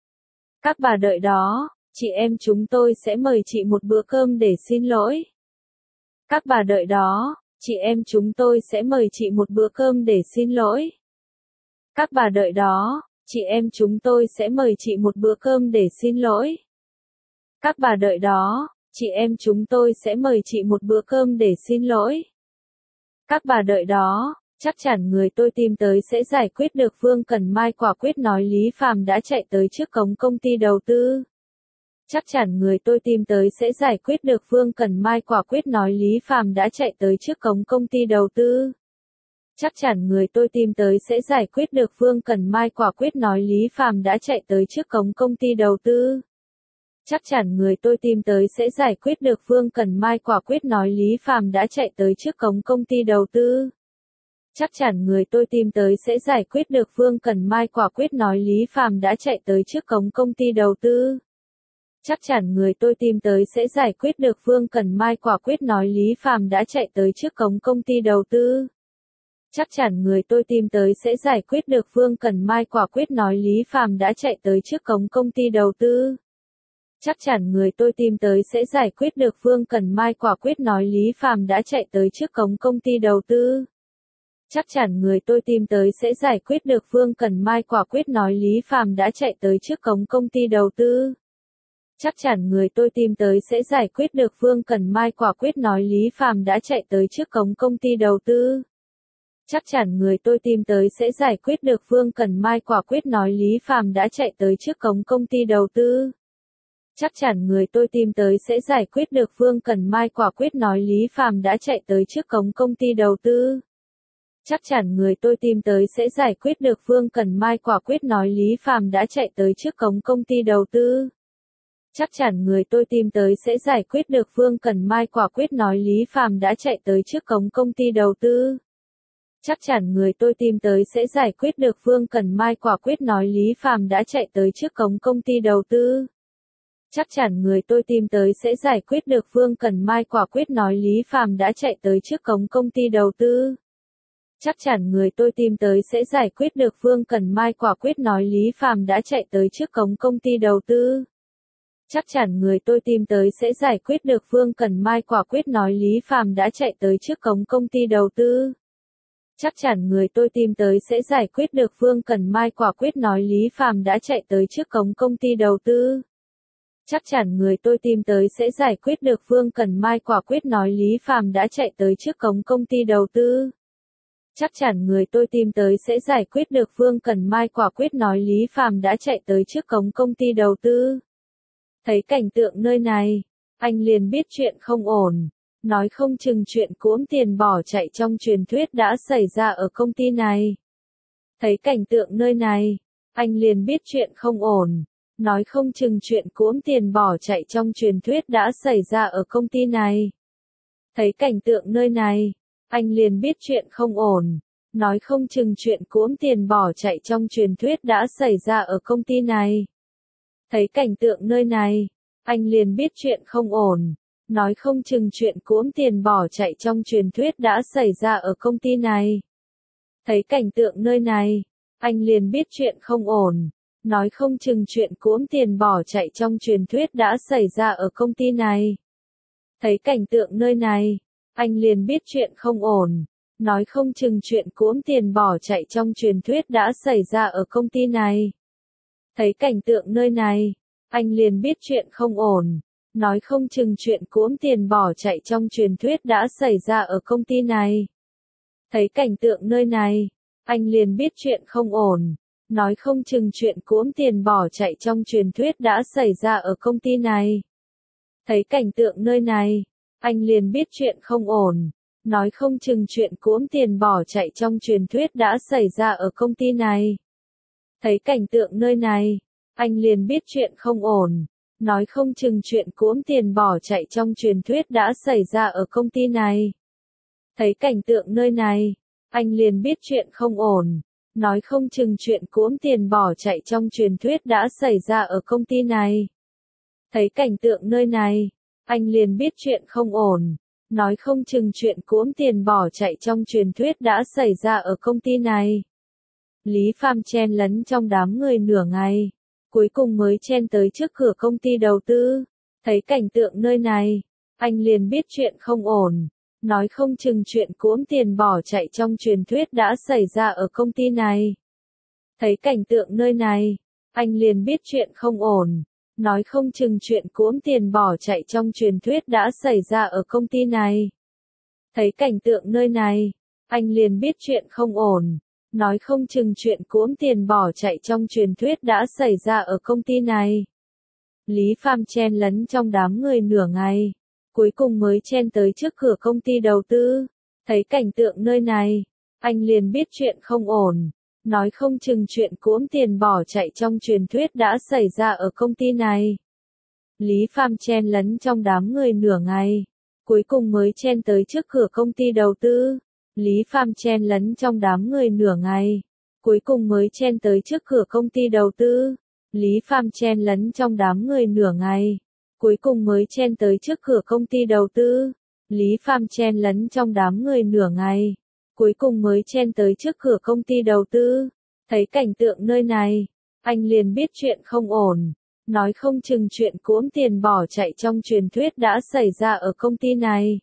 Các bà đợi đó, chị em chúng tôi sẽ mời chị một bữa cơm để xin lỗi. Các bà đợi đó, chị em chúng tôi sẽ mời chị một bữa cơm để xin lỗi. Các bà đợi đó, chị em chúng tôi sẽ mời chị một bữa cơm để xin lỗi. Các bà đợi đó, chị em chúng tôi sẽ mời chị một bữa cơm để xin lỗi. Các bà đợi đó, chắc chắn người tôi tìm tới sẽ giải quyết được. Vương Cần Mai quả quyết nói. Lý Phàm đã chạy tới trước cổng công ty đầu tư. Chắc chắn người tôi tìm tới sẽ giải quyết được. Vương Cần Mai quả quyết nói. Lý Phàm đã chạy tới trước cổng công ty đầu tư. Chắc chắn người tôi tìm tới sẽ giải quyết được. Vương Cần Mai quả quyết nói. Lý Phàm đã chạy tới trước cổng công ty đầu tư. Chắc chắn người tôi tìm tới sẽ giải quyết được. Vương Cần Mai quả quyết nói. Lý Phàm đã chạy tới trước cổng công ty đầu tư. Chắc chắn người tôi tìm tới sẽ giải quyết được. Vương Cần Mai quả quyết nói. Lý Phàm đã chạy tới trước cổng công ty đầu tư. Chắc chắn người tôi tìm tới sẽ giải quyết được. Vương Cần Mai quả quyết nói. Lý Phàm đã chạy tới trước cổng công ty đầu tư. Chắc chắn người tôi tìm tới sẽ giải quyết được. Vương Cần Mai quả quyết nói. Lý Phàm đã chạy tới trước cổng công ty đầu tư. Chắc chắn người tôi tìm tới sẽ giải quyết được. Vương Cần Mai quả quyết nói. Lý Phàm đã chạy tới trước cổng công ty đầu tư. Chắc chắn người tôi tìm tới sẽ giải quyết được. Vương Cần Mai quả quyết nói. Lý Phàm đã chạy tới trước cổng công ty đầu tư. Chắc chắn người tôi tìm tới sẽ giải quyết được. Vương Cần Mai quả quyết nói. Lý Phàm đã chạy tới trước cổng công ty đầu tư. Chắc chắn người tôi tìm tới sẽ giải quyết được. Vương Cần Mai quả quyết nói. Lý Phàm đã chạy tới trước cổng công ty đầu tư. Chắc chắn người tôi tìm tới sẽ giải quyết được. Vương Cần Mai quả quyết nói. Lý Phàm đã chạy tới trước cổng công ty đầu tư. Chắc chắn người tôi tìm tới sẽ giải quyết được. Vương Cần Mai quả quyết nói. Lý Phàm đã chạy tới trước cổng công ty đầu tư. Chắc chắn người tôi tìm tới sẽ giải quyết được. Vương Cần Mai quả quyết nói. Lý Phàm đã chạy tới trước cổng công ty đầu tư. Chắc chắn người tôi tìm tới sẽ giải quyết được. Vương Cần Mai quả quyết nói. Lý Phàm đã chạy tới trước cổng công ty đầu tư. Chắc chắn người tôi tìm tới sẽ giải quyết được. Vương Cần Mai quả quyết nói. Lý Phàm đã chạy tới trước cổng công ty đầu tư. Chắc chắn người tôi tìm tới sẽ giải quyết được. Vương Cần Mai quả quyết nói. Lý Phàm đã chạy tới trước cổng công ty đầu tư. Chắc chắn người tôi tìm tới sẽ giải quyết được. Vương Cần Mai quả quyết nói. Lý Phàm đã chạy tới trước cổng công ty đầu tư. Chắc chắn người tôi tìm tới sẽ giải quyết được. Vương Cần Mai quả quyết nói. Lý Phàm đã chạy tới trước cổng công ty đầu tư. Chắc chắn người tôi tìm tới sẽ giải quyết được. Vương Cần Mai quả quyết nói. Lý Phàm đã chạy tới trước cổng công ty đầu tư. Chắc chắn người tôi tìm tới sẽ giải quyết được. Vương Cần Mai quả quyết nói. Lý Phàm đã chạy tới trước cổng công ty đầu tư. Thấy cảnh tượng nơi này, anh liền biết chuyện không ổn. Nói không chừng chuyện cuỗm tiền bỏ chạy trong truyền thuyết đã xảy ra ở công ty này. Thấy cảnh tượng nơi này, anh liền biết chuyện không ổn. Nói không chừng chuyện cuỗm tiền bỏ chạy trong truyền thuyết đã xảy ra ở công ty này. Thấy cảnh tượng nơi này, anh liền biết chuyện không ổn. Nói không chừng chuyện cuỗm tiền bỏ chạy trong truyền thuyết đã xảy ra ở công ty này. Thấy cảnh tượng nơi này, anh liền biết chuyện không ổn. Nói không chừng chuyện cuỗm tiền bỏ chạy trong truyền thuyết đã xảy ra ở công ty này. Thấy cảnh tượng nơi này, anh liền biết chuyện không ổn. Nói không chừng chuyện cuỗm tiền bỏ chạy trong truyền thuyết đã xảy ra ở công ty này. Thấy cảnh tượng nơi này, anh liền biết chuyện không ổn. Nói không chừng chuyện cuỗm tiền bỏ chạy trong truyền thuyết đã xảy ra ở công ty này. Thấy cảnh tượng nơi này, anh liền biết chuyện không ổn. Nói không chừng chuyện cuỗm tiền bỏ chạy trong truyền thuyết đã xảy ra ở công ty này. Thấy cảnh tượng nơi này, anh liền biết chuyện không ổn. Nói không chừng chuyện cuỗm tiền bỏ chạy trong truyền thuyết đã xảy ra ở công ty này. Thấy cảnh tượng nơi này, anh liền biết chuyện không ổn. Nói không chừng chuyện cuỗm tiền bỏ chạy trong truyền thuyết đã xảy ra ở công ty này. Thấy cảnh tượng nơi này, anh liền biết chuyện không ổn. Nói không chừng chuyện cuỗm tiền bỏ chạy trong truyền thuyết đã xảy ra ở công ty này. Thấy cảnh tượng nơi này, anh liền biết chuyện không ổn. Nói không chừng chuyện cuỗm tiền bỏ chạy trong truyền thuyết đã xảy ra ở công ty này. Thấy cảnh tượng nơi này, anh liền biết chuyện không ổn. Nói không chừng chuyện cuỗm tiền bỏ chạy trong truyền thuyết đã xảy ra ở công ty này. Lý Phàm chen lấn trong đám người nửa ngày, cuối cùng mới chen tới trước cửa công ty đầu tư. Thấy cảnh tượng nơi này, anh liền biết chuyện không ổn. Nói không chừng chuyện cuỗm tiền bỏ chạy trong truyền thuyết đã xảy ra ở công ty này. Thấy cảnh tượng nơi này, anh liền biết chuyện không ổn. Nói không chừng chuyện cuỗm tiền bỏ chạy trong truyền thuyết đã xảy ra ở công ty này. Thấy cảnh tượng nơi này, anh liền biết chuyện không ổn. Nói không chừng chuyện cuỗm tiền bỏ chạy trong truyền thuyết đã xảy ra ở công ty này. Lý Phàm chen lấn trong đám người nửa ngày, cuối cùng mới chen tới trước cửa công ty đầu tư. Thấy cảnh tượng nơi này, anh liền biết chuyện không ổn. Nói không chừng chuyện cuỗm tiền bỏ chạy trong truyền thuyết đã xảy ra ở công ty này. Lý Phàm chen lấn trong đám người nửa ngày, cuối cùng mới chen tới trước cửa công ty đầu tư. Lý Phàm chen lấn trong đám người nửa ngày, cuối cùng mới chen tới trước cửa công ty đầu tư. Lý Phàm chen lấn trong đám người nửa ngày, cuối cùng mới chen tới trước cửa công ty đầu tư. Lý Phàm chen lấn trong đám người nửa ngày, cuối cùng mới chen tới trước cửa công ty đầu tư. Thấy cảnh tượng nơi này, anh liền biết chuyện không ổn. Nói không chừng chuyện cuỗm tiền bỏ chạy trong truyền thuyết đã xảy ra ở công ty này.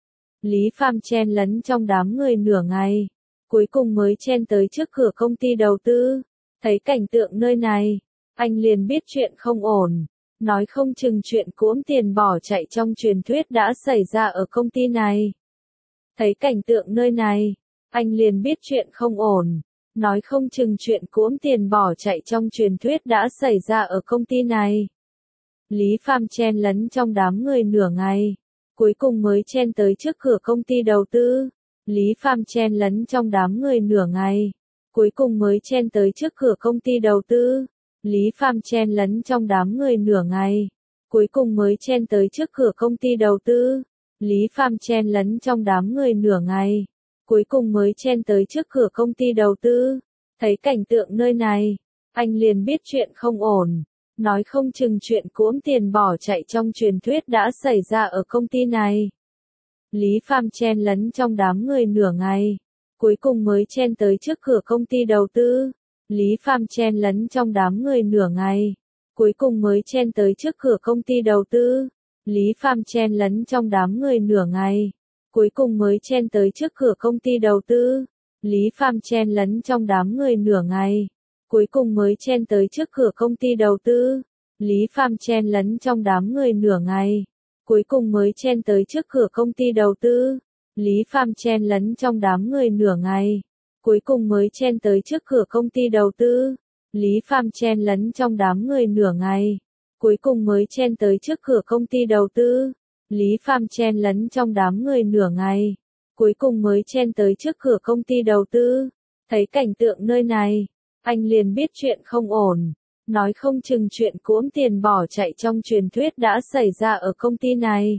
Lý Phàm chen lấn trong đám người nửa ngày, cuối cùng mới chen tới trước cửa công ty đầu tư. Thấy cảnh tượng nơi này, anh liền biết chuyện không ổn. Nói không chừng chuyện cuỗm tiền bỏ chạy trong truyền thuyết đã xảy ra ở công ty này. Thấy cảnh tượng nơi này, anh liền biết chuyện không ổn. Nói không chừng chuyện cuỗm tiền bỏ chạy trong truyền thuyết đã xảy ra ở công ty này. Lý Phàm chen lấn trong đám người nửa ngày, cuối cùng mới chen tới trước cửa công ty đầu tư. Lý Phàm chen lấn trong đám người nửa ngày, cuối cùng mới chen tới trước cửa công ty đầu tư. Lý Phàm chen lấn trong đám người nửa ngày, cuối cùng mới chen tới trước cửa công ty đầu tư. Lý Phàm chen lấn trong đám người nửa ngày, cuối cùng mới chen tới trước cửa công ty đầu tư. Thấy cảnh tượng nơi này, anh liền biết chuyện không ổn. Nói không chừng chuyện cuỗm tiền bỏ chạy trong truyền thuyết đã xảy ra ở công ty này. Lý Phàm chen lấn trong đám người nửa ngày, cuối cùng mới chen tới trước cửa công ty đầu tư. Lý Phàm chen lấn trong đám người nửa ngày, cuối cùng mới chen tới trước cửa công ty đầu tư. Lý Phàm chen lấn trong đám người nửa ngày, cuối cùng mới chen tới trước cửa công ty đầu tư. Lý Phàm chen lấn trong đám người nửa ngày, cuối cùng mới chen tới trước cửa công ty đầu tư. Lý Phàm chen lấn trong đám người nửa ngày, cuối cùng mới chen tới trước cửa công ty đầu tư. Lý Phàm chen lấn trong đám người nửa ngày, cuối cùng mới chen tới trước cửa công ty đầu tư. Lý Phàm chen lấn trong đám người nửa ngày, cuối cùng mới chen tới trước cửa công ty đầu tư. Lý Phàm chen lấn trong đám người nửa ngày, cuối cùng mới chen tới trước cửa công ty đầu tư. Thấy cảnh tượng nơi này, anh liền biết chuyện không ổn. Nói không chừng chuyện cuỗm tiền bỏ chạy trong truyền thuyết đã xảy ra ở công ty này.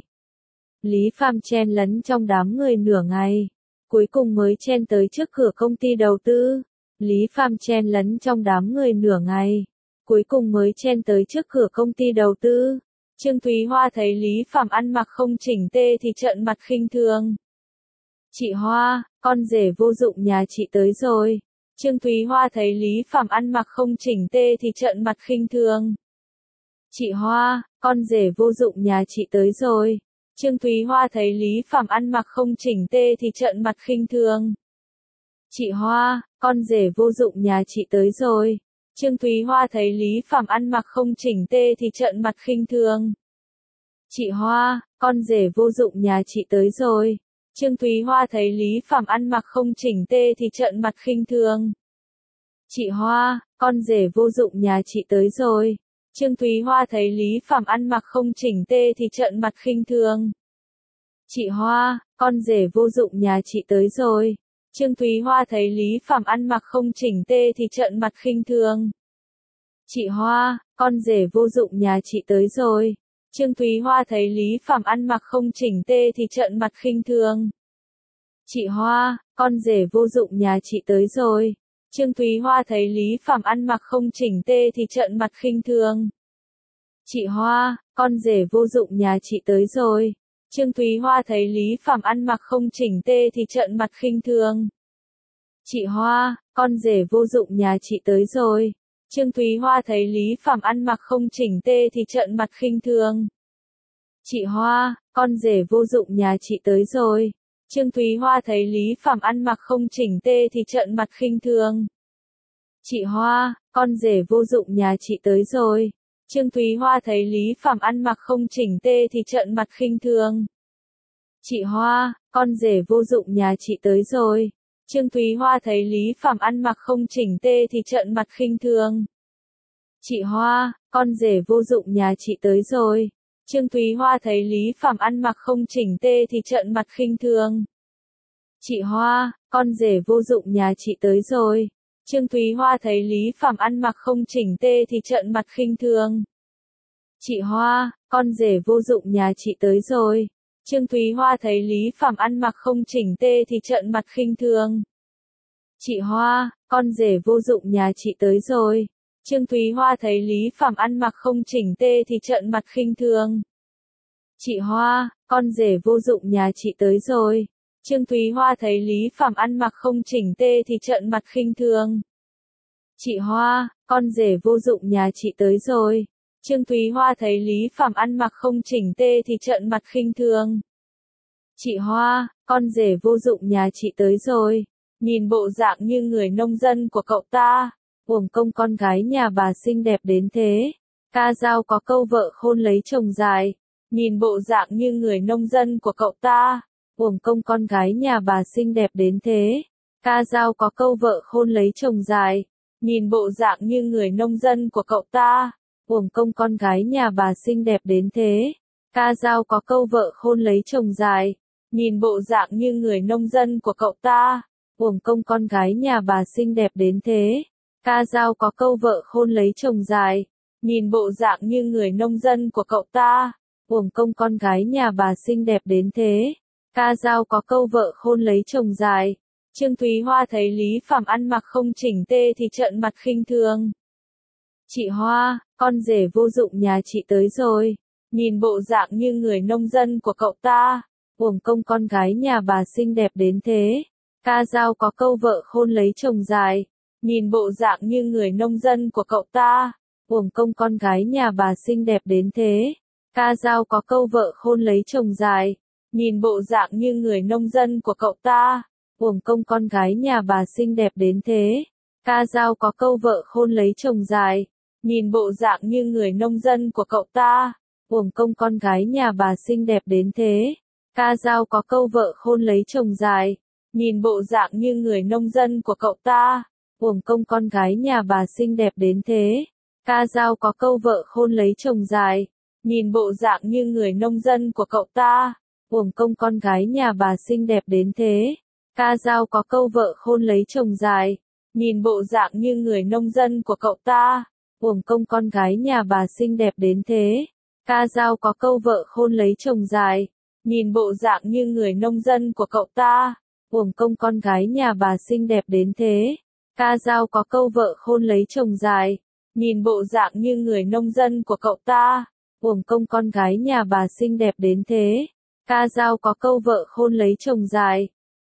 Lý Phàm chen lấn trong đám người nửa ngày, cuối cùng mới chen tới trước cửa công ty đầu tư. Lý Phàm chen lấn trong đám người nửa ngày, cuối cùng mới chen tới trước cửa công ty đầu tư. Trương Thúy Hoa thấy Lý Phàm ăn mặc không chỉnh tề thì trợn mặt khinh thường. Chị Hoa, con rể vô dụng nhà chị tới rồi. Trương Thúy Hoa thấy Lý Phàm ăn mặc không chỉnh tê thì trợn mặt khinh thường. Chị Hoa, con rể vô dụng nhà chị tới rồi. Trương Thúy Hoa thấy Lý Phàm ăn mặc không chỉnh tê thì trợn mặt khinh thường. Chị Hoa, con rể vô dụng nhà chị tới rồi. Trương Thúy Hoa thấy Lý Phàm ăn mặc không chỉnh tê thì trợn mặt khinh thường. Chị Hoa, con rể vô dụng nhà chị tới rồi. Trương Thúy Hoa thấy Lý Phàm ăn mặc không chỉnh tê thì trợn mặt khinh thường. Chị Hoa, con rể vô dụng nhà chị tới rồi. Trương Thúy Hoa thấy Lý Phàm ăn mặc không chỉnh tê thì trợn mặt khinh thường. Chị Hoa, con rể vô dụng nhà chị tới rồi. Trương Thúy Hoa thấy Lý Phàm ăn mặc không chỉnh tê thì trợn mặt khinh thường. Chị Hoa, con rể vô dụng nhà chị tới rồi. Trương Thúy Hoa thấy Lý Phàm ăn mặc không chỉnh tê thì trợn mặt khinh thường. Chị Hoa, con rể vô dụng nhà chị tới rồi. Trương Thúy Hoa thấy Lý Phàm ăn mặc không chỉnh tê thì trợn mặt khinh thường. Chị Hoa, con rể vô dụng nhà chị tới rồi. Trương Thúy Hoa thấy Lý Phàm ăn mặc không chỉnh tê thì trợn mặt khinh thường. Chị Hoa, con rể vô dụng nhà chị tới rồi. Trương Thúy Hoa thấy Lý Phàm ăn mặc không chỉnh tê thì trợn mặt khinh thường. Chị Hoa, con rể vô dụng nhà chị tới rồi. Trương Thúy Hoa thấy Lý Phàm ăn mặc không chỉnh tê thì trợn mặt khinh thường. Chị Hoa, con rể vô dụng nhà chị tới rồi. Trương Thúy Hoa thấy Lý Phàm ăn mặc không chỉnh tê thì trợn mặt khinh thường. Chị Hoa, con rể vô dụng nhà chị tới rồi. Trương Thúy Hoa thấy Lý Phàm ăn mặc không chỉnh tê thì trợn mặt khinh thường. Chị Hoa, con rể vô dụng nhà chị tới rồi. Trương Thúy Hoa thấy Lý Phàm ăn mặc không chỉnh tê thì trợn mặt khinh thường. Chị Hoa, con rể vô dụng nhà chị tới rồi. Trương Thúy Hoa thấy Lý Phàm ăn mặc không chỉnh tê thì trợn mặt khinh thường. Chị Hoa, con rể vô dụng nhà chị tới rồi. Trương Thúy Hoa thấy Lý Phàm ăn mặc không chỉnh tê thì trợn mặt khinh thường. Chị Hoa, con rể vô dụng nhà chị tới rồi. Trương Thúy Hoa thấy Lý Phàm ăn mặc không chỉnh tê thì trợn mặt khinh thường. Chị Hoa, con rể vô dụng nhà chị tới rồi. Trương Thúy Hoa thấy Lý Phàm ăn mặc không chỉnh tê thì trợn mặt khinh thường. Chị Hoa, con rể vô dụng nhà chị tới rồi. Trương Thúy Hoa thấy Lý Phàm ăn mặc không chỉnh tê thì trợn mặt khinh thường. Chị Hoa, con rể vô dụng nhà chị tới rồi. Nhìn bộ dạng như người nông dân của cậu ta. Uổng công con gái nhà bà xinh đẹp đến thế. Ca dao có câu vợ khôn lấy chồng dài. Nhìn bộ dạng như người nông dân của cậu ta. Uổng công con gái nhà bà xinh đẹp đến thế. Ca dao có câu vợ khôn lấy chồng dài. Nhìn bộ dạng như người nông dân của cậu ta. Uổng công con gái nhà bà xinh đẹp đến thế. Ca dao có câu vợ khôn lấy chồng dài. Nhìn bộ dạng như người nông dân của cậu ta. Uổng công con gái nhà bà xinh đẹp đến thế. Ca dao có câu vợ khôn lấy chồng dài. Nhìn bộ dạng như người nông dân của cậu ta. Uổng công con gái nhà bà xinh đẹp đến thế. Ca dao có câu vợ khôn lấy chồng dài. Trương Thúy Hoa thấy Lý Phàm ăn mặc không chỉnh tê thì trợn mặt khinh thường. Chị Hoa, con rể vô dụng nhà chị tới rồi. Nhìn bộ dạng như người nông dân của cậu ta. Uổng công con gái nhà bà xinh đẹp đến thế. Ca dao có câu vợ khôn lấy chồng dài. Nhìn bộ dạng như người nông dân của cậu ta. Uổng công con gái nhà bà xinh đẹp đến thế. Ca dao có câu vợ khôn lấy chồng dài. Nhìn bộ dạng như người nông dân của cậu ta. Uổng công con gái nhà bà xinh đẹp đến thế. Ca dao có câu vợ khôn lấy chồng dài. Nhìn bộ dạng như người nông dân của cậu ta. Uổng công con gái nhà bà xinh đẹp đến thế. Ca dao có câu vợ khôn lấy chồng dài. Nhìn bộ dạng như người nông dân của cậu ta. Uổng công con gái nhà bà xinh đẹp đến thế. Ca dao có câu vợ khôn lấy chồng dài. Nhìn bộ dạng như người nông dân của cậu ta. Uổng công con gái nhà bà xinh đẹp đến thế. Ca dao có câu vợ khôn lấy chồng dài. Nhìn bộ dạng như người nông dân của cậu ta. Uổng công con gái nhà bà xinh đẹp đến thế. Ca dao có câu vợ khôn lấy chồng dài. Nhìn bộ dạng như người nông dân của cậu ta. Uổng công con gái nhà bà xinh đẹp đến thế. Ca dao có câu vợ khôn lấy chồng dài. Nhìn bộ dạng như người nông dân của cậu ta. Uổng công con gái nhà bà xinh đẹp đến thế. Ca dao có câu vợ khôn lấy chồng dài.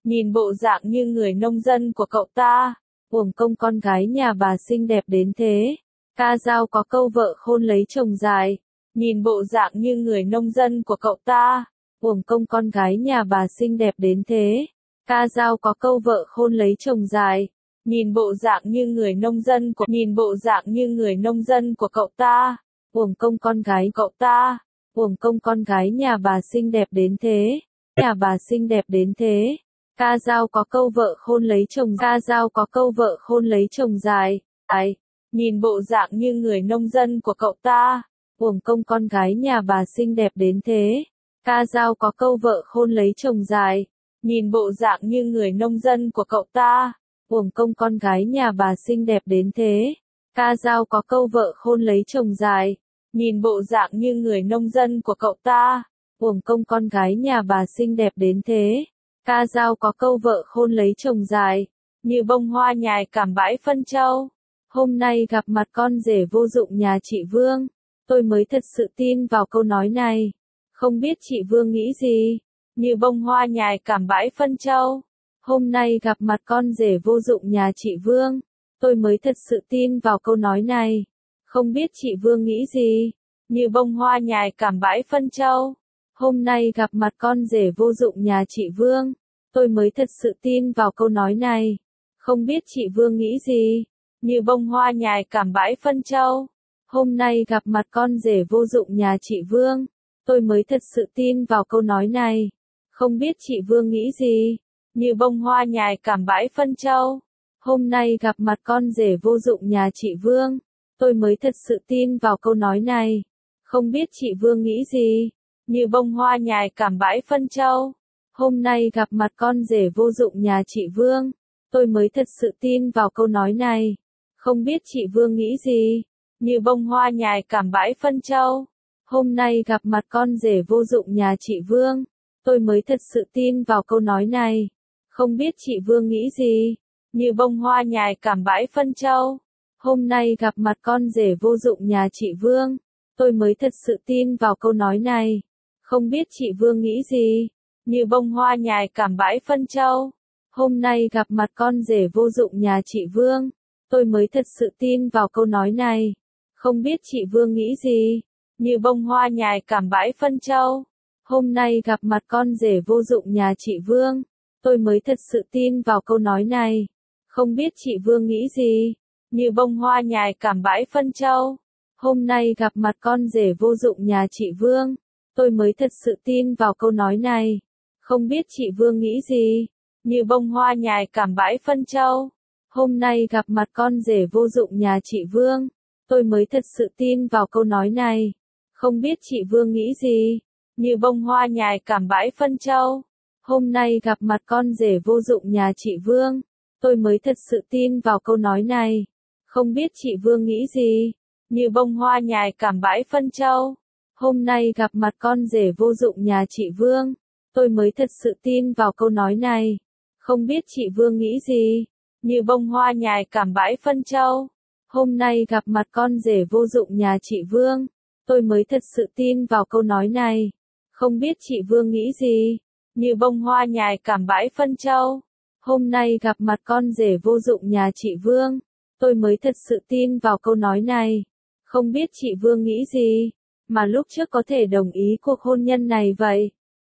nhìn bộ dạng như người nông dân của cậu ta, uổng công con gái nhà bà xinh đẹp đến thế. Ca dao có câu vợ khôn lấy chồng dài, nhìn bộ dạng như người nông dân của cậu ta, uổng công con gái nhà bà xinh đẹp đến thế. Ca dao có câu vợ khôn lấy chồng dài, nhìn bộ dạng như người nông dân của nhìn bộ dạng như người nông dân của cậu ta, uổng công con gái cậu ta, uổng công con gái nhà bà xinh đẹp đến thế, nhà bà xinh đẹp đến thế. Ca dao có câu vợ khôn lấy chồng ca dao có câu vợ khôn lấy chồng dài, ai, nhìn bộ dạng như người nông dân của cậu ta, uổng công con gái nhà bà xinh đẹp đến thế. Ca dao có câu vợ khôn lấy chồng dài, nhìn bộ dạng như người nông dân của cậu ta, uổng công con gái nhà bà xinh đẹp đến thế. Ca dao có câu vợ khôn lấy chồng dài, nhìn bộ dạng như người nông dân của cậu ta, uổng công con gái nhà bà xinh đẹp đến thế. Ca dao có câu vợ khôn lấy chồng dài, như bông hoa nhài cảm bãi phân châu. Hôm nay gặp mặt con rể vô dụng nhà chị Vương, tôi mới thật sự tin vào câu nói này. Không biết chị Vương nghĩ gì? Như bông hoa nhài cảm bãi phân châu. Hôm nay gặp mặt con rể vô dụng nhà chị Vương, tôi mới thật sự tin vào câu nói này. Không biết chị Vương nghĩ gì? Như bông hoa nhài cảm bãi phân châu. Hôm nay gặp mặt con rể vô dụng nhà chị Vương, tôi mới thật sự tin vào câu nói này. Không biết chị Vương nghĩ gì? Như bông hoa nhài cảm bãi phân châu. Hôm nay gặp mặt con rể vô dụng nhà chị Vương, tôi mới thật sự tin vào câu nói này. Không biết chị Vương nghĩ gì? Như bông hoa nhài cảm bãi phân châu. Hôm nay gặp mặt con rể vô dụng nhà chị Vương, tôi mới thật sự tin vào câu nói này. Không biết chị Vương nghĩ gì? Như bông hoa nhài cảm bãi phân châu. Hôm nay gặp mặt con rể vô dụng nhà chị Vương, tôi mới thật sự tin vào câu nói này. Không biết chị Vương nghĩ gì? Như bông hoa nhài cảm bãi phân châu. Hôm nay gặp mặt con rể vô dụng nhà chị Vương, tôi mới thật sự tin vào câu nói này. Không biết chị Vương nghĩ gì? Như bông hoa nhài cảm bãi phân châu. Hôm nay gặp mặt con rể vô dụng nhà chị Vương, tôi mới thật sự tin vào câu nói này. Không biết chị Vương nghĩ gì? Như bông hoa nhài cảm bãi phân châu. Hôm nay gặp mặt con rể vô dụng nhà chị Vương, tôi mới thật sự tin vào câu nói này. Không biết chị Vương nghĩ gì? Như bông hoa nhài cảm bãi phân châu. Hôm nay gặp mặt con rể vô dụng nhà chị Vương, tôi mới thật sự tin vào câu nói này. Không biết chị Vương nghĩ gì? Như bông hoa nhài cảm bãi phân châu. Hôm nay gặp mặt con rể vô dụng nhà chị Vương, tôi mới thật sự tin vào câu nói này. Không biết chị Vương nghĩ gì? Như bông hoa nhài cảm bãi phân châu. Hôm nay gặp mặt con rể vô dụng nhà chị Vương, tôi mới thật sự tin vào câu nói này. Không biết chị Vương nghĩ gì? Như bông hoa nhài cảm bãi phân châu. Hôm nay gặp mặt con rể vô dụng nhà chị Vương, tôi mới thật sự tin vào câu nói này. Không biết chị Vương nghĩ gì? Như bông hoa nhài cảm bãi phân châu. Hôm nay gặp mặt con rể vô dụng nhà chị Vương, tôi mới thật sự tin vào câu nói này. Không biết chị Vương nghĩ gì? Như bông hoa nhài cảm bãi phân châu. Hôm nay gặp mặt con rể vô dụng nhà chị Vương, tôi mới thật sự tin vào câu nói này. Không biết chị Vương nghĩ gì? Như bông hoa nhài cảm bãi phân châu. Hôm nay gặp mặt con rể vô dụng nhà chị Vương, tôi mới thật sự tin vào câu nói này. Không biết chị Vương nghĩ gì? Mà lúc trước có thể đồng ý cuộc hôn nhân này vậy.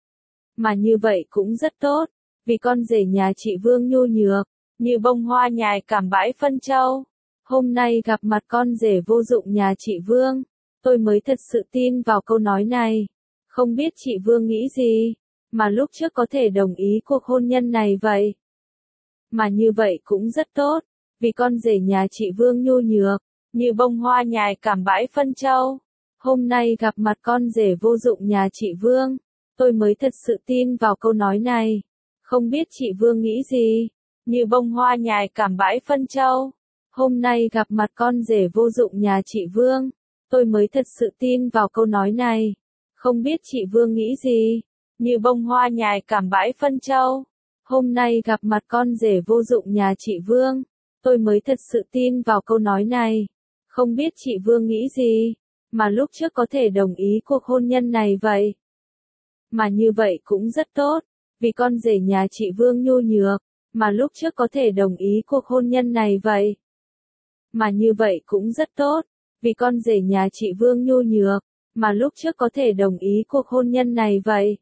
Mà như vậy cũng rất tốt, vì con rể nhà chị Vương nhu nhược, như bông hoa nhài cảm bãi phân châu. Hôm nay gặp mặt con rể vô dụng nhà chị Vương, tôi mới thật sự tin vào câu nói này. Không biết chị Vương nghĩ gì? Mà lúc trước có thể đồng ý cuộc hôn nhân này vậy. Mà như vậy cũng rất tốt, vì con rể nhà chị Vương nhu nhược, như bông hoa nhài cảm bãi phân châu. Hôm nay gặp mặt con rể vô dụng nhà chị Vương, tôi mới thật sự tin vào câu nói này. Không biết chị Vương nghĩ gì? Như bông hoa nhài cảm bãi phân châu. Hôm nay gặp mặt con rể vô dụng nhà chị Vương, tôi mới thật sự tin vào câu nói này. Không biết chị Vương nghĩ gì? Như bông hoa nhài cảm bãi phân châu. Hôm nay gặp mặt con rể vô dụng nhà chị Vương, tôi mới thật sự tin vào câu nói này. Không biết chị Vương nghĩ gì? Mà lúc trước có thể đồng ý cuộc hôn nhân này vậy. Mà như vậy cũng rất tốt, vì con rể nhà chị Vương nhu nhược, mà lúc trước có thể đồng ý cuộc hôn nhân này vậy. Mà như vậy cũng rất tốt, vì con rể nhà chị Vương nhu nhược, mà lúc trước có thể đồng ý cuộc hôn nhân này vậy.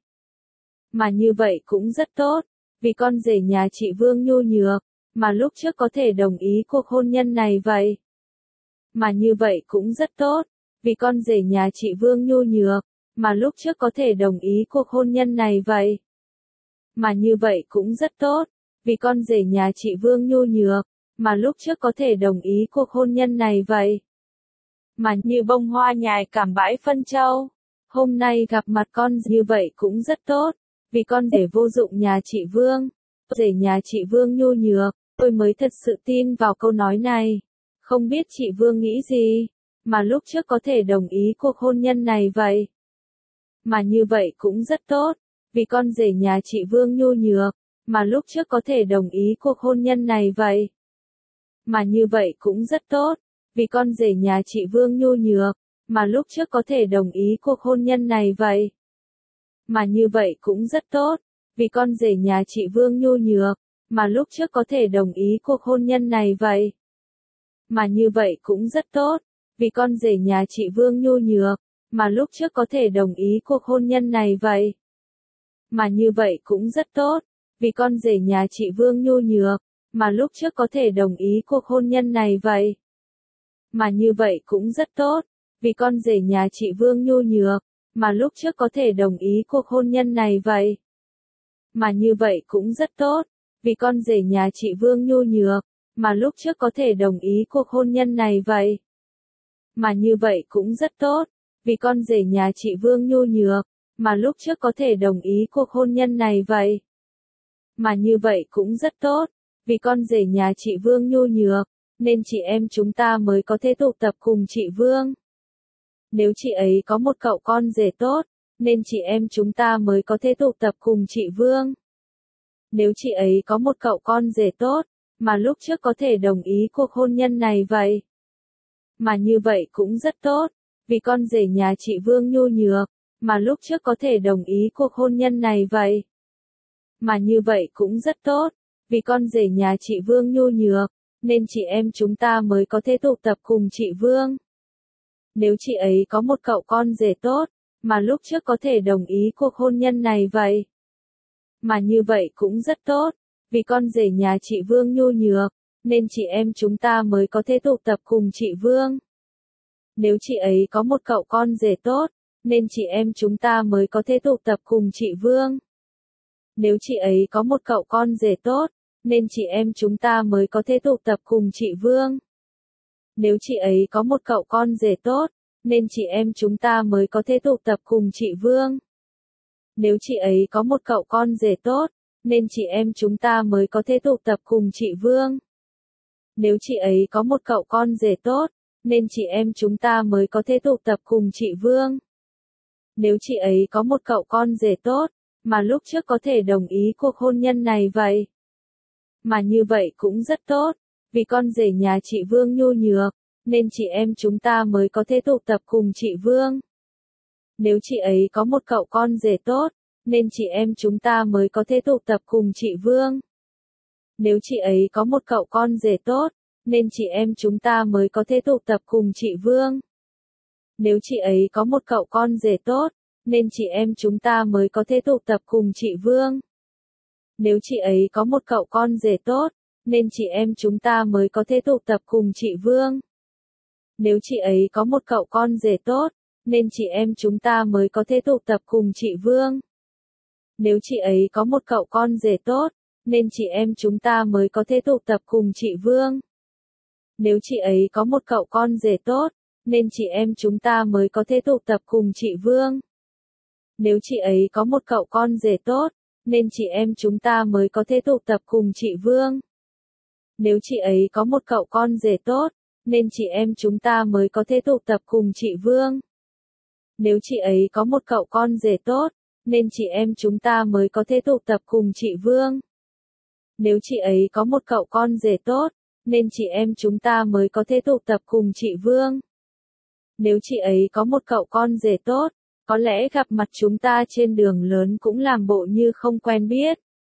Mà như vậy cũng rất tốt, vì con rể nhà chị Vương nhu nhược, mà lúc trước có thể đồng ý cuộc hôn nhân này vậy. Mà như vậy cũng rất tốt, vì con rể nhà chị Vương nhu nhược, mà lúc trước có thể đồng ý cuộc hôn nhân này vậy. Mà như vậy cũng rất tốt, vì con rể nhà chị Vương nhu nhược, mà lúc trước có thể đồng ý cuộc hôn nhân này vậy. Mà như bông hoa nhài cảm bãi phân châu, hôm nay gặp mặt con như vậy cũng rất tốt, vì con rể vô dụng nhà chị Vương, rể nhà chị Vương nhu nhược, tôi mới thật sự tin vào câu nói này. Không biết chị Vương nghĩ gì, mà lúc trước có thể đồng ý cuộc hôn nhân này vậy. Mà như vậy cũng rất tốt, vì con rể nhà chị Vương nhu nhược, mà lúc trước có thể đồng ý cuộc hôn nhân này vậy. Mà như vậy cũng rất tốt, vì con rể nhà chị Vương nhu nhược, mà lúc trước có thể đồng ý cuộc hôn nhân này vậy. Mà như vậy cũng rất tốt, vì con rể nhà chị Vương nhu nhược, mà lúc trước có thể đồng ý cuộc hôn nhân này vậy. Mà như vậy cũng rất tốt, vì con rể nhà chị Vương nhu nhược, mà lúc trước có thể đồng ý cuộc hôn nhân này vậy. Mà như vậy cũng rất tốt, vì con rể nhà chị Vương nhu nhược, mà lúc trước có thể đồng ý cuộc hôn nhân này vậy. Mà như vậy cũng rất tốt, vì con rể nhà chị Vương nhu nhược, mà lúc trước có thể đồng ý cuộc hôn nhân này vậy. Mà như vậy cũng rất tốt, vì con rể nhà chị Vương nhu nhược, mà lúc trước có thể đồng ý cuộc hôn nhân này vậy. Mà như vậy cũng rất tốt, vì con rể nhà chị Vương nhu nhược, mà lúc trước có thể đồng ý cuộc hôn nhân này vậy. Mà như vậy cũng rất tốt, vì con rể nhà chị Vương nhu nhược, nên chị em chúng ta mới có thể tụ tập cùng chị Vương. Nếu chị ấy có một cậu con rể tốt, nên chị em chúng ta mới có thể tụ tập cùng chị Vương. Nếu chị ấy có một cậu con rể tốt, mà lúc trước có thể đồng ý cuộc hôn nhân này vậy. Mà như vậy cũng rất tốt, vì con rể nhà chị Vương nhu nhược, mà lúc trước có thể đồng ý cuộc hôn nhân này vậy. Mà như vậy cũng rất tốt, vì con rể nhà chị Vương nhu nhược, nên chị em chúng ta mới có thể tụ tập cùng chị Vương. Nếu chị ấy có một cậu con rể tốt, mà lúc trước có thể đồng ý cuộc hôn nhân này vậy. Mà như vậy cũng rất tốt, vì con rể nhà chị Vương nhu nhược, nên chị em chúng ta mới có thể tụ tập cùng chị Vương. Nếu chị ấy có một cậu con rể tốt, nên chị em chúng ta mới có thể tụ tập cùng chị Vương. Nếu chị ấy có một cậu con rể tốt, nên chị em chúng ta mới có thể tụ tập cùng chị Vương. Nếu chị ấy có một cậu con rể tốt, nên chị em chúng ta mới có thể tụ tập cùng chị Vương. Nếu chị ấy có một cậu con rể tốt, nên chị em chúng ta mới có thể tụ tập cùng chị Vương. Nếu chị ấy có một cậu con rể tốt, nên chị em chúng ta mới có thể tụ tập cùng chị Vương. Nếu chị ấy có một cậu con rể tốt, mà lúc trước có thể đồng ý cuộc hôn nhân này vậy. Mà như vậy cũng rất tốt, vì con rể nhà chị Vương nhu nhược, nên chị em chúng ta mới có thể tụ tập cùng chị Vương. Nếu chị ấy có một cậu con rể tốt, nên chị em chúng ta mới có thể tụ tập cùng chị Vương. Nếu chị ấy có một cậu con rể tốt, nên chị em chúng ta mới có thể tụ tập cùng chị Vương. Nếu chị ấy có một cậu con rể tốt, nên chị em chúng ta mới có thể tụ tập cùng chị Vương. Nếu chị ấy có một cậu con rể tốt, nên chị em chúng ta mới có thể tụ tập cùng chị Vương. Nếu chị ấy có một cậu con rể tốt, nên chị em chúng ta mới có thể tụ tập cùng chị Vương. Nếu chị ấy có một cậu con rể tốt, nên chị em chúng ta mới có thể tụ tập cùng chị Vương. Nếu chị ấy có một cậu con rể tốt, nên chị em chúng ta mới có thể tụ tập cùng chị Vương. Nếu chị ấy có một cậu con rể tốt, nên chị em chúng ta mới có thể tụ tập cùng chị Vương. Nếu chị ấy có một cậu con rể tốt, nên chị em chúng ta mới có thể tụ tập cùng chị Vương. Nếu chị ấy có một cậu con rể tốt, nên chị em chúng ta mới có thể tụ tập cùng chị Vương. Nếu chị ấy có một cậu con rể tốt, nên chị em chúng ta mới có thể tụ tập cùng chị Vương. Nếu chị ấy có một cậu con rể tốt, Có lẽ gặp mặt chúng ta trên đường lớn cũng làm bộ như không quen biết.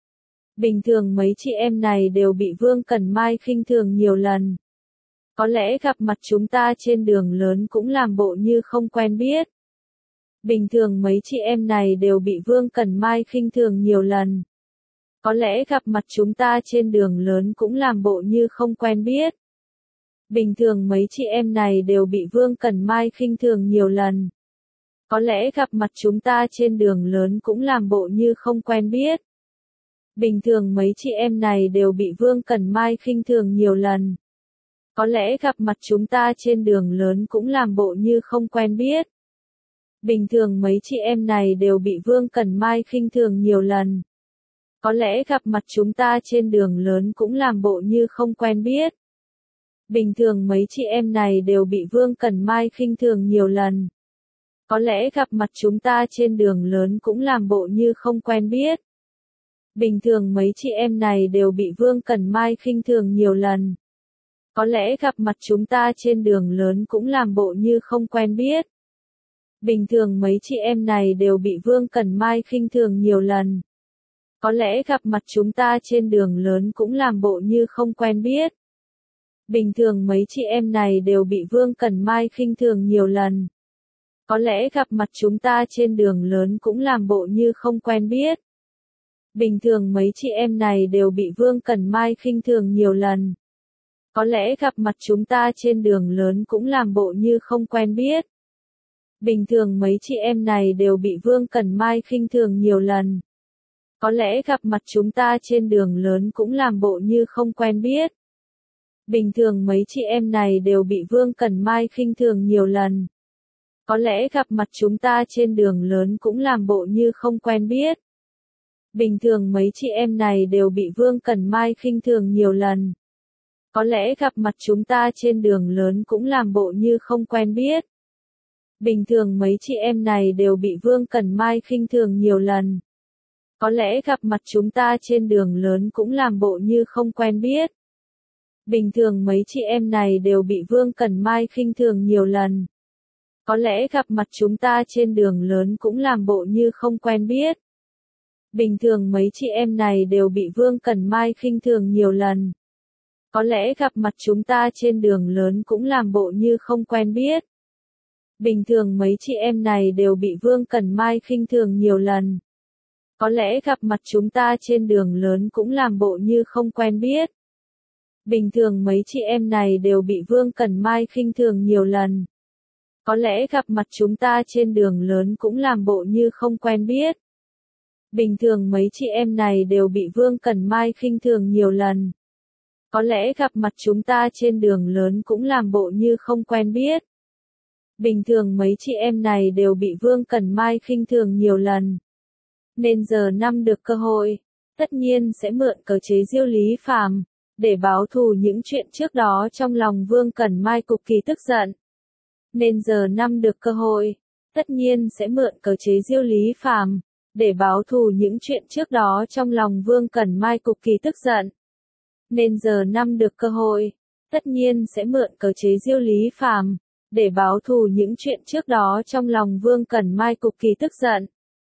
Bình thường mấy chị em này đều bị Vương Cẩn Mai khinh thường nhiều lần. Có lẽ gặp mặt chúng ta trên đường lớn cũng làm bộ như không quen biết. Bình thường mấy chị em này đều bị Vương Cẩn Mai khinh thường nhiều lần. Có lẽ gặp mặt chúng ta trên đường lớn cũng làm bộ như không quen biết. Bình thường mấy chị em này đều bị Vương Cẩn Mai khinh thường nhiều lần. Có lẽ gặp mặt chúng ta trên đường lớn cũng làm bộ như không quen biết. Bình thường mấy chị em này đều bị Vương Cẩn Mai khinh thường nhiều lần. Có lẽ gặp mặt chúng ta trên đường lớn cũng làm bộ như không quen biết. Bình thường mấy chị em này đều bị Vương Cẩn Mai khinh thường nhiều lần. Có lẽ gặp mặt chúng ta trên đường lớn cũng làm bộ như không quen biết. Bình thường mấy chị em này đều bị Vương Cẩn Mai khinh thường nhiều lần. Có lẽ gặp mặt chúng ta trên đường lớn cũng làm bộ như không quen biết. Bình thường mấy chị em này đều bị Vương Cẩn Mai khinh thường nhiều lần. Có lẽ gặp mặt chúng ta trên đường lớn cũng làm bộ như không quen biết. Bình thường mấy chị em này đều bị Vương Cẩn Mai khinh thường nhiều lần. Có lẽ gặp mặt chúng ta trên đường lớn cũng làm bộ như không quen biết. Bình thường mấy chị em này đều bị Vương Cẩn Mai khinh thường nhiều lần. Có lẽ gặp mặt chúng ta trên đường lớn cũng làm bộ như không quen biết. Bình thường mấy chị em này đều bị Vương Cẩn Mai khinh thường nhiều lần. Có lẽ gặp mặt chúng ta trên đường lớn cũng làm bộ như không quen biết. Bình thường mấy chị em này đều bị Vương Cẩn Mai khinh thường nhiều lần. Có lẽ gặp mặt chúng ta trên đường lớn cũng làm bộ như không quen biết. Bình thường mấy chị em này đều bị Vương Cẩn Mai khinh thường nhiều lần. Có lẽ gặp mặt chúng ta trên đường lớn cũng làm bộ như không quen biết. Bình thường mấy chị em này đều bị Vương Cẩn Mai khinh thường nhiều lần. Có lẽ gặp mặt chúng ta trên đường lớn cũng làm bộ như không quen biết. Bình thường mấy chị em này đều bị Vương Cẩn Mai khinh thường nhiều lần. Có lẽ gặp mặt chúng ta trên đường lớn cũng làm bộ như không quen biết. Bình thường mấy chị em này đều bị Vương Cẩn Mai khinh thường nhiều lần. Có lẽ gặp mặt chúng ta trên đường lớn cũng làm bộ như không quen biết. Bình thường mấy chị em này đều bị Vương Cẩn Mai khinh thường nhiều lần. Có lẽ gặp mặt chúng ta trên đường lớn cũng làm bộ như không quen biết. Bình thường mấy chị em này đều bị Vương Cẩn Mai khinh thường nhiều lần. Có lẽ gặp mặt chúng ta trên đường lớn cũng làm bộ như không quen biết. Bình thường mấy chị em này đều bị Vương Cẩn Mai khinh thường nhiều lần. Có lẽ gặp mặt chúng ta trên đường lớn cũng làm bộ như không quen biết. Bình thường mấy chị em này đều bị Vương Cẩn Mai khinh thường nhiều lần. Có lẽ gặp mặt chúng ta trên đường lớn cũng làm bộ như không quen biết. Bình thường mấy chị em này đều bị Vương Cẩn Mai khinh thường nhiều lần. Nên giờ năm được cơ hội, tất nhiên sẽ mượn cớ chế giễu Lý Phàm, để báo thù những chuyện trước đó trong lòng Vương Cẩn Mai cực kỳ tức giận. Nên giờ năm được cơ hội, tất nhiên sẽ mượn cớ chế giễu Lý Phàm, để báo thù những chuyện trước đó trong lòng Vương Cẩn Mai cực kỳ tức giận. Nên giờ năm được cơ hội, tất nhiên sẽ mượn cớ chế giễu Lý Phàm, để báo thù những chuyện trước đó trong lòng Vương Cẩn Mai cực kỳ tức giận.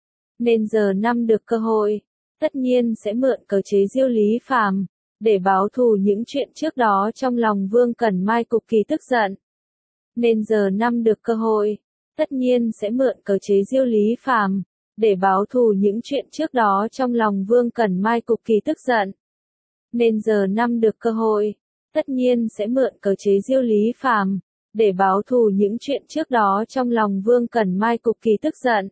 Nên giờ năm được cơ hội, tất nhiên sẽ mượn cớ chế giễu Lý Phàm, để báo thù những chuyện trước đó trong lòng Vương Cẩn Mai cực kỳ tức giận. Nên giờ năm được cơ hội, tất nhiên sẽ mượn cớ chế giễu Lý Phàm, để báo thù những chuyện trước đó trong lòng Vương Cẩn Mai cực kỳ tức giận. Nên giờ năm được cơ hội, tất nhiên sẽ mượn cớ chế giễu Lý Phàm, để báo thù những chuyện trước đó trong lòng Vương Cẩn Mai cực kỳ tức giận.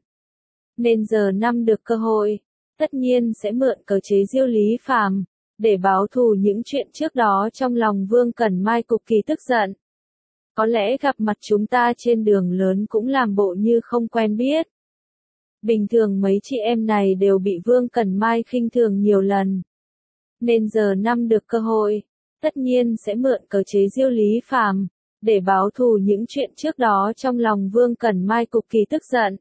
Nên giờ năm được cơ hội, tất nhiên sẽ mượn cớ chế giễu Lý Phàm, để báo thù những chuyện trước đó trong lòng Vương Cẩn Mai cực kỳ tức giận. Có lẽ gặp mặt chúng ta trên đường lớn cũng làm bộ như không quen biết. Bình thường mấy chị em này đều bị Vương Cẩn Mai khinh thường nhiều lần. Nên giờ năm được cơ hội, tất nhiên sẽ mượn cớ chế giễu Lý Phàm, để báo thù những chuyện trước đó trong lòng Vương Cẩn Mai cực kỳ tức giận.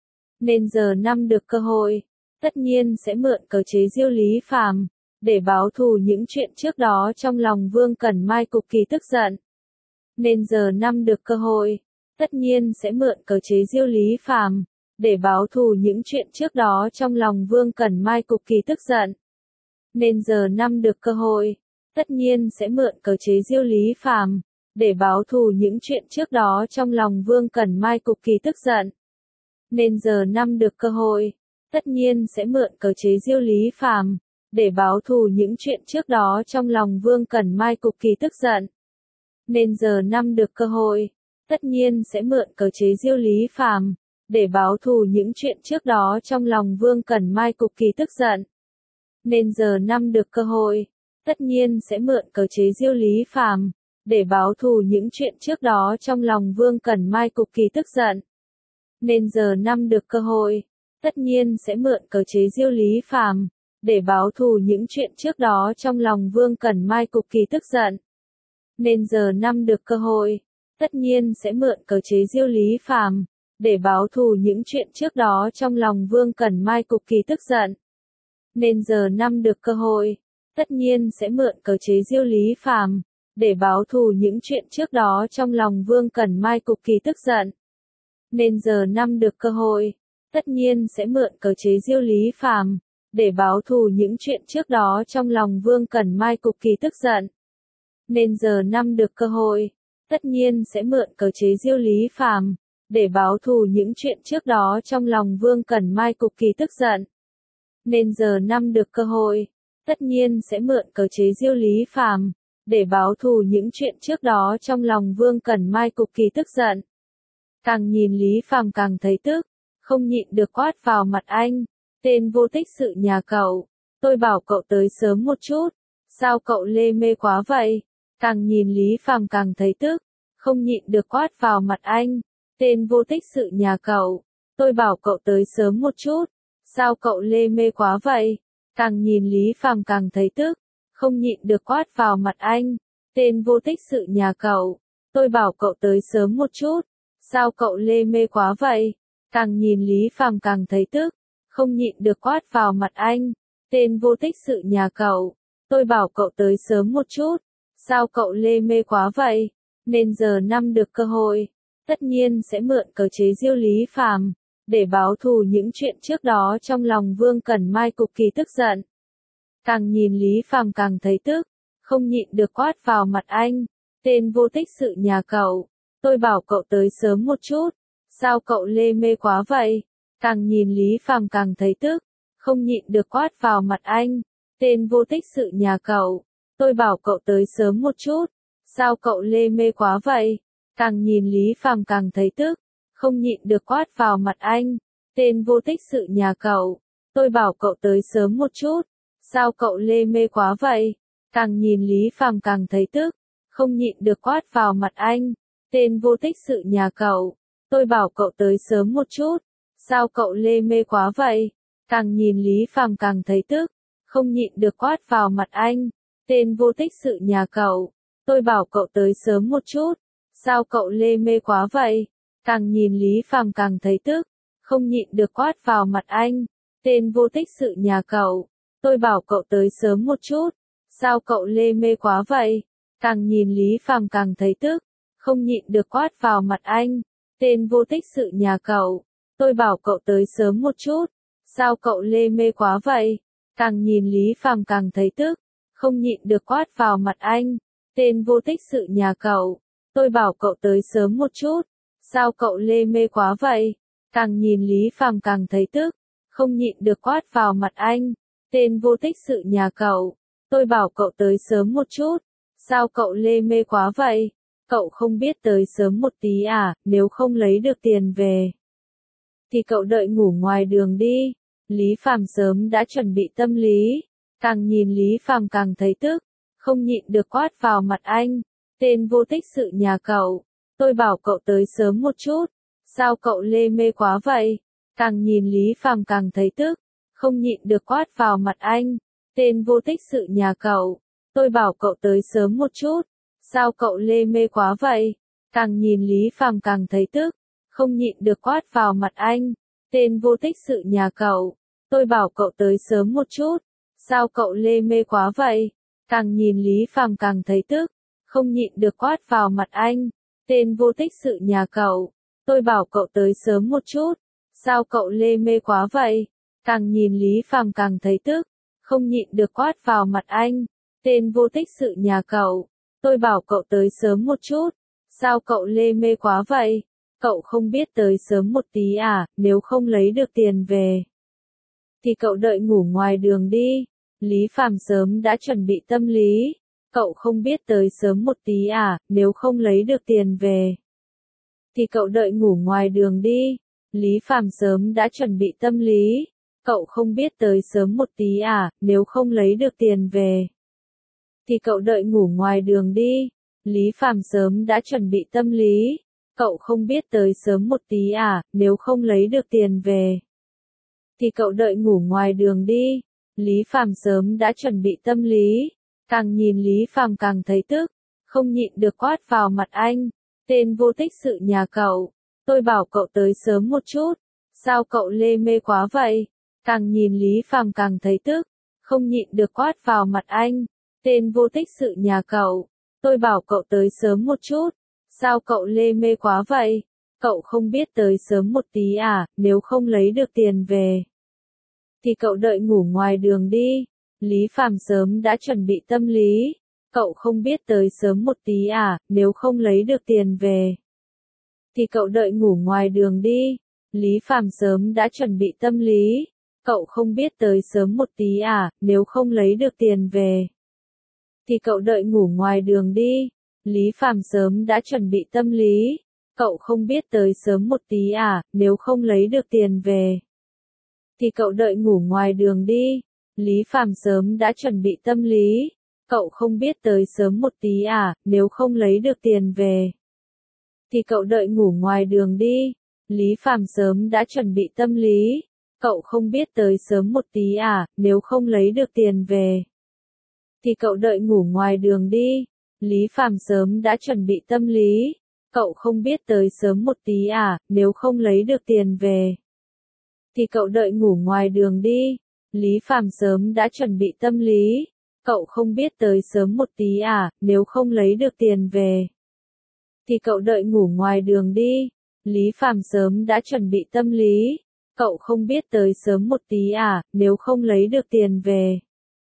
Nên giờ năm được cơ hội, tất nhiên sẽ mượn cớ chế giễu Lý Phàm, để báo thù những chuyện trước đó trong lòng Vương Cẩn Mai cực kỳ tức giận. Nên giờ năm được cơ hội, tất nhiên sẽ mượn cớ chế giễu Lý Phàm, để báo thù những chuyện trước đó trong lòng Vương Cẩn Mai cực kỳ tức giận. Nên giờ năm được cơ hội, tất nhiên sẽ mượn cớ chế giêu Lý Phàm, để báo thù những chuyện trước đó trong lòng Vương Cẩn Mai cực kỳ tức giận. Nên giờ năm được cơ hội, tất nhiên sẽ mượn cớ chế giêu Lý Phàm, để báo thù những chuyện trước đó trong lòng Vương Cẩn Mai cực kỳ tức giận. Nên giờ năm được cơ hội, tất nhiên sẽ mượn cớ chế giêu Lý Phàm, để báo thù những chuyện trước đó trong lòng Vương Cẩn Mai cực kỳ tức giận. Nên giờ năm được cơ hội, tất nhiên sẽ mượn cớ chế giêu Lý Phàm, để báo thù những chuyện trước đó trong lòng Vương Cẩn Mai cực kỳ tức giận. Nên giờ năm được cơ hội, tất nhiên sẽ mượn cớ chế giêu Lý Phàm, để báo thù những chuyện trước đó trong lòng Vương Cẩn Mai cực kỳ tức giận. Nên giờ năm được cơ hội, tất nhiên sẽ mượn cớ chế giêu Lý Phàm, để báo thù những chuyện trước đó trong lòng Vương Cẩn Mai cực kỳ tức giận. Nên giờ năm được cơ hội, tất nhiên sẽ mượn cớ chế giêu Lý Phàm, để báo thù những chuyện trước đó trong lòng Vương Cẩn Mai cực kỳ tức giận. Nên giờ năm được cơ hội, tất nhiên sẽ mượn cớ chế giêu Lý Phàm, để báo thù những chuyện trước đó trong lòng Vương Cẩn Mai cực kỳ tức giận. Nên giờ năm được cơ hội, tất nhiên sẽ mượn cớ chế giêu Lý Phàm, để báo thù những chuyện trước đó trong lòng Vương Cẩn Mai cực kỳ tức giận. Nên giờ năm được cơ hội, tất nhiên sẽ mượn cớ chế giêu Lý Phàm, để báo thù những chuyện trước đó trong lòng Vương Cẩn Mai cực kỳ tức giận. Càng nhìn Lý Phàm càng thấy tức, không nhịn được quát vào mặt anh, tên vô tích sự nhà cậu, tôi bảo cậu tới sớm một chút, sao cậu lê mê quá vậy? Càng nhìn Lý Phàm càng thấy tức, không nhịn được quát vào mặt anh, tên vô tích sự nhà cậu, tôi bảo cậu tới sớm một chút, sao cậu lê mê quá vậy? Càng nhìn Lý Phàm càng thấy tức, không nhịn được quát vào mặt anh, tên vô tích sự nhà cậu, tôi bảo cậu tới sớm một chút, sao cậu lê mê quá vậy? Càng nhìn Lý Phàm càng thấy tức, không nhịn được quát vào mặt anh, tên vô tích sự nhà cậu, tôi bảo cậu tới sớm một chút, sao cậu lê mê quá vậy? Nên giờ năm được cơ hội, tất nhiên sẽ mượn cớ chế giêu Lý Phàm, để báo thù những chuyện trước đó trong lòng Vương Cẩn Mai cực kỳ tức giận. Càng nhìn Lý Phàm càng thấy tức, không nhịn được quát vào mặt anh, tên vô tích sự nhà cậu, tôi bảo cậu tới sớm một chút, sao cậu lê mê quá vậy? Càng nhìn Lý Phàm càng thấy tức, không nhịn được quát vào mặt anh, tên vô tích sự nhà cậu, tôi bảo cậu tới sớm một chút, sao cậu lê mê quá vậy? Càng nhìn Lý Phàm càng thấy tức, không nhịn được quát vào mặt anh, tên vô tích sự nhà cậu, tôi bảo cậu tới sớm một chút, sao cậu lê mê quá vậy? Càng nhìn Lý Phàm càng thấy tức, không nhịn được quát vào mặt anh, tên vô tích sự nhà cậu, tôi bảo cậu tới sớm một chút, sao cậu lê mê quá vậy? Càng nhìn Lý Phàm càng thấy tức, không nhịn được quát vào mặt anh, tên vô tích sự nhà cậu, tôi bảo cậu tới sớm một chút, sao cậu lê mê quá vậy? Càng nhìn Lý Phàm càng thấy tức, không nhịn được quát vào mặt anh, tên vô tích sự nhà cậu, tôi bảo cậu tới sớm một chút, sao cậu lê mê quá vậy? Càng nhìn Lý Phàm càng thấy tức, không nhịn được quát vào mặt anh, tên vô tích sự nhà cậu, tôi bảo cậu tới sớm một chút, sao cậu lê mê quá vậy? Càng nhìn Lý Phàm càng thấy tức, không nhịn được quát vào mặt anh, tên vô tích sự nhà cậu, tôi bảo cậu tới sớm một chút, sao cậu lê mê quá vậy? Càng nhìn Lý Phàm càng thấy tức, không nhịn được quát vào mặt anh, tên vô tích sự nhà cậu, tôi bảo cậu tới sớm một chút, sao cậu lê mê quá vậy? Cậu không biết tới sớm một tí à, nếu không lấy được tiền về, thì cậu đợi ngủ ngoài đường đi. Lý Phàm sớm đã chuẩn bị tâm lý, càng nhìn Lý Phàm càng thấy tức, không nhịn được quát vào mặt anh, tên vô tích sự nhà cậu, tôi bảo cậu tới sớm một chút, sao cậu lê mê quá vậy? Càng nhìn Lý Phàm càng thấy tức, không nhịn được quát vào mặt anh, tên vô tích sự nhà cậu, tôi bảo cậu tới sớm một chút, sao cậu lê mê quá vậy? Càng nhìn Lý Phàm càng thấy tức, không nhịn được quát vào mặt anh, tên vô tích sự nhà cậu, tôi bảo cậu tới sớm một chút, sao cậu lê mê quá vậy? Càng nhìn Lý Phàm càng thấy tức, không nhịn được quát vào mặt anh, tên vô tích sự nhà cậu, tôi bảo cậu tới sớm một chút, Sao cậu lê mê quá vậy? Càng nhìn Lý Phàm càng thấy tức, không nhịn được quát vào mặt anh. Tên vô tích sự nhà cậu, tôi bảo cậu tới sớm một chút. Sao cậu lê mê quá vậy? Cậu không biết tới sớm một tí à, nếu không lấy được tiền về thì cậu đợi ngủ ngoài đường đi. Lý Phàm sớm đã chuẩn bị tâm lý. Cậu không biết tới sớm một tí à, nếu không lấy được tiền về thì cậu đợi ngủ ngoài đường đi. Lý Phàm sớm đã chuẩn bị tâm lý. Cậu không biết tới sớm một tí à, nếu không lấy được tiền về thì cậu đợi ngủ ngoài đường đi. Lý Phàm sớm đã chuẩn bị tâm lý. Cậu không biết tới sớm một tí à, nếu không lấy được tiền về thì cậu đợi ngủ ngoài đường đi. Lý Phàm sớm đã chuẩn bị tâm lý. Càng nhìn Lý Phàm càng thấy tức, không nhịn được quát vào mặt anh. Tên vô tích sự nhà cậu, tôi bảo cậu tới sớm một chút. Sao cậu lê mê quá vậy? Càng nhìn Lý Phàm càng thấy tức, không nhịn được quát vào mặt anh. Tên vô tích sự nhà cậu, tôi bảo cậu tới sớm một chút. Sao cậu lê mê quá vậy? Cậu không biết tới sớm một tí à, nếu không lấy được tiền về thì cậu đợi ngủ ngoài đường đi. Lý Phàm sớm đã chuẩn bị tâm lý. Cậu không biết tới sớm một tí à, nếu không lấy được tiền về thì cậu đợi ngủ ngoài đường đi. Lý Phàm sớm đã chuẩn bị tâm lý. Cậu không biết tới sớm một tí à, nếu không lấy được tiền về thì cậu đợi ngủ ngoài đường đi. Lý Phàm sớm đã chuẩn bị tâm lý. Cậu không biết tới sớm một tí à, nếu không lấy được tiền về thì cậu đợi ngủ ngoài đường đi. Lý Phàm sớm đã chuẩn bị tâm lý. Cậu không biết tới sớm một tí à, nếu không lấy được tiền về thì cậu đợi ngủ ngoài đường đi. Lý Phàm sớm đã chuẩn bị tâm lý. Cậu không biết tới sớm một tí à, nếu không lấy được tiền về thì cậu đợi ngủ ngoài đường đi. Lý Phàm sớm đã chuẩn bị tâm lý. Cậu không biết tới sớm một tí à, nếu không lấy được tiền về thì cậu đợi ngủ ngoài đường đi. Lý Phàm sớm đã chuẩn bị tâm lý. Cậu không biết tới sớm một tí à, nếu không lấy được tiền về thì cậu đợi ngủ ngoài đường đi. Lý Phàm sớm đã chuẩn bị tâm lý. Cậu không biết tới sớm một tí à, nếu không lấy được tiền về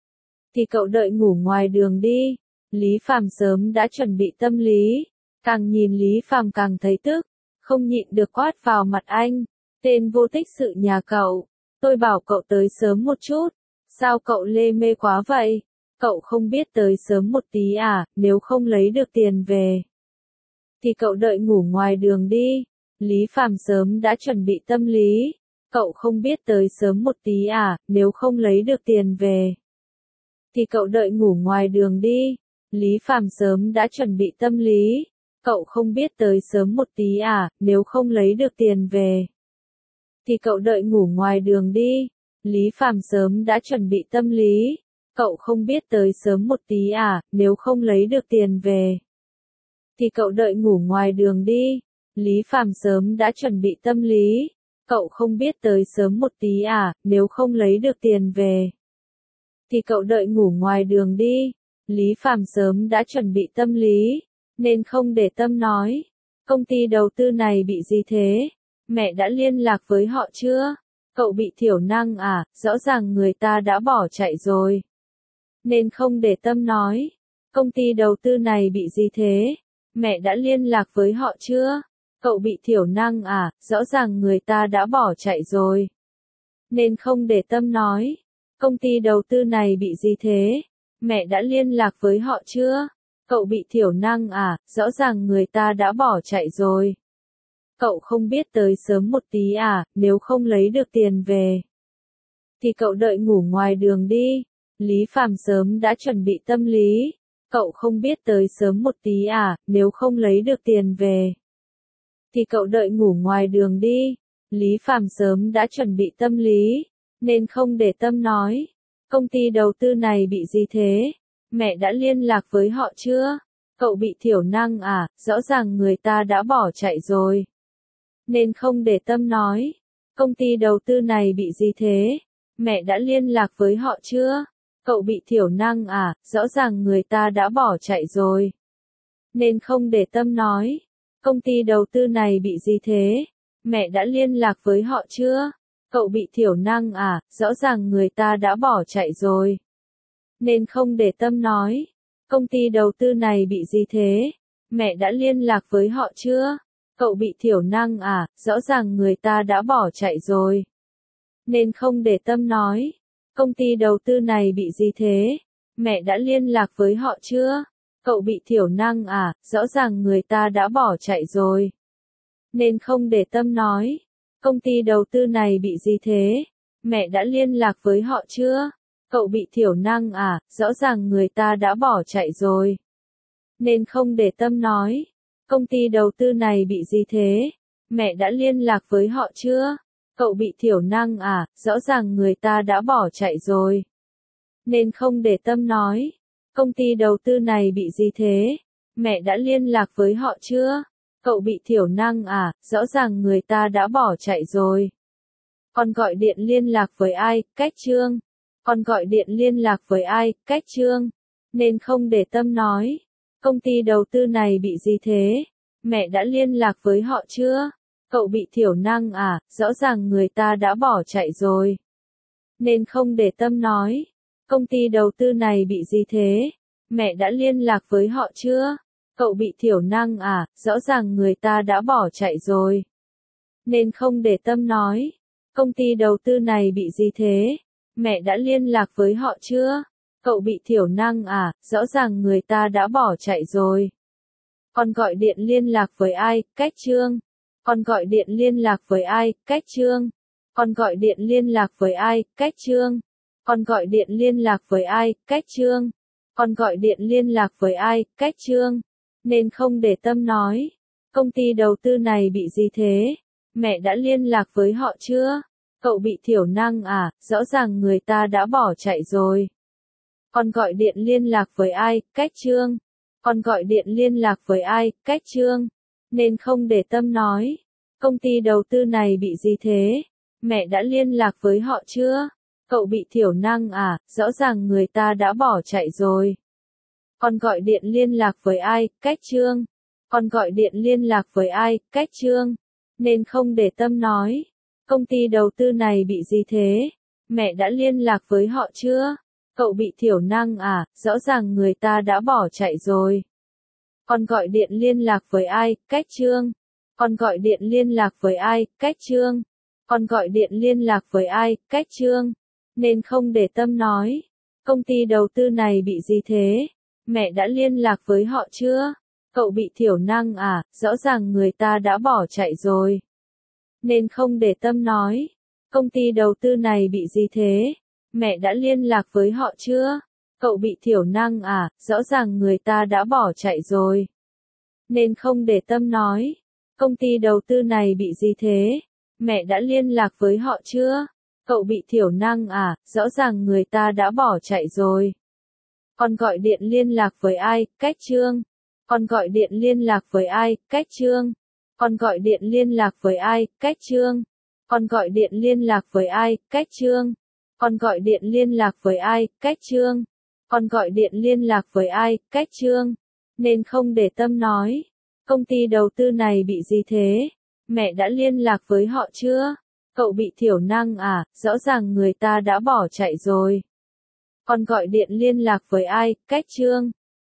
thì cậu đợi ngủ ngoài đường đi. Lý Phàm sớm đã chuẩn bị tâm lý. Càng nhìn Lý Phàm càng thấy tức, không nhịn được quát vào mặt anh. Tên vô tích sự nhà cậu, tôi bảo cậu tới sớm một chút. Sao cậu lê mê quá vậy? Cậu không biết tới sớm một tí à, nếu không lấy được tiền về thì cậu đợi ngủ ngoài đường đi. Lý Phàm sớm đã chuẩn bị tâm lý. Cậu không biết tới sớm một tí à, nếu không lấy được tiền về thì cậu đợi ngủ ngoài đường đi. Lý Phàm sớm đã chuẩn bị tâm lý. Cậu không biết tới sớm một tí à, nếu không lấy được tiền về thì cậu đợi ngủ ngoài đường đi. Lý Phàm sớm đã chuẩn bị tâm lý. Cậu không biết tới sớm một tí à, nếu không lấy được tiền về thì cậu đợi ngủ ngoài đường đi. Lý Phàm sớm đã chuẩn bị tâm lý. Cậu không biết tới sớm một tí à, nếu không lấy được tiền về thì cậu đợi ngủ ngoài đường đi. Lý Phàm sớm đã chuẩn bị tâm lý, nên không để tâm nói. Công ty đầu tư này bị gì thế? Mẹ đã liên lạc với họ chưa? Cậu bị thiểu năng à, rõ ràng người ta đã bỏ chạy rồi. Nên không để tâm nói. Công ty đầu tư này bị gì thế? Mẹ đã liên lạc với họ chưa? Cậu bị thiểu năng à, rõ ràng người ta đã bỏ chạy rồi. Nên không để tâm nói. Công ty đầu tư này bị gì thế? Mẹ đã liên lạc với họ chưa? Cậu bị thiểu năng à, rõ ràng người ta đã bỏ chạy rồi. Cậu không biết tới sớm một tí à, nếu không lấy được tiền về thì cậu đợi ngủ ngoài đường đi. Lý Phàm sớm đã chuẩn bị tâm lý. Cậu không biết tới sớm một tí à, nếu không lấy được tiền về thì cậu đợi ngủ ngoài đường đi. Lý Phàm sớm đã chuẩn bị tâm lý, nên không để tâm nói. Công ty đầu tư này bị gì thế? Mẹ đã liên lạc với họ chưa? Cậu bị thiểu năng à, rõ ràng người ta đã bỏ chạy rồi. Nên không để tâm nói. Công ty đầu tư này bị gì thế? Mẹ đã liên lạc với họ chưa? Cậu bị thiểu năng à, rõ ràng người ta đã bỏ chạy rồi. Nên không để tâm nói. Công ty đầu tư này bị gì thế? Mẹ đã liên lạc với họ chưa? Cậu bị thiểu năng à, rõ ràng người ta đã bỏ chạy rồi. Nên không để tâm nói. Công ty đầu tư này bị gì thế? Mẹ đã liên lạc với họ chưa? Cậu bị thiểu năng à, rõ ràng người ta đã bỏ chạy rồi. Nên không để tâm nói. Công ty đầu tư này bị gì thế? Mẹ đã liên lạc với họ chưa? Cậu bị thiểu năng à, rõ ràng người ta đã bỏ chạy rồi. Nên không để tâm nói. Công ty đầu tư này bị gì thế? Mẹ đã liên lạc với họ chưa? Cậu bị thiểu năng à, rõ ràng người ta đã bỏ chạy rồi. Nên không để tâm nói. Công ty đầu tư này bị gì thế? Mẹ đã liên lạc với họ chưa? Cậu bị thiểu năng à, rõ ràng người ta đã bỏ chạy rồi. Nên không để tâm nói. Công ty đầu tư này bị gì thế? Mẹ đã liên lạc với họ chưa? Cậu bị thiểu năng à, rõ ràng người ta đã bỏ chạy rồi. Con gọi điện liên lạc với ai, cách chương. Con gọi điện liên lạc với ai, cách chương. Nên không để tâm nói. Công ty đầu tư này bị gì thế? Mẹ đã liên lạc với họ chưa? Cậu bị thiểu năng à, rõ ràng người ta đã bỏ chạy rồi. Nên không để tâm nói. Công ty đầu tư này bị gì thế? Mẹ đã liên lạc với họ chưa? Cậu bị thiểu năng à, rõ ràng người ta đã bỏ chạy rồi. Nên không để tâm nói. Công ty đầu tư này bị gì thế? Mẹ đã liên lạc với họ chưa? Cậu bị thiểu năng à, rõ ràng người ta đã bỏ chạy rồi. Con gọi điện liên lạc với ai, cách chương. Con gọi điện liên lạc với ai, cách chương. Con gọi điện liên lạc với ai, cách chương. Con gọi điện liên lạc với ai, cách chương. Con gọi điện liên lạc với ai, cách chương. Nên không để tâm nói. Công ty đầu tư này bị gì thế? Mẹ đã liên lạc với họ chưa? Cậu bị thiểu năng à, rõ ràng người ta đã bỏ chạy rồi. Con gọi điện liên lạc với ai, cách chương. Con gọi điện liên lạc với ai, cách chương. Nên không để tâm nói. Công ty đầu tư này bị gì thế? Mẹ đã liên lạc với họ chưa? Cậu bị thiểu năng à, rõ ràng người ta đã bỏ chạy rồi. Con gọi điện liên lạc với ai, cách chương. Con gọi điện liên lạc với ai, cách chương. Nên không để tâm nói. Công ty đầu tư này bị gì thế? Mẹ đã liên lạc với họ chưa? Cậu bị thiểu năng à, rõ ràng người ta đã bỏ chạy rồi. Con gọi điện liên lạc với ai, cách chương. Con gọi điện liên lạc với ai, cách chương. Con gọi điện liên lạc với ai, cách chương. Nên không để tâm nói. Công ty đầu tư này bị gì thế? Mẹ đã liên lạc với họ chưa? Cậu bị thiểu năng à, rõ ràng người ta đã bỏ chạy rồi. Nên không để tâm nói. Công ty đầu tư này bị gì thế? Mẹ đã liên lạc với họ chưa? Cậu bị thiểu năng à, rõ ràng người ta đã bỏ chạy rồi. Nên không để tâm nói. Công ty đầu tư này bị gì thế? Mẹ đã liên lạc với họ chưa? Cậu bị thiểu năng à, rõ ràng người ta đã bỏ chạy rồi. Con gọi điện liên lạc với ai, cách chương. Con gọi điện liên lạc với ai, cách chương. Con gọi điện liên lạc với ai, cách chương. Con gọi điện liên lạc với ai, cách chương. Con gọi điện liên lạc với ai, cách chương. Con gọi điện liên lạc với ai, cách chương. Nên không để tâm nói. Công ty đầu tư này bị gì thế? Mẹ đã liên lạc với họ chưa? Cậu bị thiểu năng à, rõ ràng người ta đã bỏ chạy rồi. Con gọi điện liên lạc với ai, cách chương.